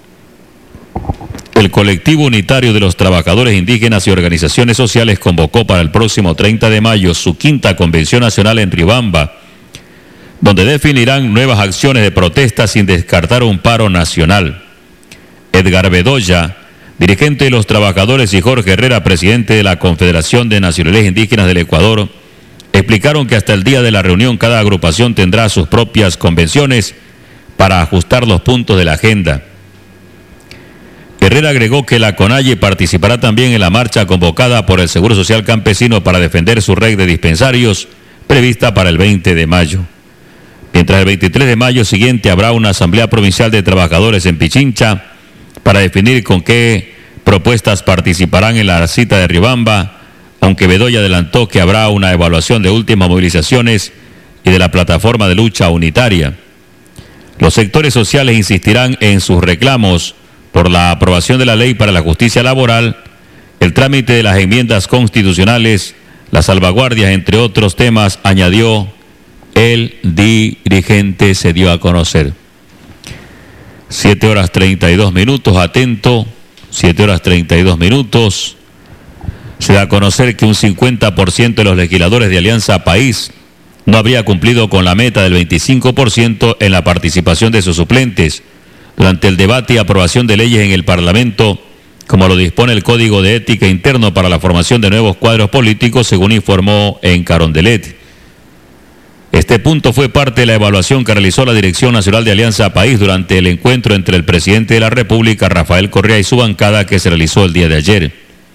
El colectivo unitario de los trabajadores indígenas y organizaciones sociales convocó para el próximo treinta de mayo su quinta convención nacional en Riobamba, donde definirán nuevas acciones de protesta sin descartar un paro nacional. Edgar Bedoya, dirigente de los trabajadores, y Jorge Herrera, presidente de la Confederación de Nacionalidades Indígenas del Ecuador, explicaron que hasta el día de la reunión cada agrupación tendrá sus propias convenciones para ajustar los puntos de la agenda. Herrera agregó que la CONAIE participará también en la marcha convocada por el Seguro Social Campesino para defender su red de dispensarios, prevista para el veinte de mayo. Mientras el veintitrés de mayo siguiente habrá una asamblea provincial de trabajadores en Pichincha para definir con qué propuestas participarán en la cita de Riobamba, aunque Bedoya adelantó que habrá una evaluación de últimas movilizaciones y de la plataforma de lucha unitaria. Los sectores sociales insistirán en sus reclamos por la aprobación de la ley para la justicia laboral, el trámite de las enmiendas constitucionales, las salvaguardias, entre otros temas, añadió el dirigente, se dio a conocer. Siete horas treinta y dos minutos, atento, siete horas treinta y dos minutos. Se da a conocer que un cincuenta por ciento de los legisladores de Alianza País no habría cumplido con la meta del veinticinco por ciento en la participación de sus suplentes durante el debate y aprobación de leyes en el Parlamento como lo dispone el Código de Ética Interno para la formación de nuevos cuadros políticos, según informó en Carondelet. Este punto fue parte de la evaluación que realizó la Dirección Nacional de Alianza País durante el encuentro entre el presidente de la República, Rafael Correa, y su bancada, que se realizó el día de ayer.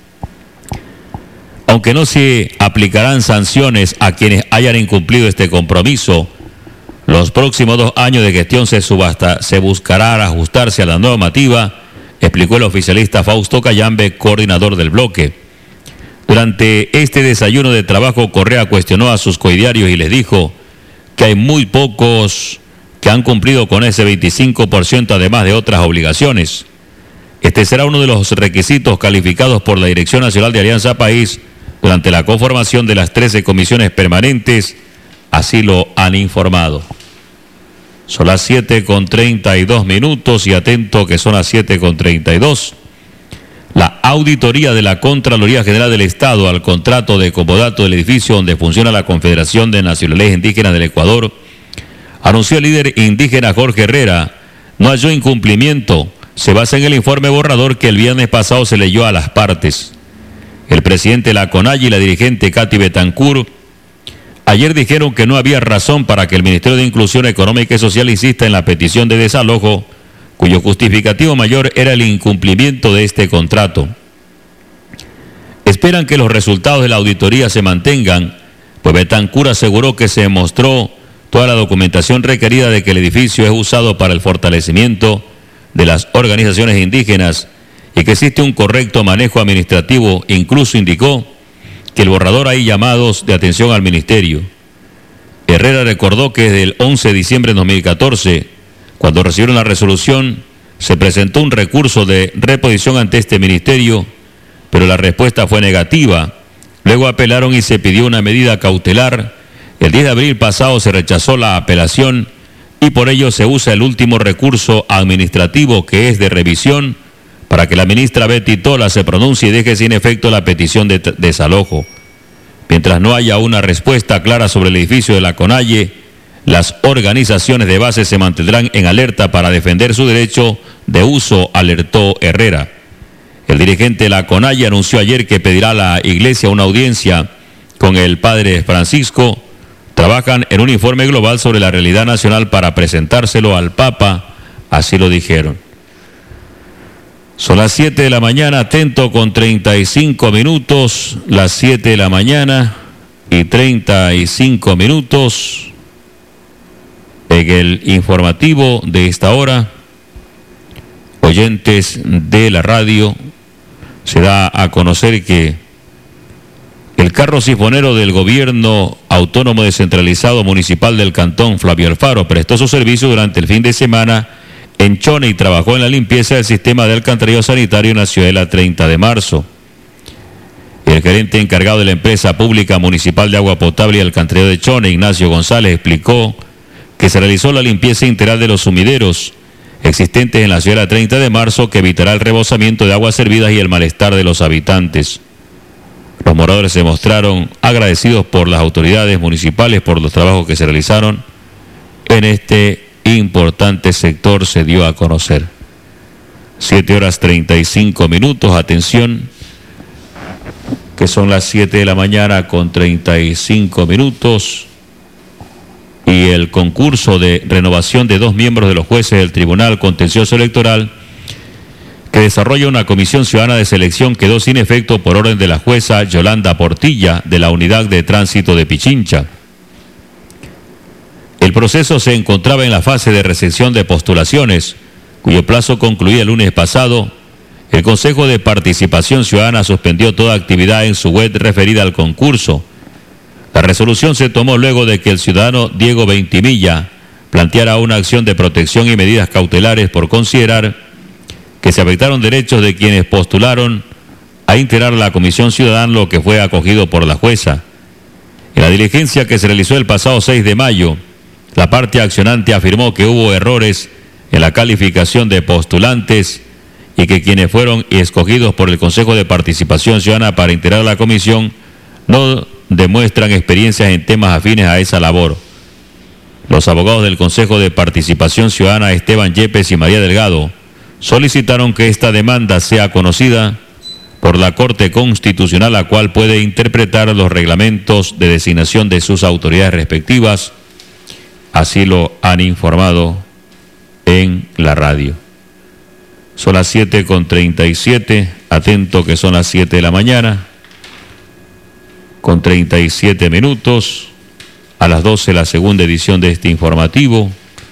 Aunque no se aplicarán sanciones a quienes hayan incumplido este compromiso, los próximos dos años de gestión se, subasta, se buscará ajustarse a la normativa, explicó el oficialista Fausto Cayambe, coordinador del bloque. Durante este desayuno de trabajo, Correa cuestionó a sus coidiarios y les dijo que hay muy pocos que han cumplido con ese veinticinco por ciento, además de otras obligaciones. Este será uno de los requisitos calificados por la Dirección Nacional de Alianza País durante la conformación de las trece comisiones permanentes, así lo han informado. Son las siete con treinta y dos minutos y atento que son las siete con treinta y dos. La auditoría de la Contraloría General del Estado al contrato de comodato del edificio donde funciona la Confederación de Nacionalidades Indígenas del Ecuador, anunció el líder indígena Jorge Herrera, no halló incumplimiento. Se basa en el informe borrador que el viernes pasado se leyó a las partes. El presidente de la CONAGE y la dirigente Katy Betancourt ayer dijeron que no había razón para que el Ministerio de Inclusión Económica y Social insista en la petición de desalojo, cuyo justificativo mayor era el incumplimiento de este contrato. Esperan que los resultados de la auditoría se mantengan, pues Betancourt aseguró que se mostró toda la documentación requerida de que el edificio es usado para el fortalecimiento de las organizaciones indígenas y que existe un correcto manejo administrativo. Incluso indicó que el borrador hay llamados de atención al ministerio. Herrera recordó que desde el once de diciembre de dos mil catorce, cuando recibieron la resolución, se presentó un recurso de reposición ante este ministerio, pero la respuesta fue negativa. Luego apelaron y se pidió una medida cautelar. El diez de abril pasado se rechazó la apelación y por ello se usa el último recurso administrativo, que es de revisión, para que la ministra Betty Tola se pronuncie y deje sin efecto la petición de desalojo. Mientras no haya una respuesta clara sobre el edificio de la CONAGE, las organizaciones de base se mantendrán en alerta para defender su derecho de uso, alertó Herrera. El dirigente de la CONAGE anunció ayer que pedirá a la Iglesia una audiencia con el padre Francisco. Trabajan en un informe global sobre la realidad nacional para presentárselo al Papa, así lo dijeron. Son las siete de la mañana, atento con treinta y cinco minutos, las siete de la mañana y treinta y cinco minutos. En el informativo de esta hora, oyentes de la radio, se da a conocer que el carro sifonero del gobierno autónomo descentralizado municipal del Cantón, Flavio Alfaro, prestó su servicio durante el fin de semana en Chone y trabajó en la limpieza del sistema de alcantarillado sanitario en la ciudadela treinta de marzo. El gerente encargado de la empresa pública municipal de agua potable y alcantarillado de Chone, Ignacio González, explicó que se realizó la limpieza integral de los sumideros existentes en la ciudadela treinta de marzo, que evitará el rebosamiento de aguas servidas y el malestar de los habitantes. Los moradores se mostraron agradecidos por las autoridades municipales por los trabajos que se realizaron en este importante sector, se dio a conocer. siete horas treinta y cinco minutos, atención, que son las siete de la mañana con treinta y cinco minutos, y el concurso de renovación de dos miembros de los jueces del Tribunal Contencioso Electoral, que desarrolla una comisión ciudadana de selección, quedó sin efecto por orden de la jueza Yolanda Portilla, de la Unidad de Tránsito de Pichincha. El proceso se encontraba en la fase de recepción de postulaciones, cuyo plazo concluía el lunes pasado. El Consejo de Participación Ciudadana suspendió toda actividad en su web referida al concurso. La resolución se tomó luego de que el ciudadano Diego Ventimilla planteara una acción de protección y medidas cautelares por considerar que se afectaron derechos de quienes postularon a integrar la Comisión Ciudadana, lo que fue acogido por la jueza. En la diligencia que se realizó el pasado seis de mayo, la parte accionante afirmó que hubo errores en la calificación de postulantes y que quienes fueron escogidos por el Consejo de Participación Ciudadana para integrar la comisión no demuestran experiencias en temas afines a esa labor. Los abogados del Consejo de Participación Ciudadana, Esteban Yepes y María Delgado, solicitaron que esta demanda sea conocida por la Corte Constitucional, la cual puede interpretar los reglamentos de designación de sus autoridades respectivas. Así lo han informado en la radio. Son las siete con treinta y siete, atento que son las siete de la mañana, con treinta y siete minutos, a las doce la segunda edición de este informativo,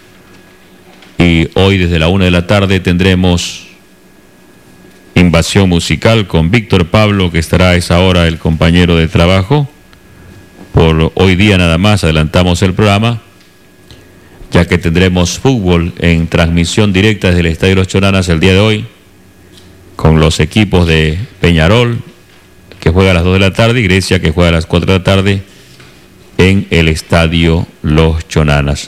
y hoy desde la una de la tarde tendremos Invasión Musical con Víctor Pablo, que estará a esa hora el compañero de trabajo. Por hoy día nada más adelantamos el programa, ya que tendremos fútbol en transmisión directa desde el Estadio Los Chonanas el día de hoy, con los equipos de Peñarol, que juega a las dos de la tarde, y Grecia, que juega a las cuatro de la tarde en el Estadio Los Chonanas.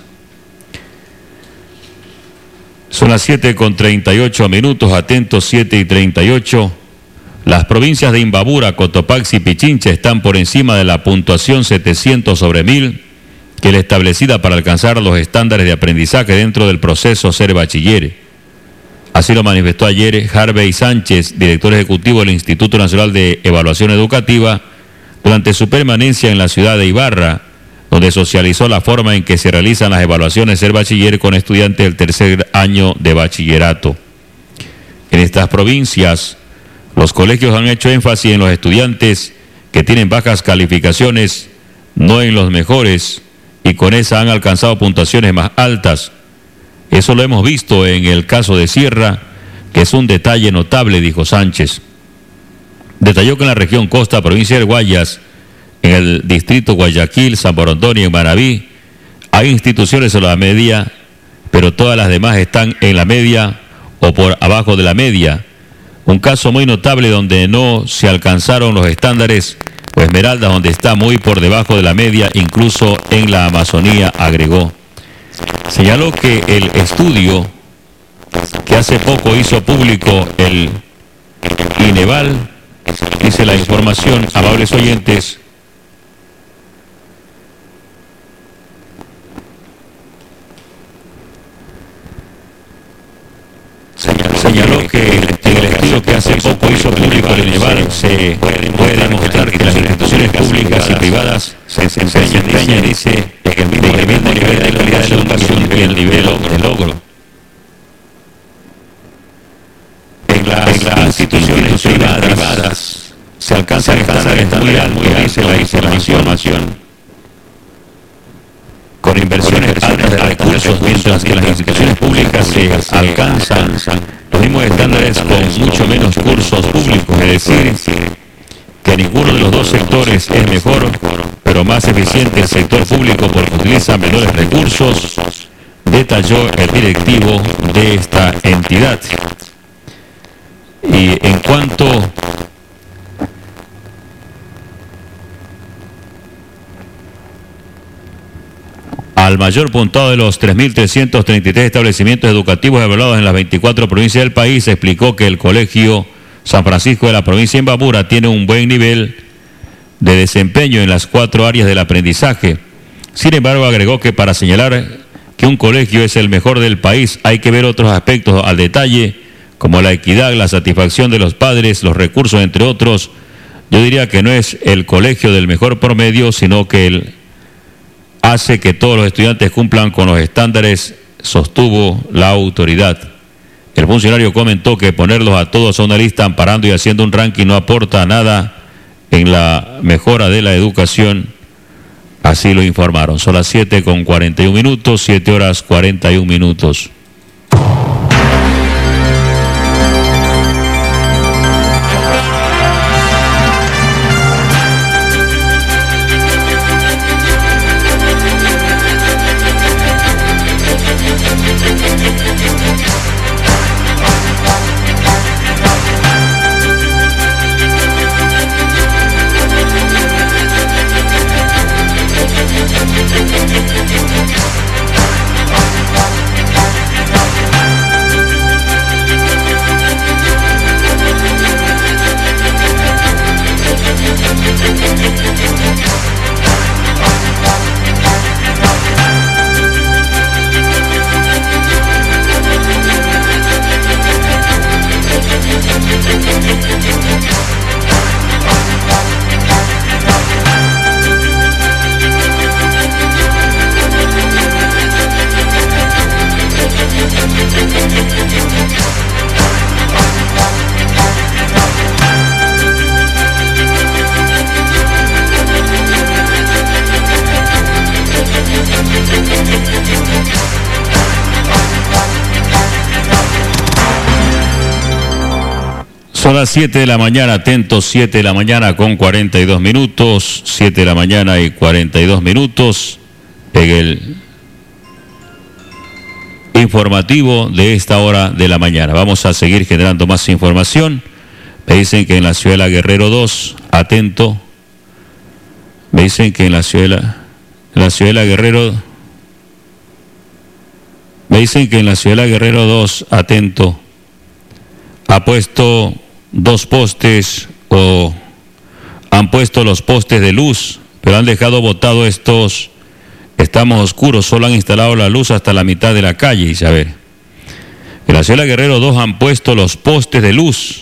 Son las siete con treinta y ocho minutos, atentos, siete y treinta y ocho. Las provincias de Imbabura, Cotopaxi y Pichincha están por encima de la puntuación setecientos sobre mil, que es la establecida para alcanzar los estándares de aprendizaje dentro del proceso Ser Bachiller. Así lo manifestó ayer Harvey Sánchez, director ejecutivo del Instituto Nacional de Evaluación Educativa, durante su permanencia en la ciudad de Ibarra, donde socializó la forma en que se realizan las evaluaciones Ser Bachiller con estudiantes del tercer año de bachillerato. En estas provincias, los colegios han hecho énfasis en los estudiantes que tienen bajas calificaciones, no en los mejores, y con esa han alcanzado puntuaciones más altas. Eso lo hemos visto en el caso de Sierra, que es un detalle notable, dijo Sánchez. Detalló que en la región Costa, provincia del Guayas, en el distrito Guayaquil, San Borondón y en Manabí, hay instituciones en la media, pero todas las demás están en la media o por abajo de la media. Un caso muy notable donde no se alcanzaron los estándares, o Esmeraldas, donde está muy por debajo de la media, incluso en la Amazonía, agregó. Señaló que el estudio que hace poco hizo público el INEVAL, dice la información, amables oyentes, señaló que en el estudio que hace poco hizo público el INEVAL se puede demostrar que las instituciones públicas y privadas se desempeñan, dice, en el mismo nivel de calidad de educación y el nivel de logro. En las, en las instituciones privadas se alcanzan estándares muy altos, dice la información, con inversiones altas de recursos, mientras que las instituciones públicas se alcanzan los mismos estándares con mucho menos cursos públicos, es decir, que ninguno de los dos sectores es mejor, pero más eficiente el sector público porque utiliza menores recursos, detalló el directivo de esta entidad. Y en cuanto al mayor puntuado de los tres mil trescientos treinta y tres establecimientos educativos evaluados en las veinticuatro provincias del país, explicó que el Colegio San Francisco de la provincia de Imbabura tiene un buen nivel de desempeño en las cuatro áreas del aprendizaje. Sin embargo, agregó que para señalar que un colegio es el mejor del país hay que ver otros aspectos al detalle, como la equidad, la satisfacción de los padres, los recursos, entre otros. Yo diría que no es el colegio del mejor promedio, sino que el hace que todos los estudiantes cumplan con los estándares, sostuvo la autoridad. El funcionario comentó que ponerlos a todos a una lista amparando y haciendo un ranking no aporta nada en la mejora de la educación, así lo informaron. Son las siete con cuarenta y un minutos, siete horas cuarenta y un minutos. Son las siete de la mañana, atentos, siete de la mañana con cuarenta y dos minutos, siete de la mañana y cuarenta y dos minutos, en el informativo de esta hora de la mañana. Vamos a seguir generando más información. Me dicen que en la Ciudadela Guerrero dos, atento, me dicen que en la Ciudadela, en la Ciudadela Guerrero, me dicen que en la Ciudadela Guerrero dos, atento, ha puesto dos postes o han puesto los postes de luz, pero han dejado botado estos, estamos oscuros, solo han instalado la luz hasta la mitad de la calle. Y a ver, en la Ciudadela Guerrero dos han puesto los postes de luz,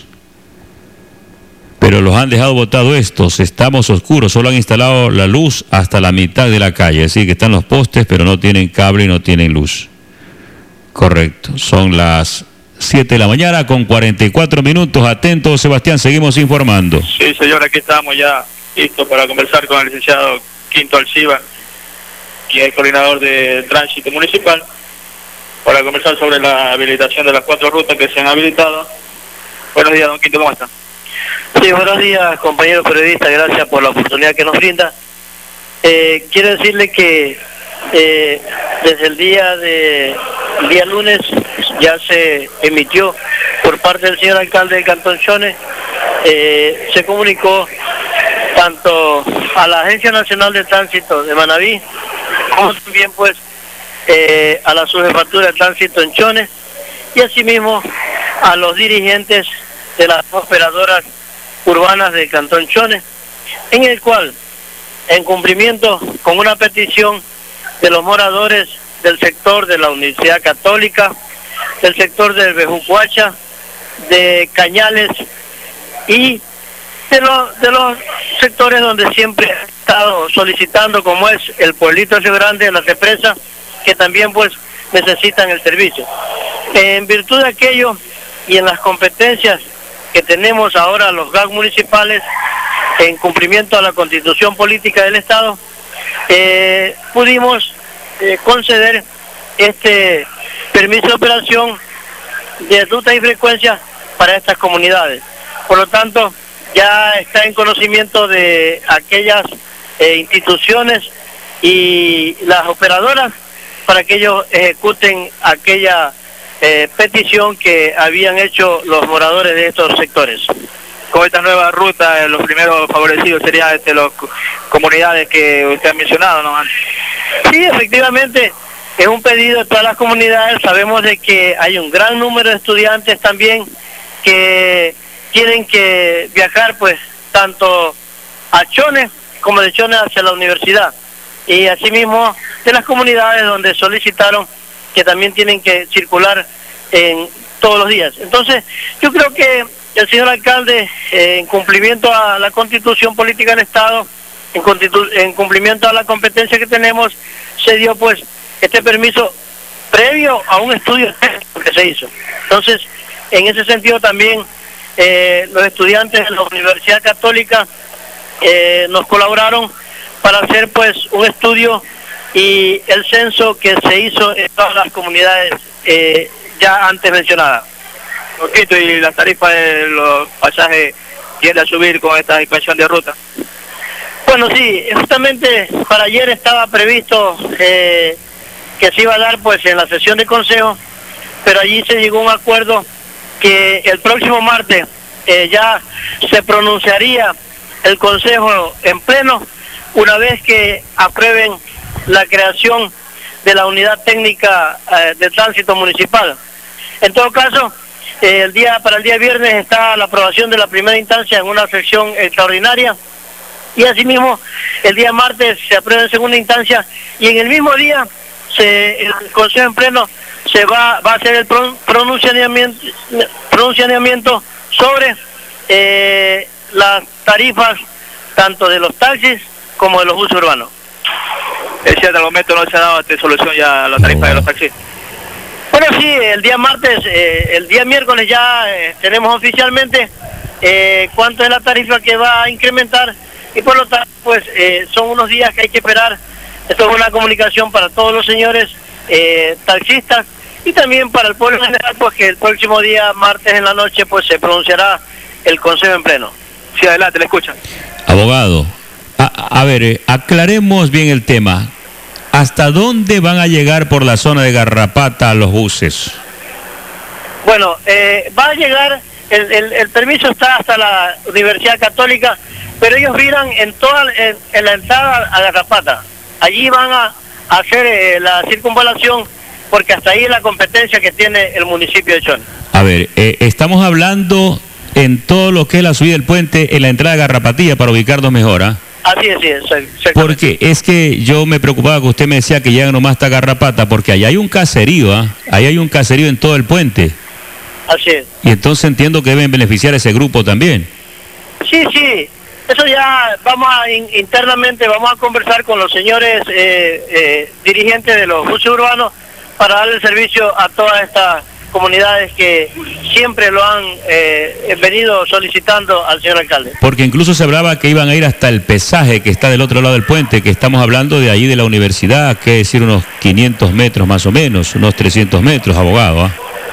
pero los han dejado botado estos, estamos oscuros, solo han instalado la luz hasta la mitad de la calle, así que están los postes, pero no tienen cable y no tienen luz. Correcto, son las siete de la mañana con cuarenta y cuatro minutos. Atentos, Sebastián, seguimos informando. Sí, señor, aquí estamos ya listos para conversar con el licenciado Quinto Alciba, quien es el coordinador de tránsito municipal, para conversar sobre la habilitación de las cuatro rutas que se han habilitado. Buenos días, don Quinto, ¿cómo está? Sí, buenos días, compañeros periodistas, gracias por la oportunidad que nos brinda. Eh, quiero decirle que eh, desde el día de el día lunes ya se emitió por parte del señor alcalde del Cantón Chone, eh, se comunicó tanto a la Agencia Nacional de Tránsito de Manabí, como también pues eh, a la Subjefatura de Tránsito en Chone, y asimismo a los dirigentes de las operadoras urbanas del Cantón Chone, en el cual, en cumplimiento con una petición de los moradores del sector de la Universidad Católica, del sector del Bejucuacha, de Cañales y de, lo, de los sectores donde siempre he estado solicitando, como es el pueblito Río Grande, la represa, que también pues necesitan el servicio. En virtud de aquello y en las competencias que tenemos ahora los G A C municipales, en cumplimiento a la Constitución Política del Estado, eh, pudimos eh, conceder este permiso de operación de ruta y frecuencia para estas comunidades. Por lo tanto, ya está en conocimiento de aquellas eh, instituciones y las operadoras para que ellos ejecuten aquella eh, petición que habían hecho los moradores de estos sectores. Con esta nueva ruta, los primeros favorecidos serían este, las comunidades que usted ha mencionado, ¿no? Sí, efectivamente, es un pedido de todas las comunidades. Sabemos de que hay un gran número de estudiantes también que tienen que viajar, pues, tanto a Chone como de Chone hacia la universidad. Y asimismo, de las comunidades donde solicitaron que también tienen que circular en todos los días. Entonces, yo creo que el señor alcalde, eh, en cumplimiento a la Constitución Política del Estado, en, en cumplimiento a la competencia que tenemos, se dio pues este permiso previo a un estudio que se hizo. Entonces, en ese sentido también eh, los estudiantes de la Universidad Católica eh, nos colaboraron para hacer pues un estudio y el censo que se hizo en todas las comunidades eh, ya antes mencionadas. Poquito, y la tarifa de los pasajes tiende a subir con esta expansión de ruta. Bueno, sí, justamente para ayer estaba previsto eh, que se iba a dar pues en la sesión de consejo, pero allí se llegó a un acuerdo que el próximo martes eh, ya se pronunciaría el consejo en pleno una vez que aprueben la creación de la unidad técnica eh, de tránsito municipal. En todo caso, eh, el día para el día viernes está la aprobación de la primera instancia en una sesión extraordinaria, y asimismo el día martes se aprueba en segunda instancia, y en el mismo día se, el consejo en pleno se va, va a hacer el pronunciamiento, pronunciamiento sobre eh, las tarifas tanto de los taxis como de los buses urbanos. Es cierto, al momento no se ha dado esta solución ya a la tarifa de los taxis. Bueno, sí, el día martes, eh, el día miércoles ya eh, tenemos oficialmente eh, cuánto es la tarifa que va a incrementar, y por lo tanto, pues eh, son unos días que hay que esperar. Esto es una comunicación para todos los señores eh, taxistas y también para el pueblo en general, pues que el próximo día, martes en la noche, pues se pronunciará el Consejo en pleno. Sí, adelante, le escuchan. Abogado, a, a ver, eh, aclaremos bien el tema. ¿Hasta dónde van a llegar por la zona de Garrapata los buses? Bueno, eh, va a llegar, el, el, el permiso está hasta la Universidad Católica, pero ellos viran en toda en, en la entrada a Garrapata. Allí van a, a hacer eh, la circunvalación, porque hasta ahí es la competencia que tiene el municipio de Chone. A ver, eh, estamos hablando en todo lo que es la subida del puente en la entrada de Garrapatilla para ubicarnos mejor, ¿ah? Así es, sí, exactamente. Porque es que yo me preocupaba que usted me decía que llegan nomás hasta Garrapata, porque allá hay un caserío, ¿ah? Ahí hay un caserío en todo el puente. Así es. Y entonces entiendo que deben beneficiar a ese grupo también. Sí, sí, eso ya vamos a in, internamente, vamos a conversar con los señores eh, eh, dirigentes de los buses urbanos para darle servicio a todas estas comunidades que siempre lo han eh, venido solicitando al señor alcalde. Porque incluso se hablaba que iban a ir hasta el pesaje que está del otro lado del puente, que estamos hablando de allí de la universidad, que es decir unos quinientos metros más o menos, unos trescientos metros, abogado, ¿eh?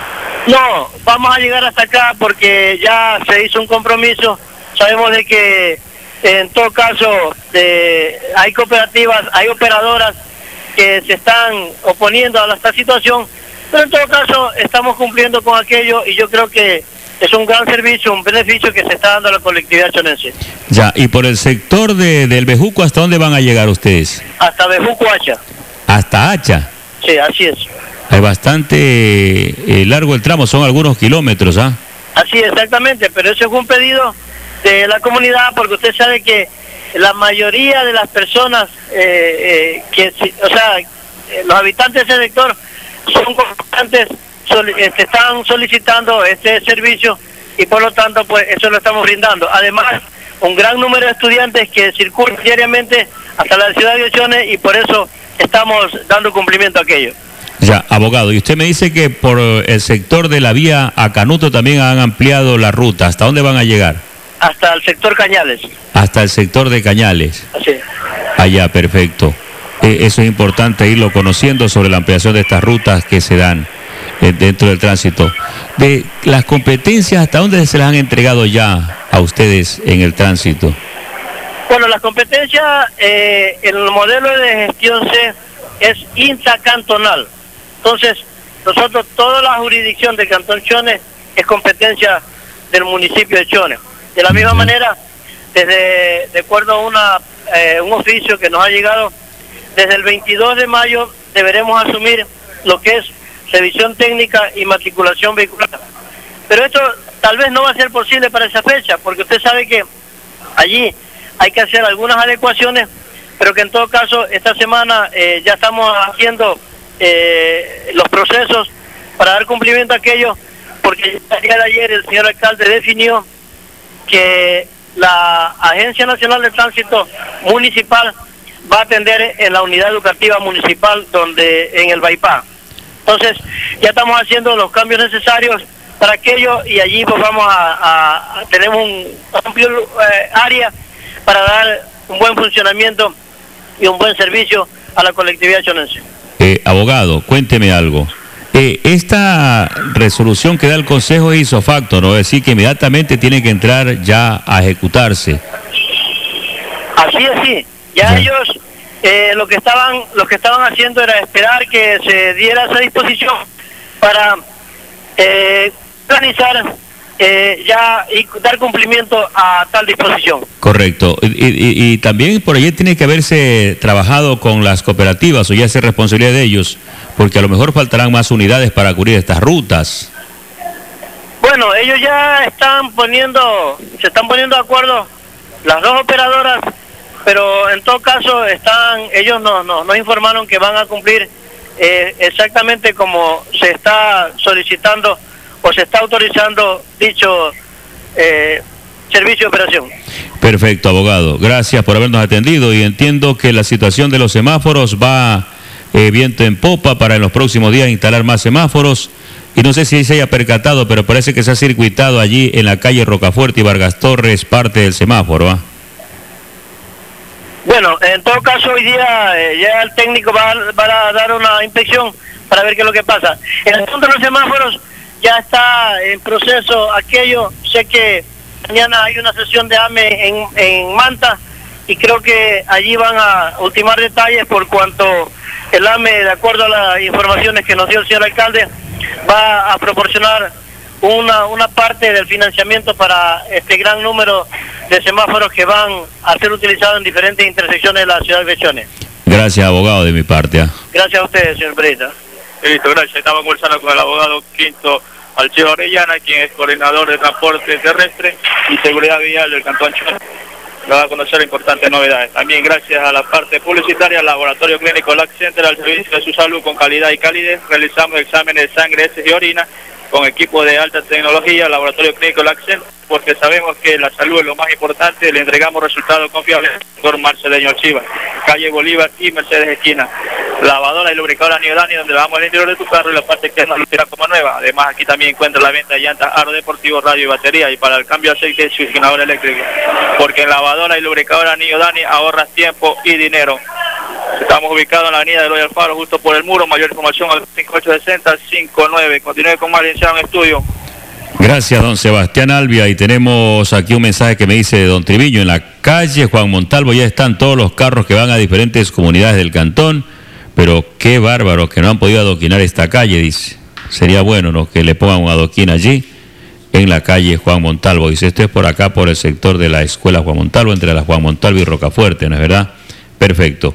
No, vamos a llegar hasta acá porque ya se hizo un compromiso. Sabemos de que en todo caso de, hay cooperativas, hay operadoras que se están oponiendo a esta situación, pero en todo caso estamos cumpliendo con aquello y yo creo que es un gran servicio, un beneficio que se está dando a la colectividad chonense. Ya, y por el sector de, del Bejuco, ¿hasta dónde van a llegar ustedes? Hasta Bejuco Hacha. ¿Hasta Hacha? Sí, así es. Hay bastante eh, largo el tramo, son algunos kilómetros, ¿ah? Así exactamente, pero eso es un pedido de la comunidad porque usted sabe que la mayoría de las personas, eh, eh, que, o sea, los habitantes de ese sector son constantes, soli este, están solicitando este servicio y por lo tanto pues eso lo estamos brindando. Además, un gran número de estudiantes que circulan diariamente hasta la ciudad de Chone y por eso estamos dando cumplimiento a aquello. Ya, abogado, y usted me dice que por el sector de la vía a Canuto también han ampliado la ruta. ¿Hasta dónde van a llegar? Hasta el sector Cañales. Hasta el sector de Cañales. Así. Allá, perfecto. Eh, eso es importante irlo conociendo sobre la ampliación de estas rutas que se dan eh, dentro del tránsito. De las competencias, ¿hasta dónde se las han entregado ya a ustedes en el tránsito? Bueno, las competencias, eh, el modelo de gestión C es intracantonal. Entonces, nosotros, toda la jurisdicción del Cantón Chone es competencia del municipio de Chone. De la misma manera, desde, de acuerdo a una, eh, un oficio que nos ha llegado, desde el veintidós de mayo deberemos asumir lo que es revisión técnica y matriculación vehicular. Pero esto tal vez no va a ser posible para esa fecha, porque usted sabe que allí hay que hacer algunas adecuaciones, pero que en todo caso esta semana eh, ya estamos haciendo eh, los procesos para dar cumplimiento a aquello, porque el día de ayer el señor alcalde definió que la Agencia Nacional de Tránsito Municipal va a atender en la unidad educativa municipal donde en el Baipá. Entonces ya estamos haciendo los cambios necesarios para aquello y allí pues vamos a, a, a tenemos un amplio eh, área para dar un buen funcionamiento y un buen servicio a la colectividad chonense. Eh, abogado, cuénteme algo. Eh, esta resolución que da el Consejo es ipso facto, ¿no? Es decir, que inmediatamente tiene que entrar ya a ejecutarse. Así es, sí. Ya sí. ellos eh, lo que estaban lo que estaban haciendo era esperar que se diera esa disposición para eh, organizar eh, ya y dar cumplimiento a tal disposición. Correcto. Y, y, y también por allí tiene que haberse trabajado con las cooperativas o ya ser responsabilidad de ellos, porque a lo mejor faltarán más unidades para cubrir estas rutas. Bueno, ellos ya están poniendo, se están poniendo de acuerdo las dos operadoras, pero en todo caso están, ellos nos no, nos informaron que van a cumplir eh, exactamente como se está solicitando o se está autorizando dicho eh, servicio de operación. Perfecto, abogado. Gracias por habernos atendido y entiendo que la situación de los semáforos va eh, viento en popa para en los próximos días instalar más semáforos. Y no sé si se haya percatado, pero parece que se ha circuitado allí en la calle Rocafuerte y Vargas Torres parte del semáforo, ¿ah? Bueno, en todo caso hoy día eh, ya el técnico va, va a dar una inspección para ver qué es lo que pasa. En el punto de los semáforos ya está en proceso aquello, sé que mañana hay una sesión de A M E en, en Manta y creo que allí van a ultimar detalles por cuanto el A M E, de acuerdo a las informaciones que nos dio el señor alcalde, va a proporcionar una, una parte del financiamiento para este gran número de semáforos que van a ser utilizados en diferentes intersecciones de la ciudad de Chone. Gracias, abogado, de mi parte. ¿eh? Gracias a ustedes, señor periodista. Listo, gracias. Estamos conversando con el abogado Quinto Alcheo Orellana, quien es coordinador de transporte terrestre y seguridad vial del Cantón Chone. Lo va a conocer importantes novedades. También gracias a la parte publicitaria, al Laboratorio Clínico Lac Center, al servicio de su salud con calidad y calidez, realizamos exámenes de sangre, heces y orina con equipo de alta tecnología, Laboratorio Clínico Lac Center, porque sabemos que la salud es lo más importante. Le entregamos resultados confiables al doctor Marceleño Chiva, calle Bolívar y Mercedes Esquina. Lavadora y lubricadora Niodani, donde lavamos el interior de tu carro y la parte externa lucirá como nueva. Además, aquí también encuentra la venta de llantas, aro deportivo, radio y batería, y para el cambio de aceite y succionador eléctrico, porque en lavadora y lubricadora Niodani ahorras tiempo y dinero. Estamos ubicados en la avenida de Eloy Alfaro, justo por el muro. Mayor información al cinco ocho seis cero cinco nueve. Continúe con más licenciado en estudio. Gracias, don Sebastián Albia. Y tenemos aquí un mensaje que me dice don Triviño: en la calle Juan Montalvo ya están todos los carros que van a diferentes comunidades del cantón, pero qué bárbaro que no han podido adoquinar esta calle, dice. Sería bueno, ¿no?, que le pongan un adoquín allí en la calle Juan Montalvo. Dice, esto es por acá, por el sector de la escuela Juan Montalvo, entre la Juan Montalvo y Rocafuerte, ¿no es verdad? Perfecto.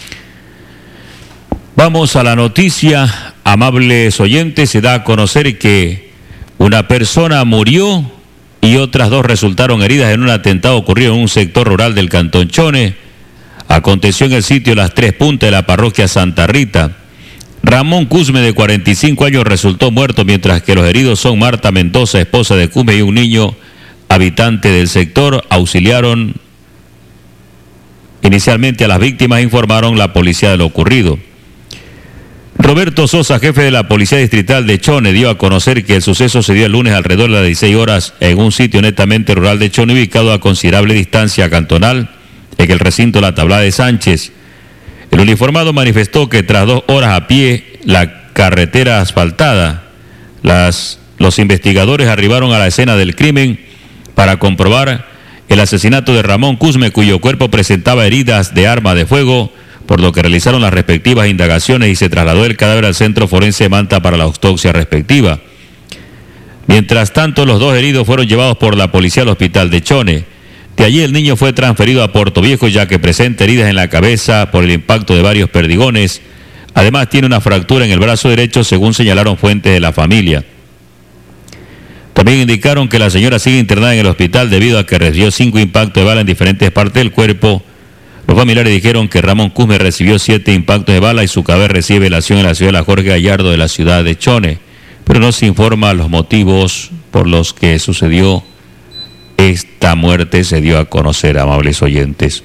Vamos a la noticia, amables oyentes. Se da a conocer que una persona murió y otras dos resultaron heridas en un atentado ocurrido en un sector rural del Cantón Chone. Aconteció en el sitio Las Tres Puntas de la parroquia Santa Rita. Ramón Cusme, de cuarenta y cinco años, resultó muerto, mientras que los heridos son Marta Mendoza, esposa de Cusme, y un niño habitante del sector. Auxiliaron inicialmente a las víctimas, informaron la policía de lo ocurrido. Roberto Sosa, jefe de la Policía Distrital de Chone, dio a conocer que el suceso se dio el lunes alrededor de las dieciséis horas en un sitio netamente rural de Chone, ubicado a considerable distancia cantonal, en el recinto La Tablada de Sánchez. El uniformado manifestó que tras dos horas a pie, la carretera asfaltada, las, los investigadores arribaron a la escena del crimen para comprobar el asesinato de Ramón Cusme, cuyo cuerpo presentaba heridas de arma de fuego, por lo que realizaron las respectivas indagaciones y se trasladó el cadáver al Centro Forense de Manta para la autopsia respectiva. Mientras tanto, los dos heridos fueron llevados por la policía al hospital de Chone. De allí el niño fue transferido a Puerto Viejo, ya que presenta heridas en la cabeza por el impacto de varios perdigones. Además, tiene una fractura en el brazo derecho, según señalaron fuentes de la familia. También indicaron que la señora sigue internada en el hospital debido a que recibió cinco impactos de bala en diferentes partes del cuerpo. Los familiares dijeron que Ramón Cusme recibió siete impactos de bala y su cabeza recibe velación en la ciudad de la Jorge Gallardo de la ciudad de Chone, pero no se informa los motivos por los que sucedió esta muerte. Se dio a conocer, amables oyentes.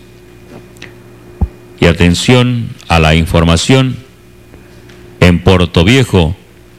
Y atención a la información. En Puerto Viejo,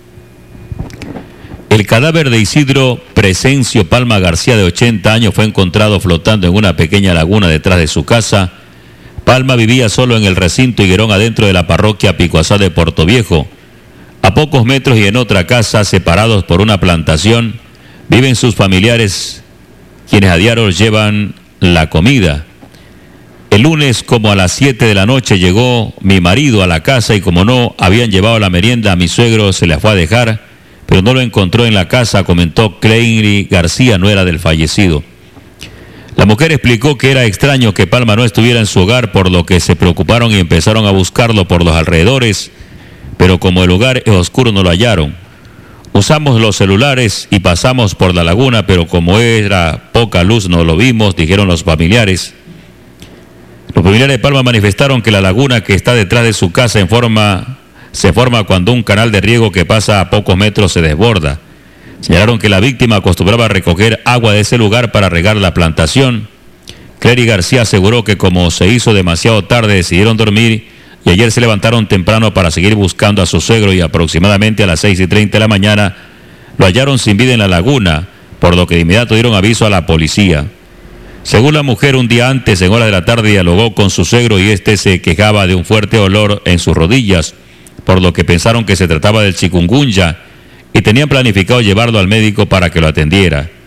el cadáver de Isidro Presencio Palma García, de ochenta años, fue encontrado flotando en una pequeña laguna detrás de su casa. Palma vivía solo en el recinto Higuerón, adentro de la parroquia Picuazá de Puerto Viejo. A pocos metros y en otra casa, separados por una plantación, viven sus familiares, quienes a diario llevan la comida. El lunes, como a las siete de la noche, llegó mi marido a la casa y como no habían llevado la merienda a mi suegro, se la fue a dejar, pero no lo encontró en la casa, comentó Cleiri García, nuera del fallecido. La mujer explicó que era extraño que Palma no estuviera en su hogar, por lo que se preocuparon y empezaron a buscarlo por los alrededores, pero como el lugar es oscuro no lo hallaron. Usamos los celulares y pasamos por la laguna, pero como era poca luz no lo vimos, dijeron los familiares. Los familiares de Palma manifestaron que la laguna que está detrás de su casa en forma, se forma cuando un canal de riego que pasa a pocos metros se desborda. Señalaron que la víctima acostumbraba a recoger agua de ese lugar para regar la plantación. Clery García aseguró que como se hizo demasiado tarde, decidieron dormir y ayer se levantaron temprano para seguir buscando a su suegro, y aproximadamente a las seis y treinta de la mañana lo hallaron sin vida en la laguna, por lo que de inmediato dieron aviso a la policía. Según la mujer, un día antes, en horas de la tarde, dialogó con su suegro y este se quejaba de un fuerte olor en sus rodillas, por lo que pensaron que se trataba del chikungunya y tenían planificado llevarlo al médico para que lo atendiera.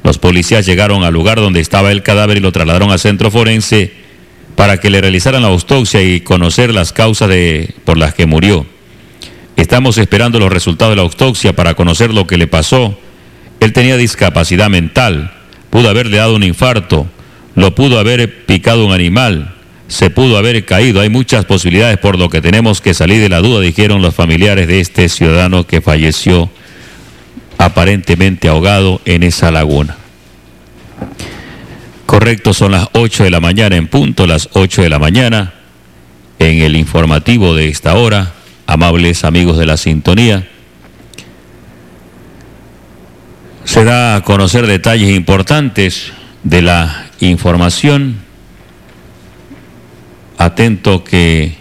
Los policías llegaron al lugar donde estaba el cadáver y lo trasladaron al centro forense para que le realizaran la autopsia y conocer las causas de, por las que murió. Estamos esperando los resultados de la autopsia para conocer lo que le pasó. Él tenía discapacidad mental, pudo haberle dado un infarto, lo pudo haber picado un animal, se pudo haber caído. Hay muchas posibilidades, por lo que tenemos que salir de la duda, dijeron los familiares de este ciudadano que falleció aparentemente ahogado en esa laguna. Correcto, son las ocho de la mañana en punto, las ocho de la mañana, en el informativo de esta hora. Amables amigos de la sintonía, se da a conocer detalles importantes de la información. Atento que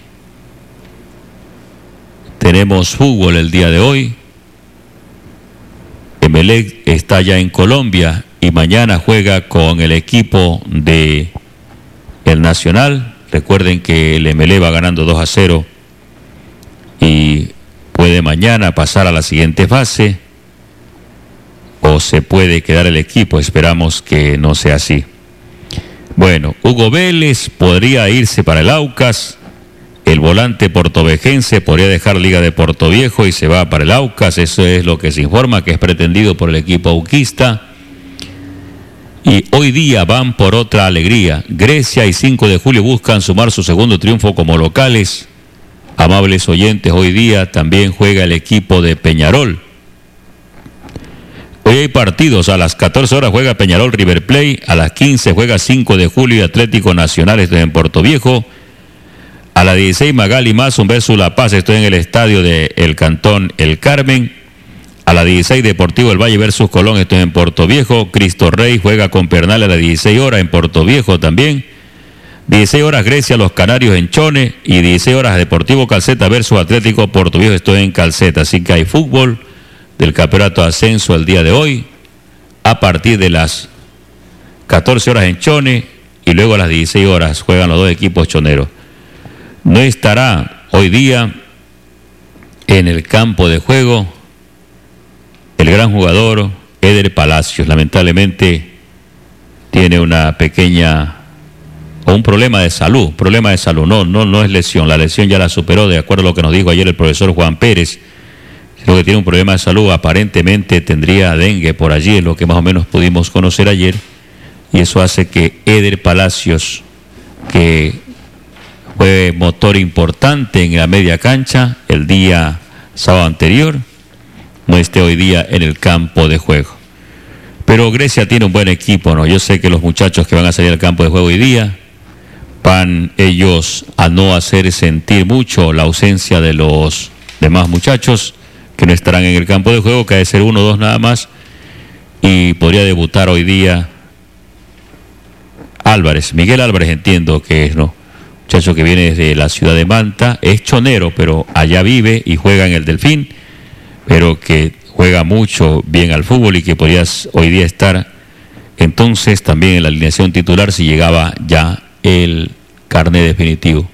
tenemos fútbol el día de hoy. Emelec está ya en Colombia y mañana juega con el equipo de el Nacional. Recuerden que el Emelec va ganando dos a cero y puede mañana pasar a la siguiente fase o se puede quedar el equipo. Esperamos que no sea así. Bueno, Hugo Vélez podría irse para el Aucas. El volante portovejense podría dejar Liga de Portoviejo y se va para el Aucas. Eso es lo que se informa, que es pretendido por el equipo auquista. Y hoy día van por otra alegría. Grecia y cinco de julio buscan sumar su segundo triunfo como locales. Amables oyentes, hoy día también juega el equipo de Peñarol. Hoy hay partidos. A las catorce horas juega Peñarol River Plate. A las quince juega cinco de julio y Atlético Nacional, estoy en Portoviejo. A las dieciséis Magali Mazun versus La Paz, estoy en el estadio del Cantón El Carmen. A las dieciséis Deportivo El Valle versus Colón, estoy en Portoviejo. Cristo Rey juega con Pernal a las dieciséis horas en Portoviejo también. dieciséis horas Grecia Los Canarios en Chone y dieciséis horas Deportivo Calceta versus Atlético Portoviejo, estoy en Calceta. Así que hay fútbol del Campeonato Ascenso el día de hoy a partir de las catorce horas en Chone y luego a las dieciséis horas juegan los dos equipos choneros. No estará hoy día en el campo de juego el gran jugador Eder Palacios. Lamentablemente tiene una pequeña o un problema de salud, problema de salud, no, no, no es lesión, la lesión ya la superó, de acuerdo a lo que nos dijo ayer el profesor Juan Pérez. Lo que tiene un problema de salud, aparentemente tendría dengue por allí, es lo que más o menos pudimos conocer ayer, y eso hace que Eder Palacios, que fue motor importante en la media cancha el día sábado anterior, no esté hoy día en el campo de juego. Pero Grecia tiene un buen equipo, ¿no? Yo sé que los muchachos que van a salir al campo de juego hoy día van ellos a no hacer sentir mucho la ausencia de los demás muchachos que no estarán en el campo de juego, que ha de ser uno o dos nada más, y podría debutar hoy día Álvarez, Miguel Álvarez, entiendo que es, ¿no? Muchacho que viene desde la ciudad de Manta, es chonero, pero allá vive y juega en el Delfín, pero que juega mucho bien al fútbol y que podría hoy día estar entonces también en la alineación titular si llegaba ya el carnet definitivo.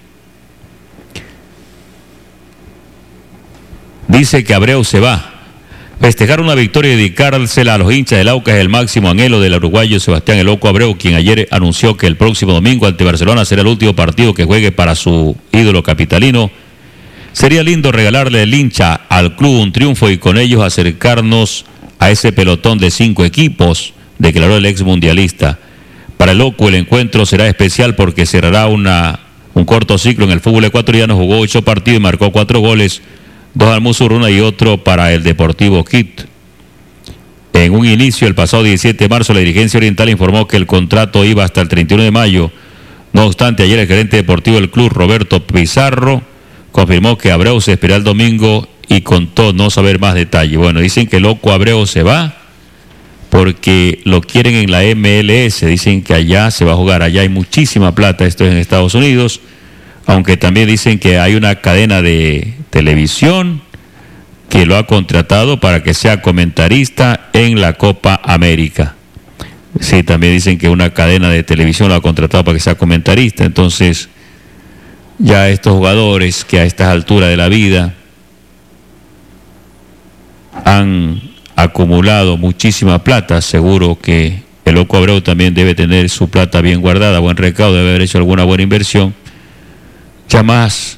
Dice que Abreu se va. Festejar una victoria y dedicársela a los hinchas del Aucas es el máximo anhelo del uruguayo Sebastián El Loco Abreu, quien ayer anunció que el próximo domingo ante Barcelona será el último partido que juegue para su ídolo capitalino. Sería lindo regalarle el hincha al club un triunfo y con ellos acercarnos a ese pelotón de cinco equipos, declaró el ex mundialista. Para el Loco el encuentro será especial porque cerrará una, un corto ciclo en el fútbol ecuatoriano. Jugó ocho partidos y marcó cuatro goles, dos al Musurruna y otro para el Deportivo Quito. En un inicio, el pasado diecisiete de marzo, la dirigencia oriental informó que el contrato iba hasta el treinta y uno de mayo. No obstante, ayer el gerente deportivo del club, Roberto Pizarro, confirmó que Abreu se espera el domingo y contó no saber más detalle. Bueno, dicen que Loco Abreu se va porque lo quieren en la M L S. Dicen que allá se va a jugar, allá hay muchísima plata, esto es en Estados Unidos, aunque también dicen que hay una cadena de televisión que lo ha contratado para que sea comentarista en la Copa América. Sí, también dicen que una cadena de televisión lo ha contratado para que sea comentarista. Entonces, ya estos jugadores que a estas alturas de la vida han acumulado muchísima plata, seguro que el Loco Abreu también debe tener su plata bien guardada, buen recaudo, debe haber hecho alguna buena inversión. Ya más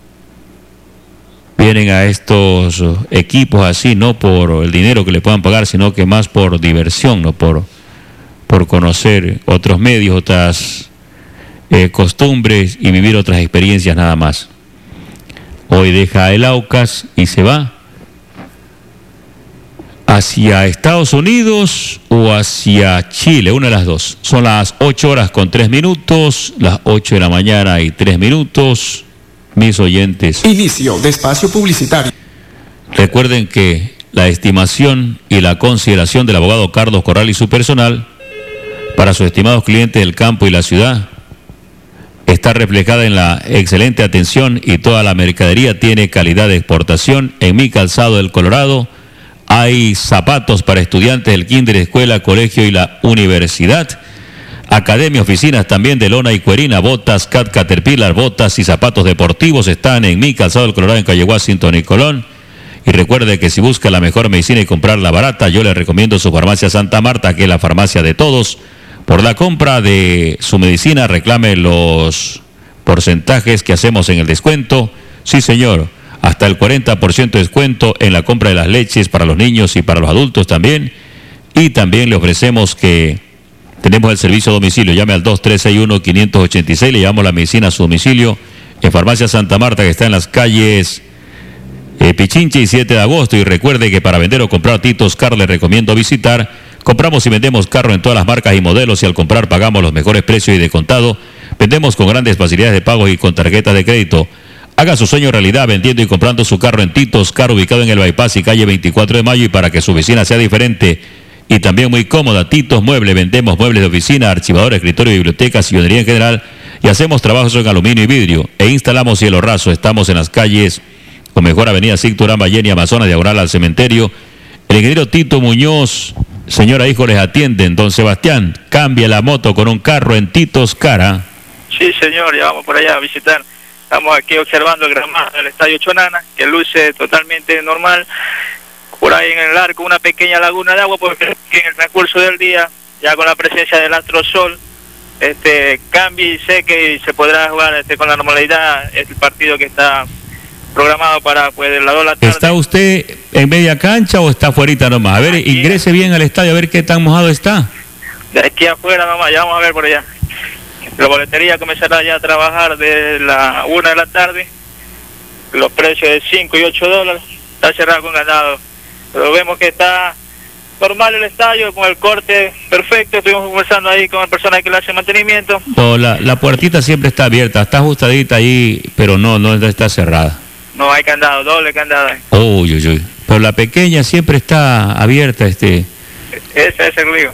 vienen a estos equipos así, no por el dinero que le puedan pagar, sino que más por diversión, no por, por conocer otros medios, otras eh, costumbres y vivir otras experiencias nada más. Hoy deja el Aucas y se va hacia Estados Unidos o hacia Chile, una de las dos. Son las ocho horas con tres minutos, las ocho de la mañana y tres minutos. Mis oyentes. Inicio de espacio publicitario. Recuerden que la estimación y la consideración del abogado Carlos Corral y su personal para sus estimados clientes del campo y la ciudad está reflejada en la excelente atención y toda la mercadería tiene calidad de exportación. En Mi Calzado del Colorado hay zapatos para estudiantes del kinder, escuela, colegio y la universidad. Academia, oficinas también de lona y cuerina, botas, Cat Caterpillar, botas y zapatos deportivos están en Mi Calzado del Colorado en calle Washington y Colón. Y recuerde que si busca la mejor medicina y comprarla barata, yo le recomiendo su farmacia Santa Marta, que es la farmacia de todos. Por la compra de su medicina, reclame los porcentajes que hacemos en el descuento. Sí, señor, hasta el cuarenta por ciento de descuento en la compra de las leches para los niños y para los adultos también. Y también le ofrecemos que tenemos el servicio a domicilio. Llame al dos tres seis uno, cinco ocho seis, le llevamos la medicina a su domicilio en Farmacia Santa Marta, que está en las calles eh, Pichinche y siete de agosto. Y recuerde que para vender o comprar Titos Car le recomiendo visitar. Compramos y vendemos carro en todas las marcas y modelos, y al comprar pagamos los mejores precios y de contado. Vendemos con grandes facilidades de pago y con tarjetas de crédito. Haga su sueño realidad vendiendo y comprando su carro en Titos Car, ubicado en el Bypass y calle veinticuatro de mayo. Y para que su oficina sea diferente y también muy cómoda, Titos Mueble, vendemos muebles de oficina, archivador, escritorio, biblioteca, sillonería en general, y hacemos trabajos en aluminio y vidrio, e instalamos cielo raso. Estamos en las calles con mejor avenida Cinturán, Ballén y Amazonas, diagonal al cementerio. El ingeniero Tito Muñoz, señora hijo, les atienden. Don Sebastián, cambia la moto con un carro en Titos Cara. Sí, señor, ya vamos por allá a visitar. Estamos aquí observando el gramado del Estadio Chonana, que luce totalmente normal. Por ahí en el arco una pequeña laguna de agua, porque en el transcurso del día, ya con la presencia del astro sol, este, cambie y seque y se podrá jugar este, con la normalidad el partido que está programado para pues las dos de la tarde. ¿Está usted en media cancha o está afuera nomás? A ver, aquí, ingrese bien al estadio, a ver qué tan mojado está. De aquí afuera nomás, ya vamos a ver por allá. La boletería comenzará ya a trabajar de la una de la tarde. Los precios de cinco y ocho dólares. Está cerrado con ganado. Pero vemos que está normal el estadio, con el corte perfecto. Estuvimos conversando ahí con la persona que le hace mantenimiento. No, la, la puertita siempre está abierta, está ajustadita ahí, pero no, no está cerrada. No hay candado, doble candado. Uy, uy, uy. Pero la pequeña siempre está abierta, este. Ese es el río.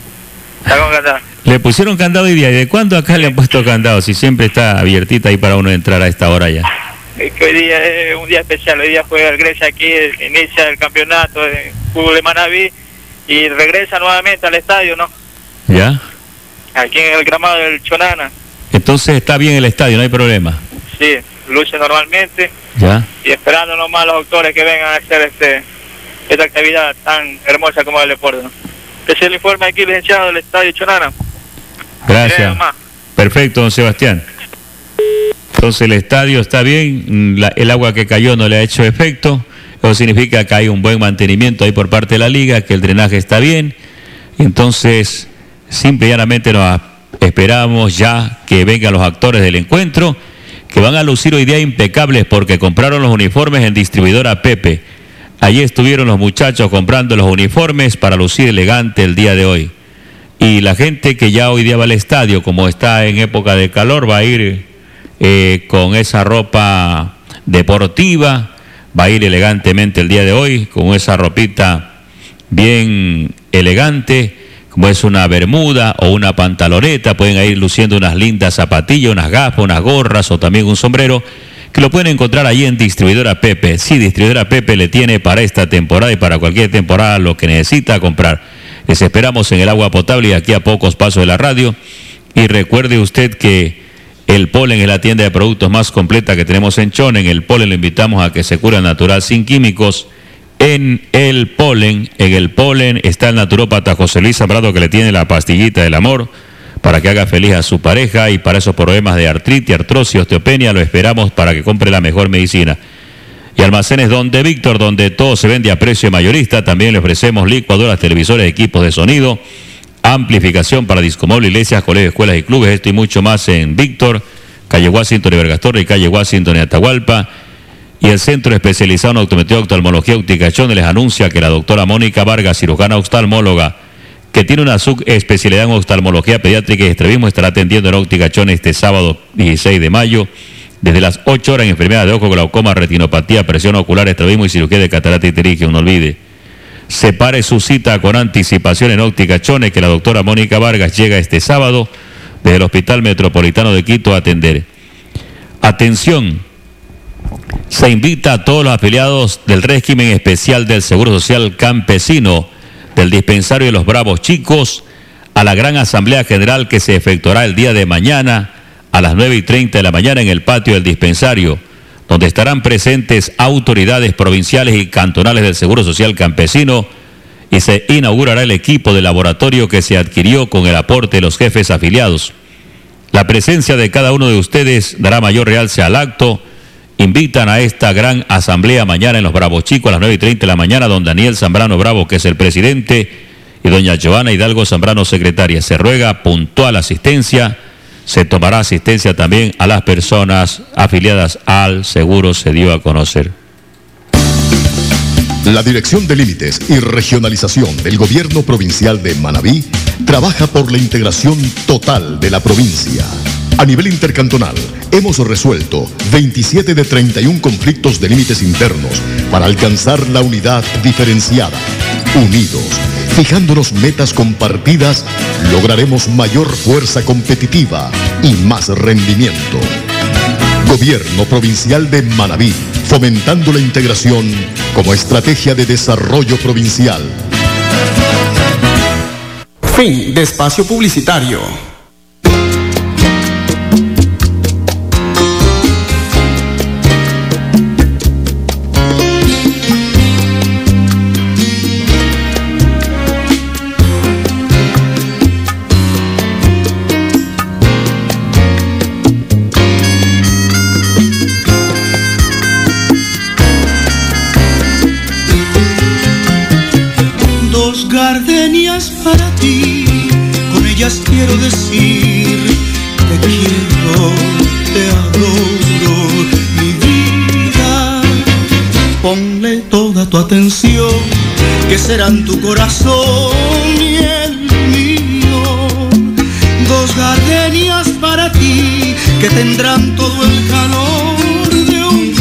Está con candado. Le pusieron candado hoy día. ¿Y de cuándo acá le han puesto candado? Si siempre está abiertita ahí para uno entrar a esta hora ya. Es que hoy día es un día especial. Hoy día juega el Grecia aquí, inicia el campeonato de fútbol de Manabí y regresa nuevamente al estadio, ¿no? ¿Ya? Aquí en el gramado del Chonana. Entonces está bien el estadio, no hay problema. Sí, luce normalmente. Ya. Y esperando nomás los autores que vengan a hacer este esta actividad tan hermosa como el deporte, ¿no? Ese es el informe aquí, licenciado del Estadio Chonana. Gracias. Perfecto, don Sebastián. Entonces el estadio está bien, la, el agua que cayó no le ha hecho efecto. Eso significa que hay un buen mantenimiento ahí por parte de la liga, que el drenaje está bien. Entonces, simple y llanamente nos esperamos ya que vengan los actores del encuentro, que van a lucir hoy día impecables porque compraron los uniformes en distribuidora Pepe. Allí estuvieron los muchachos comprando los uniformes para lucir elegante el día de hoy. Y la gente que ya hoy día va al estadio, como está en época de calor, va a ir eh, con esa ropa deportiva, va a ir elegantemente el día de hoy, con esa ropita bien elegante, como es una bermuda o una pantaloneta. Pueden ir luciendo unas lindas zapatillas, unas gafas, unas gorras o también un sombrero, que lo pueden encontrar allí en Distribuidora Pepe. Sí, Distribuidora Pepe le tiene para esta temporada y para cualquier temporada lo que necesita comprar. Les esperamos en el agua potable y aquí a pocos pasos de la radio. Y recuerde usted que el Polen es la tienda de productos más completa que tenemos en Chone. En el Polen le invitamos a que se cura natural sin químicos en el polen. En el polen está el naturópata José Luis Zambrano, que le tiene la pastillita del amor para que haga feliz a su pareja, y para esos problemas de artritis, artrosis, osteopenia, lo esperamos para que compre la mejor medicina. Y Almacenes Donde Víctor, donde todo se vende a precio mayorista. También le ofrecemos licuadoras, televisores, equipos de sonido, amplificación para discomóvil, iglesias, colegios, escuelas y clubes. Esto y mucho más en Víctor, calle Washington y Vergastorre y calle Washington y Atahualpa. Y el Centro Especializado en Optometría, Oftalmología, Óptica Chone les anuncia que la doctora Mónica Vargas, cirujana oftalmóloga, que tiene una subespecialidad en oftalmología pediátrica y estrabismo, estará atendiendo en Óptica Chone este sábado dieciséis de mayo, desde las ocho horas, en enfermedad de ojo, glaucoma, retinopatía, presión ocular, estrabismo y cirugía de catarata y pterígeo. No olvide, separe su cita con anticipación en Óptica Chone, que la doctora Mónica Vargas llega este sábado desde el Hospital Metropolitano de Quito a atender. Atención, se invita a todos los afiliados del régimen especial del Seguro Social Campesino del Dispensario de los Bravos Chicos a la gran asamblea general que se efectuará el día de mañana a las nueve y treinta de la mañana en el patio del dispensario, donde estarán presentes autoridades provinciales y cantonales del Seguro Social Campesino, y se inaugurará el equipo de laboratorio que se adquirió con el aporte de los jefes afiliados. La presencia de cada uno de ustedes dará mayor realce al acto. Invitan a esta gran asamblea mañana en los Bravos Chicos a las nueve y treinta de la mañana, don Daniel Zambrano Bravo, que es el presidente, y doña Giovanna Hidalgo Zambrano, secretaria. Se ruega puntual asistencia. Se tomará asistencia también a las personas afiliadas al seguro, se dio a conocer. La Dirección de Límites y Regionalización del Gobierno Provincial de Manabí trabaja por la integración total de la provincia. A nivel intercantonal, hemos resuelto veintisiete de treinta y uno conflictos de límites internos para alcanzar la unidad diferenciada. Unidos, fijándonos metas compartidas, lograremos mayor fuerza competitiva y más rendimiento. Gobierno Provincial de Manabí, fomentando la integración como estrategia de desarrollo provincial. Fin de espacio publicitario. Quiero decir, te quiero, te adoro, mi vida. Ponle toda tu atención, que serán tu corazón y el mío. Dos gardenias para ti, que tendrán todo el calor de un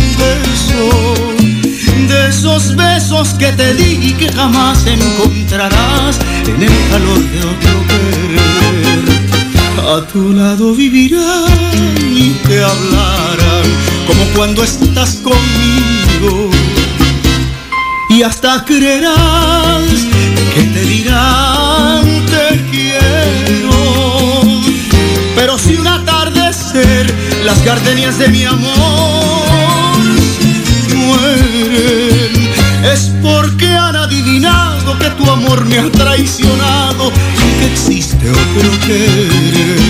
beso. De esos besos que te di y que jamás encontrarás en el calor de otro querer. A tu lado vivirán y te hablarán como cuando estás conmigo, y hasta creerás que te dirán te quiero. Pero si un atardecer las gardenias de mi amor mueren, es porque han adivinado que tu amor me ha traicionado y que existe otro querer.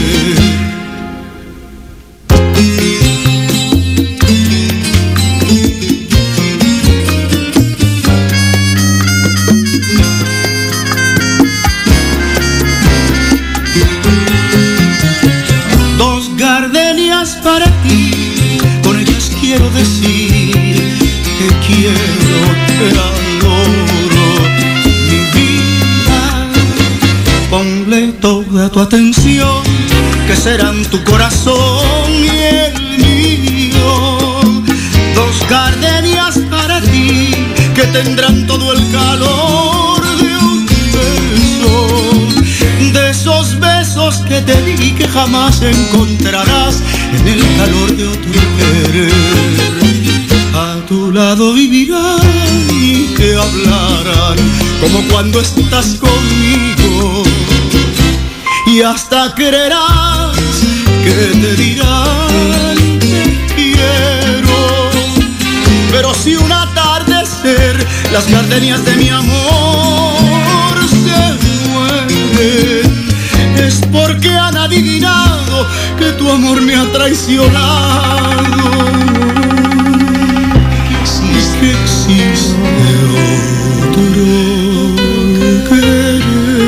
Dos gardenias para ti, con ellas quiero decir que quiero, te adoro, mi vida. Ponle toda tu atención, que serán tu corazón y el mío. Dos gardenias para ti, que tendrán todo el calor de un beso. De esos besos que te di que jamás encontrarás en el calor de otro querer. A tu lado vivirán y te hablarán como cuando estás conmigo, y hasta creerás que te dirán te quiero. Pero si un atardecer las gardenias de mi amor se mueren. Es porque han adivinado que tu amor me ha traicionado. Es que existe otro querer.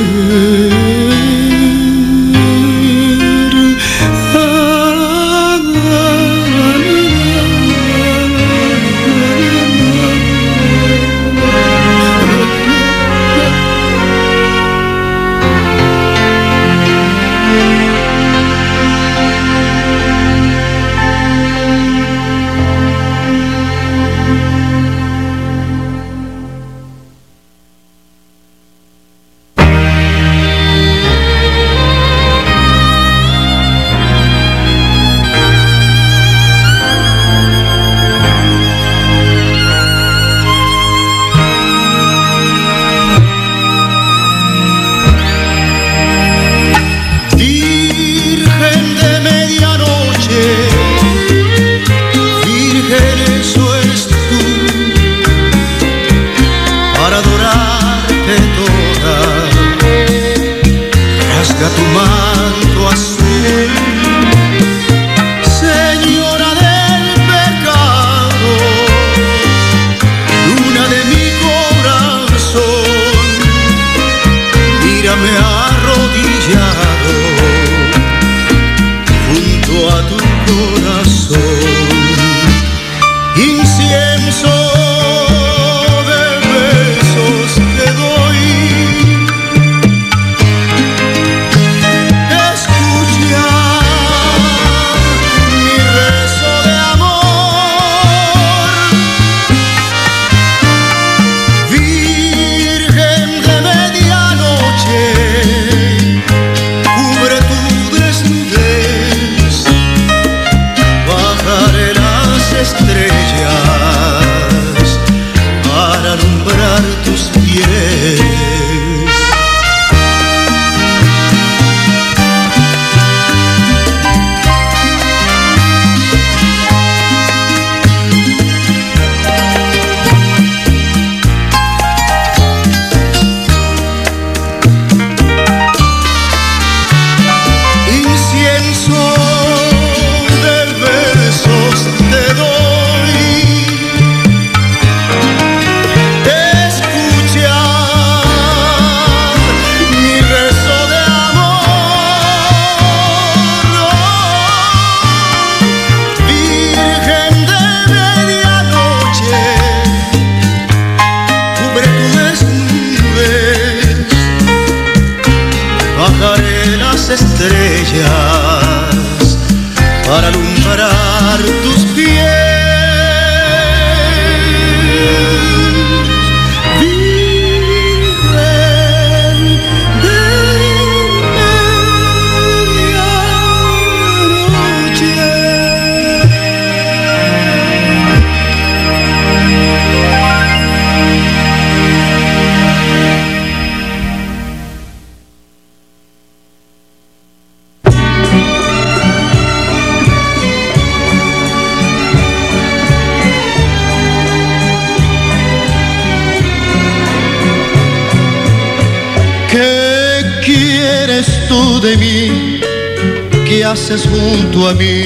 De mí, ¿qué haces junto a mí?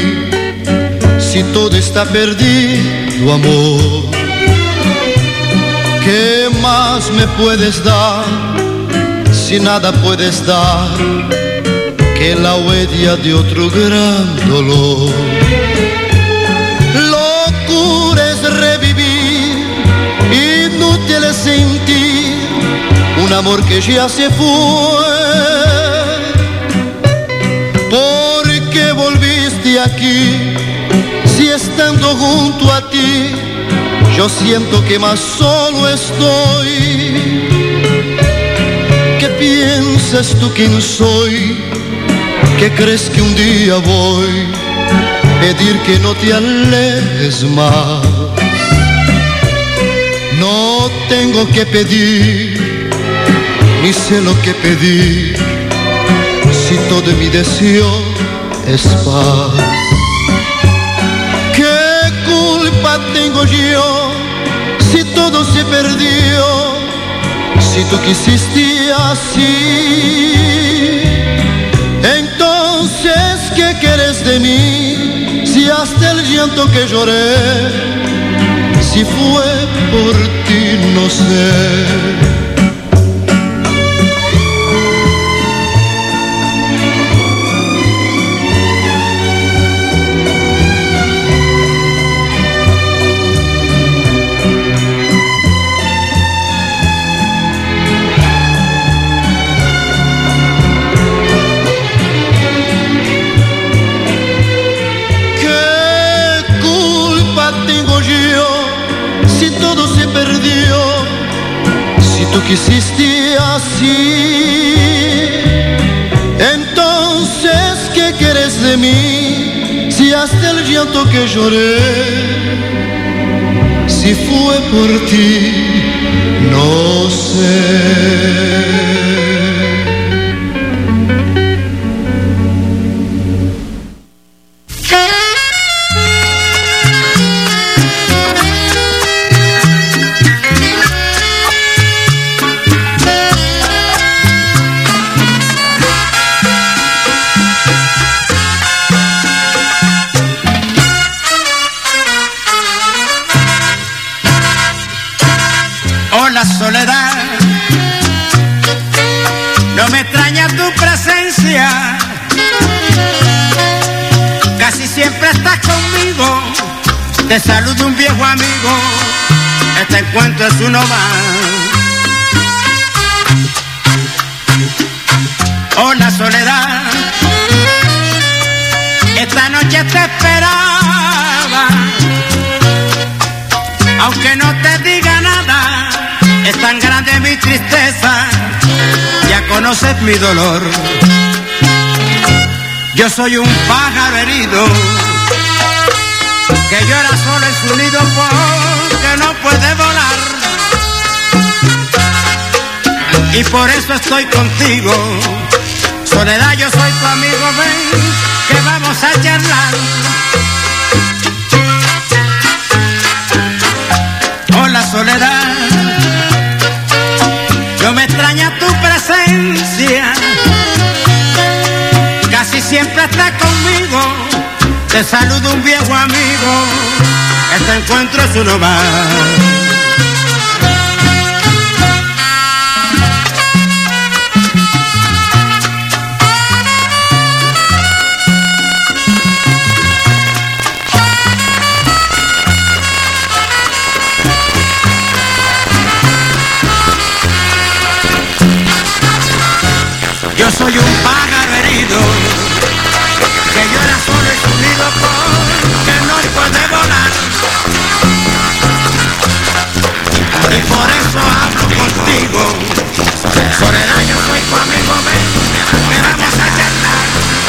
Si todo está perdido, amor, ¿qué más me puedes dar? Si nada puedes dar que la huella de otro gran dolor. Locura es revivir, inútil es sentir un amor que ya se fue. ¿Por qué volviste aquí si estando junto a ti yo siento que más solo estoy? ¿Qué piensas tú quién soy? ¿Qué crees que un día voy a pedir que no te alejes más? No tengo que pedir, ni sé lo que pedir, si todo mi deseo es paz. ¿Qué culpa tengo yo si todo se perdió, si tú quisiste así, entonces ¿qué quieres de mí? Si hasta el llanto que lloré, si fue por ti, no sé. Tú quisiste así, entonces ¿qué quieres de mí? Si hasta el llanto que lloré, si fue por ti, no sé. Soledad, no me extraña tu presencia, casi siempre estás conmigo, te saluda un viejo amigo, este encuentro es uno más. Hola Soledad, esta noche te esperaba, aunque no te diga nada. Es tan grande mi tristeza, ya conoces mi dolor. Yo soy un pájaro herido, que llora solo en su nido porque no puede volar. Y por eso estoy contigo, Soledad, yo soy tu amigo, ven, que vamos a charlar. Hola Soledad, no me extraña tu presencia, casi siempre estás conmigo, te saludo un viejo amigo, este encuentro es uno más. Yo soy un pájaro herido, que llora solo y su nido porque no puede volar. Y por eso hablo contigo, Soledad, yo soy tu amigo, ven, que vamos a charlar.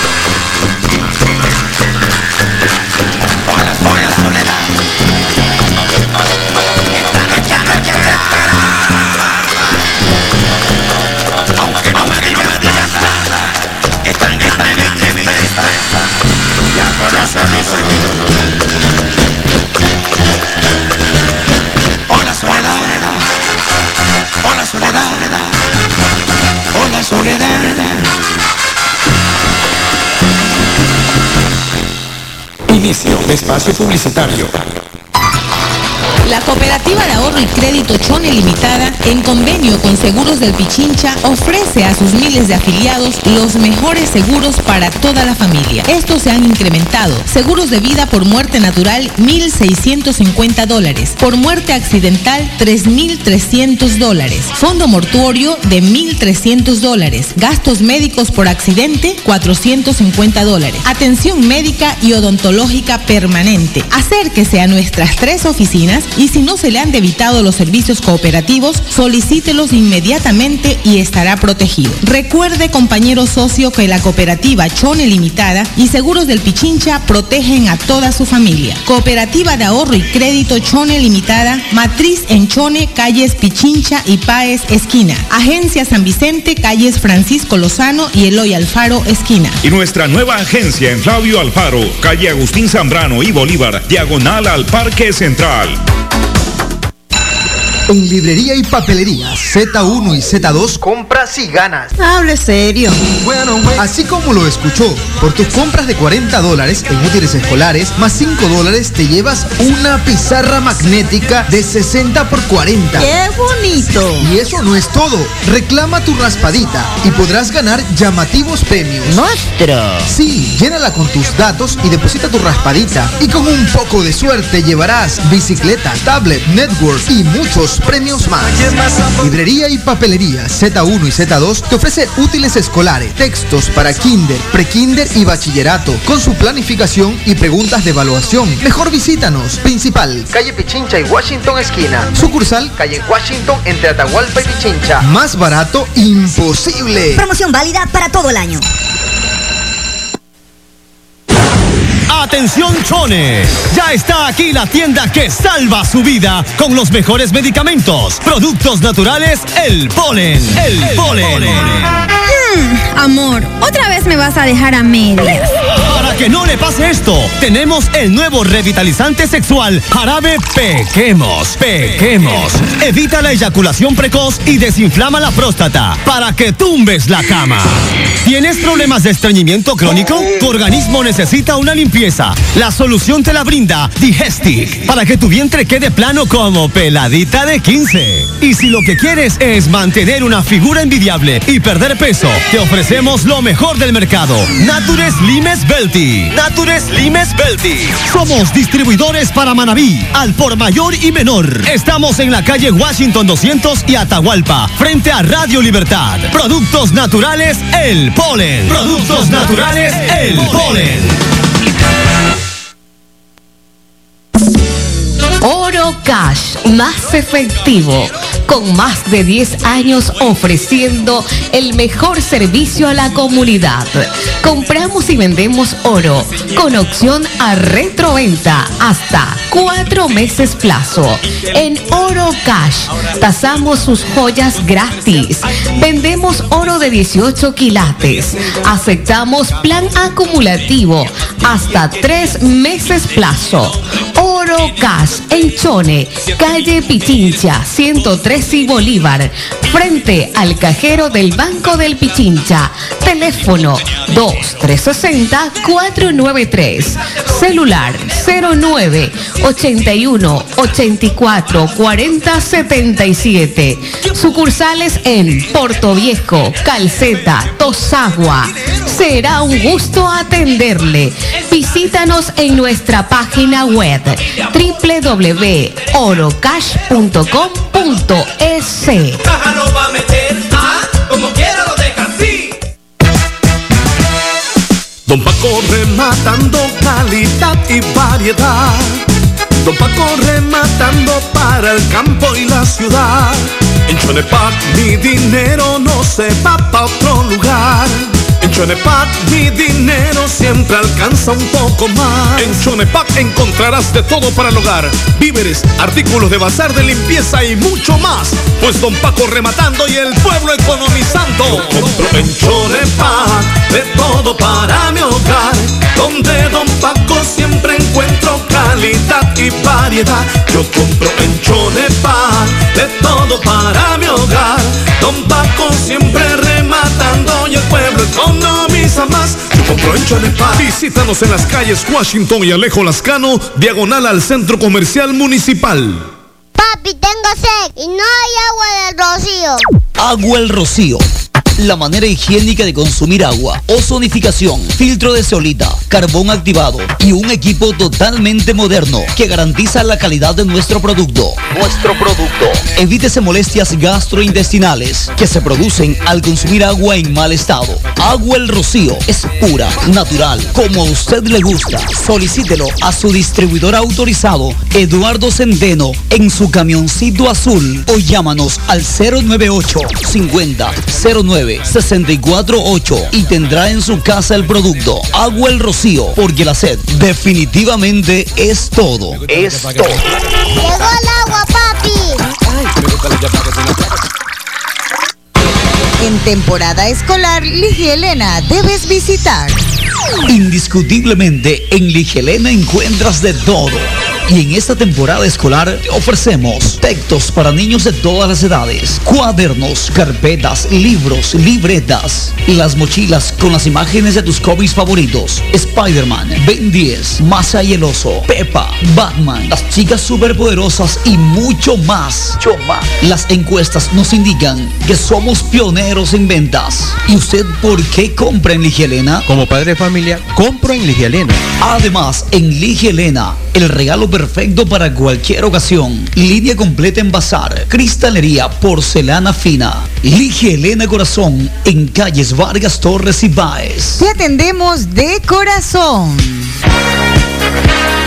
Hola, hola Soledad, esta noche, esta noche te esperaba, aunque no me digas nada, es tan grande mi tristeza, ya conoces mi dolor. Hola Soledad, hola Soledad, hola Soledad. Inicio de espacio publicitario. La Cooperativa de Ahorro y Crédito Chone Limitada, en convenio con Seguros del Pichincha, ofrece a sus miles de afiliados los mejores seguros para toda la familia. Estos se han incrementado. Seguros de vida por muerte natural, mil seiscientos cincuenta dólares. Por muerte accidental, tres mil trescientos dólares. Fondo mortuorio de mil trescientos dólares. Gastos médicos por accidente, cuatrocientos cincuenta dólares. Atención médica y odontológica permanente. Acérquese a nuestras tres oficinas y si no se le han debitado los servicios cooperativos, solicítelos inmediatamente y estará protegido. Recuerde, compañero socio, que la Cooperativa Chone Limitada y Seguros del Pichincha protegen a toda su familia. Cooperativa de Ahorro y Crédito Chone Limitada, matriz en Chone, calles Pichincha y Páez, esquina. Agencia San Vicente, calles Francisco Lozano y Eloy Alfaro, esquina. Y nuestra nueva agencia en Flavio Alfaro, calle Agustín Zambrano y Bolívar, diagonal al Parque Central. En librería y papelería Z uno y Z dos, compras y ganas. Hable serio. Así como lo escuchó, por tus compras de cuarenta dólares en útiles escolares, más cinco dólares te llevas una pizarra magnética de sesenta por cuarenta. ¡Qué bonito! Y eso no es todo. Reclama tu raspadita y podrás ganar llamativos premios. ¡Monstruo! Sí, llénala con tus datos y deposita tu raspadita. Y con un poco de suerte llevarás bicicleta, tablet, network y muchos premios más. Librería y papelería Z uno y Z dos te ofrece útiles escolares, textos para kinder, prekinder y bachillerato, con su planificación y preguntas de evaluación. Mejor visítanos. Principal, calle Pichincha y Washington esquina. Sucursal, calle Washington entre Atahualpa y Pichincha. Más barato, imposible. Promoción válida para todo el año. ¡Atención, chones! Ya está aquí la tienda que salva su vida con los mejores medicamentos, productos naturales, El Polen. El, el Polen. polen. Hmm, amor, otra vez me vas a dejar a medias. Para que no le pase esto, tenemos el nuevo revitalizante sexual Jarabe Pequemos. Pequemos. Evita la eyaculación precoz y desinflama la próstata para que tumbes la cama. ¿Tienes problemas de estreñimiento crónico? Tu organismo necesita una limpieza. La solución te la brinda Digestic, para que tu vientre quede plano como peladita de quince. Y si lo que quieres es mantener una figura envidiable y perder peso, te ofrecemos lo mejor del mercado. Nature Slimes Belty. Nature Slimes Belty. Somos distribuidores para Manabí, al por mayor y menor. Estamos en la calle Washington doscientos y Atahualpa, frente a Radio Libertad. Productos naturales, El Polen. Productos naturales, El Polen. Oro Cash, más efectivo, con más de diez años ofreciendo el mejor servicio a la comunidad. Compramos y vendemos oro con opción a retroventa hasta cuatro meses plazo. En Oro Cash tasamos sus joyas gratis. Vendemos oro de dieciocho quilates. Aceptamos plan acumulativo hasta tres meses plazo. Oro Cash en Chone, calle Pichincha, ciento tres y Bolívar, frente al cajero del Banco del Pichincha. Teléfono dos tres seis cero, cuatro nueve tres. Celular cero nueve, ochenta y uno, ochenta y cuatro, cuarenta, setenta y siete. Sucursales en Portoviejo, Calceta, Tosagua. Será un gusto atenderle. Visítanos en nuestra página web doble u doble u doble u punto oro cash punto com punto es. Caja no va a meter, ah, como quiera lo deja así. Don Paco rematando calidad y variedad. Don Paco rematando para el campo y la ciudad. En Chonepac mi dinero no se va pa' otro lugar. En Chonepac mi dinero siempre alcanza un poco más. En Chonepac encontrarás de todo para el hogar: víveres, artículos de bazar, de limpieza y mucho más. Pues Don Paco rematando y el pueblo economizando. Yo compro en Chonepac de todo para mi hogar, donde Don Paco siempre encuentro calidad y variedad. Yo compro en Chonepac de todo para mi hogar, Don Paco siempre rematando y el pueblo economiza más. Yo compro en Chonepac. Visítanos en las calles Washington y Alejo Lascano, diagonal al Centro Comercial Municipal. Papi, tengo sed y no hay agua del Rocío. Agua El Rocío. La manera higiénica de consumir agua. Ozonificación, filtro de zeolita, carbón activado y un equipo totalmente moderno que garantiza la calidad de nuestro producto. Nuestro producto. Evítese molestias gastrointestinales que se producen al consumir agua en mal estado. Agua El Rocío es pura, natural, como a usted le gusta. Solicítelo a su distribuidor autorizado, Eduardo Centeno, en su camioncito azul, o llámanos al cero nueve ocho, cincuenta, cero nueve, sesenta y cuatro ocho y tendrá en su casa el producto. Agua El Rocío, porque la sed definitivamente es todo. Es todo. Llegó el agua, papi. En temporada escolar, Ligielena debes visitar. Indiscutiblemente, en Ligielena encuentras de todo. Y en esta temporada escolar te ofrecemos textos para niños de todas las edades, cuadernos, carpetas, libros, libretas, las mochilas con las imágenes de tus cómics favoritos, Spider-Man, Ben diez, Masa y el Oso, Peppa, Batman, las chicas superpoderosas y mucho más. Mucho más. Las encuestas nos indican que somos pioneros en ventas. ¿Y usted por qué compra en Ligia Elena? Como padre de familia, compro en Ligia Elena. Además, en Ligia Elena, el regalo perfecto para cualquier ocasión. Línea completa en bazar, cristalería, porcelana fina. Ligia Elena Corazón, en calles Vargas Torres y Báez. Te atendemos de corazón.